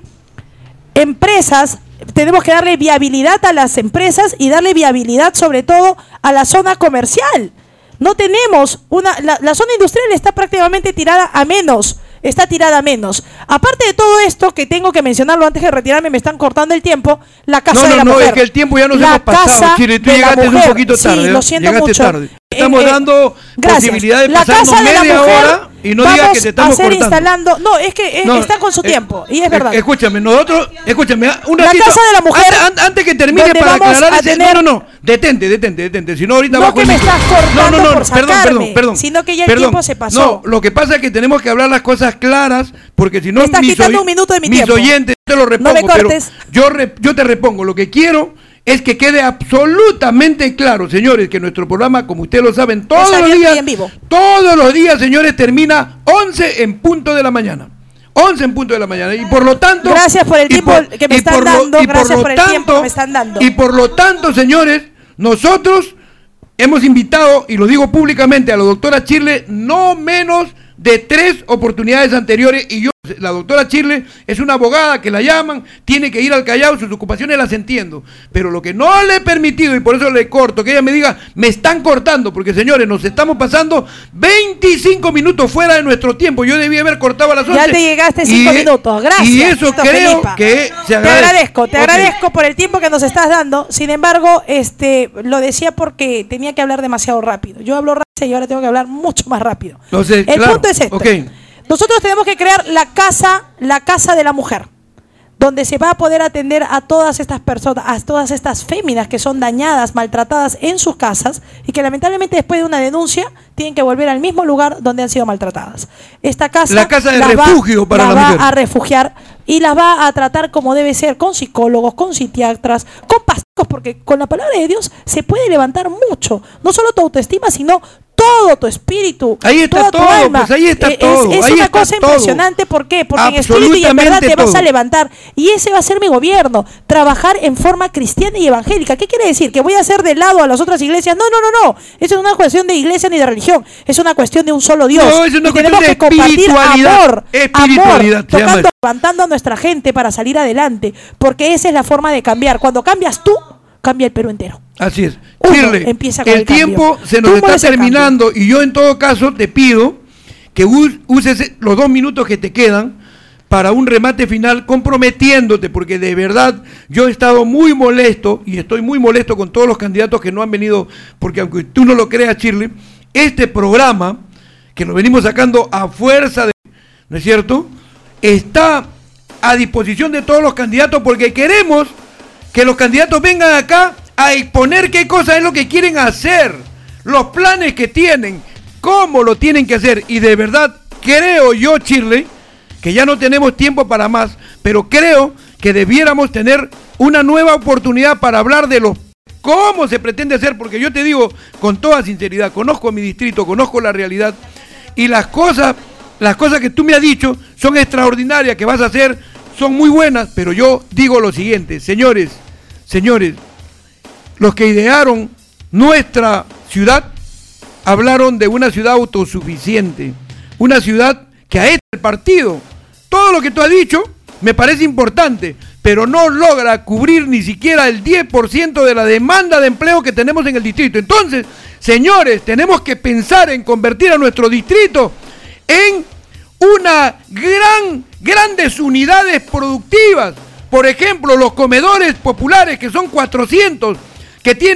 empresas, tenemos que darle viabilidad a las empresas y darle viabilidad sobre todo a la zona comercial. No tenemos una la, la zona industrial está prácticamente tirada a menos, está tirada a menos. Aparte de todo esto que tengo que mencionarlo antes de retirarme, me están cortando el tiempo, la casa No, de no, la no, mujer. es que el tiempo ya nos La hemos pasado, casa Chile, tú de la llegaste un mujer. poquito tarde, Sí, ¿eh? lo siento Llegaste mucho. tarde. Estamos Eh, eh, dando gracias. posibilidad de La pasarnos casa de la media mujer, hora y no vamos digas que te estamos a ser cortando. instalando, no, es que eh, No, están con su eh, tiempo y es eh, verdad. Escúchame, nosotros, escúchame, un La ratito. casa de la mujer, Antes, an- antes que termine donde para vamos aclarar a ese, tener- no, no, no, detente, detente, detente, si no ahorita No bajo que el me micro. estás cortando no, no, no, por perdón, sacarme, perdón, perdón. sino que ya el perdón. tiempo se pasó. No, lo que pasa es que tenemos que hablar las cosas claras, porque si no Me estás mis quitando oy- un minuto de mi mis tiempo. oyentes te lo repongo, me pero cortes. yo re- yo te repongo, lo que quiero es que quede absolutamente claro, señores, que nuestro programa, como ustedes lo saben, todos los abierto y días, en vivo. todos los días, señores, termina once en punto de la mañana. once en punto de la mañana. Y por lo tanto... Gracias por el y tiempo que me y están por lo- dando, y por gracias lo por el tiempo que me están dando. Y por lo tanto, señores, nosotros hemos invitado, y lo digo públicamente, a la doctora Chirle no menos de tres oportunidades anteriores, y yo, la doctora Chirle es una abogada que la llaman, tiene que ir al Callao, sus ocupaciones las entiendo, pero lo que no le he permitido, y por eso le corto, que ella me diga, me están cortando, porque señores, nos estamos pasando veinticinco minutos fuera de nuestro tiempo, yo debí haber cortado a las once. Ya te llegaste cinco y, minutos, gracias. Y eso Listo, creo Felipa. que se Te agradece. agradezco, te Ok. agradezco por el tiempo que nos estás dando. Sin embargo, este, lo decía porque tenía que hablar demasiado rápido. Yo hablo rápido y ahora tengo que hablar mucho más rápido. No sé, el claro, punto es este. ok. Nosotros tenemos que crear la casa, la casa de la mujer, donde se va a poder atender a todas estas personas, a todas estas féminas que son dañadas, maltratadas en sus casas y que lamentablemente después de una denuncia tienen que volver al mismo lugar donde han sido maltratadas. Esta casa, La casa de las va- refugio para las la va mujer. a refugiar y las va a tratar como debe ser, con psicólogos, con psiquiatras, con pastores, porque con la palabra de Dios se puede levantar mucho, no solo tu autoestima, sino todo tu espíritu, Ahí está toda tu todo, alma. pues ahí está Eh, es, todo, es ahí una está cosa todo. impresionante, ¿por qué? Porque en espíritu y en verdad te Absolutamente vas a todo. levantar. Y ese va a ser mi gobierno, trabajar en forma cristiana y evangélica. ¿Qué quiere decir? ¿Que voy a hacer de lado a las otras iglesias? No, no, no, no. Eso no es una cuestión de iglesia ni de religión. Es una cuestión de un solo Dios. No, es una y tenemos cuestión de que compartir espiritualidad. amor, Espiritualidad, amor, se llama tocando, eso. levantando a nuestra gente para salir adelante. Porque esa es la forma de cambiar. Cuando cambias tú, cambia el Perú entero. Así es. Uno Chirle, empieza con el, el cambio. tiempo se nos Tú está mueves el terminando y yo en todo caso te pido que us- uses los dos minutos que te quedan para un remate final comprometiéndote, porque de verdad yo he estado muy molesto y estoy muy molesto con todos los candidatos que no han venido, porque aunque tú no lo creas, Chirle, este programa, que lo venimos sacando a fuerza de, ¿no es cierto?, está a disposición de todos los candidatos porque queremos que los candidatos vengan acá a exponer qué cosa es lo que quieren hacer, los planes que tienen, cómo lo tienen que hacer. Y de verdad creo yo, Chirle, que ya no tenemos tiempo para más, pero creo que debiéramos tener una nueva oportunidad para hablar de los cómo se pretende hacer, porque yo te digo con toda sinceridad, conozco mi distrito, conozco la realidad, y las cosas, las cosas que tú me has dicho son extraordinarias, que vas a hacer, son muy buenas, pero yo digo lo siguiente, señores, señores, los que idearon nuestra ciudad hablaron de una ciudad autosuficiente, una ciudad que a este partido, todo lo que tú has dicho me parece importante, pero no logra cubrir ni siquiera el diez por ciento de la demanda de empleo que tenemos en el distrito. Entonces, señores, tenemos que pensar en convertir a nuestro distrito en una gran, grandes unidades productivas. Por ejemplo, los comedores populares, que son cuatrocientos, que tienen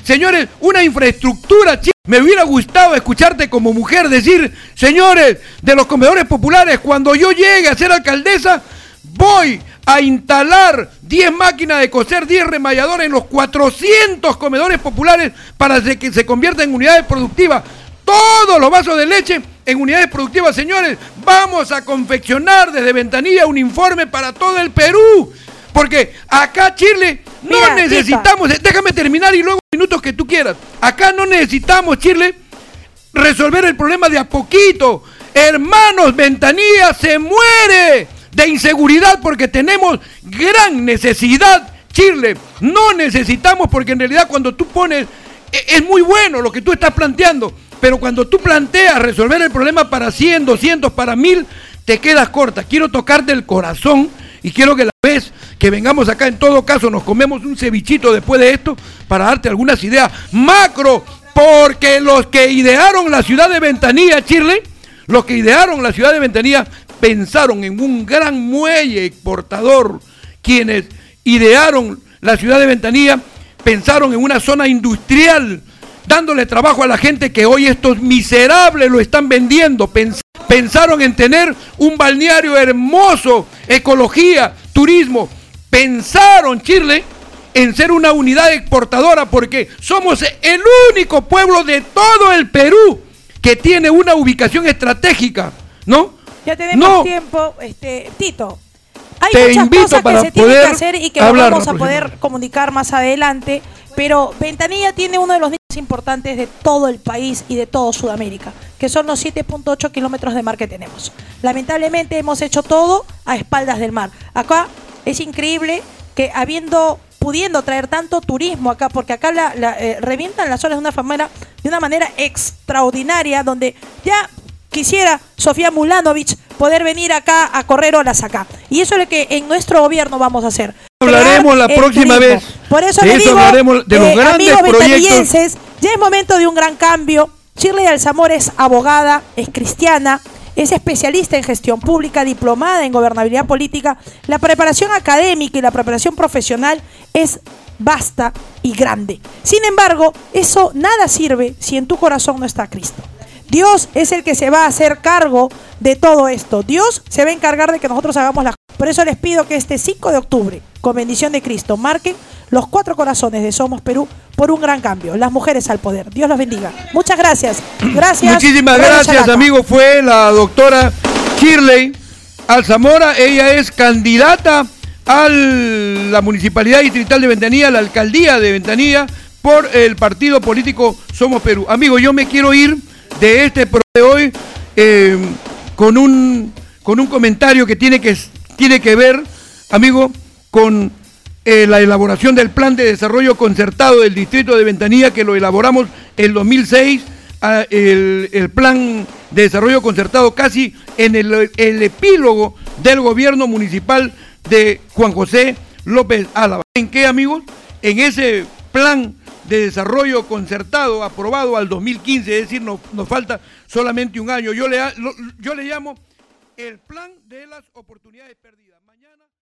señores, una infraestructura, Chile. Me hubiera gustado escucharte como mujer decir, señores de los comedores populares, cuando yo llegue a ser alcaldesa, voy a instalar diez máquinas de coser, diez remalladores en los cuatrocientos comedores populares para que se conviertan en unidades productivas. Todos los vasos de leche en unidades productivas, señores. Vamos a confeccionar desde Ventanilla un informe para todo el Perú. Porque acá, Chile, no Mira, necesitamos, tita. déjame terminar y luego minutos que tú quieras. Acá no necesitamos, Chile, resolver el problema de a poquito. Hermanos, Ventanilla se muere de inseguridad porque tenemos gran necesidad, Chile. No necesitamos, porque en realidad cuando tú pones, es muy bueno lo que tú estás planteando, pero cuando tú planteas resolver el problema para cien, doscientos, para mil, te quedas corta. Quiero tocarte el corazón y quiero que la vez que vengamos acá, en todo caso, nos comemos un cevichito después de esto para darte algunas ideas macro, porque los que idearon la ciudad de Ventanilla, Chile, los que idearon la ciudad de Ventanilla pensaron en un gran muelle exportador. Quienes idearon la ciudad de Ventanilla pensaron en una zona industrial, dándole trabajo a la gente que hoy estos miserables lo están vendiendo. Pens- pensaron en tener un balneario hermoso, ecología, turismo. Pensaron, Chile, en ser una unidad exportadora, porque somos el único pueblo de todo el Perú que tiene una ubicación estratégica, ¿no? Ya tenemos no. tiempo, este, Tito. Hay Te muchas invito cosas para que se tienen poder que hacer y que hablar vamos a la poder próxima. comunicar más adelante, pero Ventanilla tiene uno de los nichos importantes de todo el país y de todo Sudamérica, que son los siete punto ocho kilómetros de mar que tenemos. Lamentablemente hemos hecho todo a espaldas del mar. Acá es increíble que habiendo, pudiendo traer tanto turismo acá, porque acá la, la, eh, revientan las olas de una manera, de una manera extraordinaria, donde ya quisiera Sofía Mulanovich poder venir acá a correr olas acá. Y eso es lo que en nuestro gobierno vamos a hacer. Hablaremos la próxima turismo. vez. Por eso de le eso digo, hablaremos de los eh, grandes amigos proyectos. ventanillenses, ya es momento de un gran cambio. Shirley Alzamora es abogada, es cristiana, es especialista en gestión pública, diplomada en gobernabilidad política. La preparación académica y la preparación profesional es vasta y grande. Sin embargo, eso nada sirve si en tu corazón no está Cristo. Dios es el que se va a hacer cargo de todo esto. Dios se va a encargar de que nosotros hagamos las cosas. Por eso les pido que este cinco de octubre, con bendición de Cristo, marquen los cuatro corazones de Somos Perú por un gran cambio. Las mujeres al poder. Dios los bendiga. Muchas gracias. Gracias. Muchísimas Radio gracias, Chalaca. amigo. Fue la doctora Shirley Alzamora. Ella es candidata a la Municipalidad Distrital de Ventanilla, a la Alcaldía de Ventanilla, por el partido político Somos Perú. Amigo, yo me quiero ir de este programa de hoy eh, con un con un comentario que tiene que tiene que ver, amigo, con eh, la elaboración del plan de desarrollo concertado del distrito de Ventanilla, que lo elaboramos en dos mil seis, a, el, el plan de desarrollo concertado casi en el, el epílogo del gobierno municipal de Juan José López Álava. ¿En qué, amigos? En ese plan de desarrollo concertado aprobado al dos mil quince, es decir, nos, nos falta solamente un año. Yo le, lo, yo le llamo el plan de las oportunidades perdidas. Mañana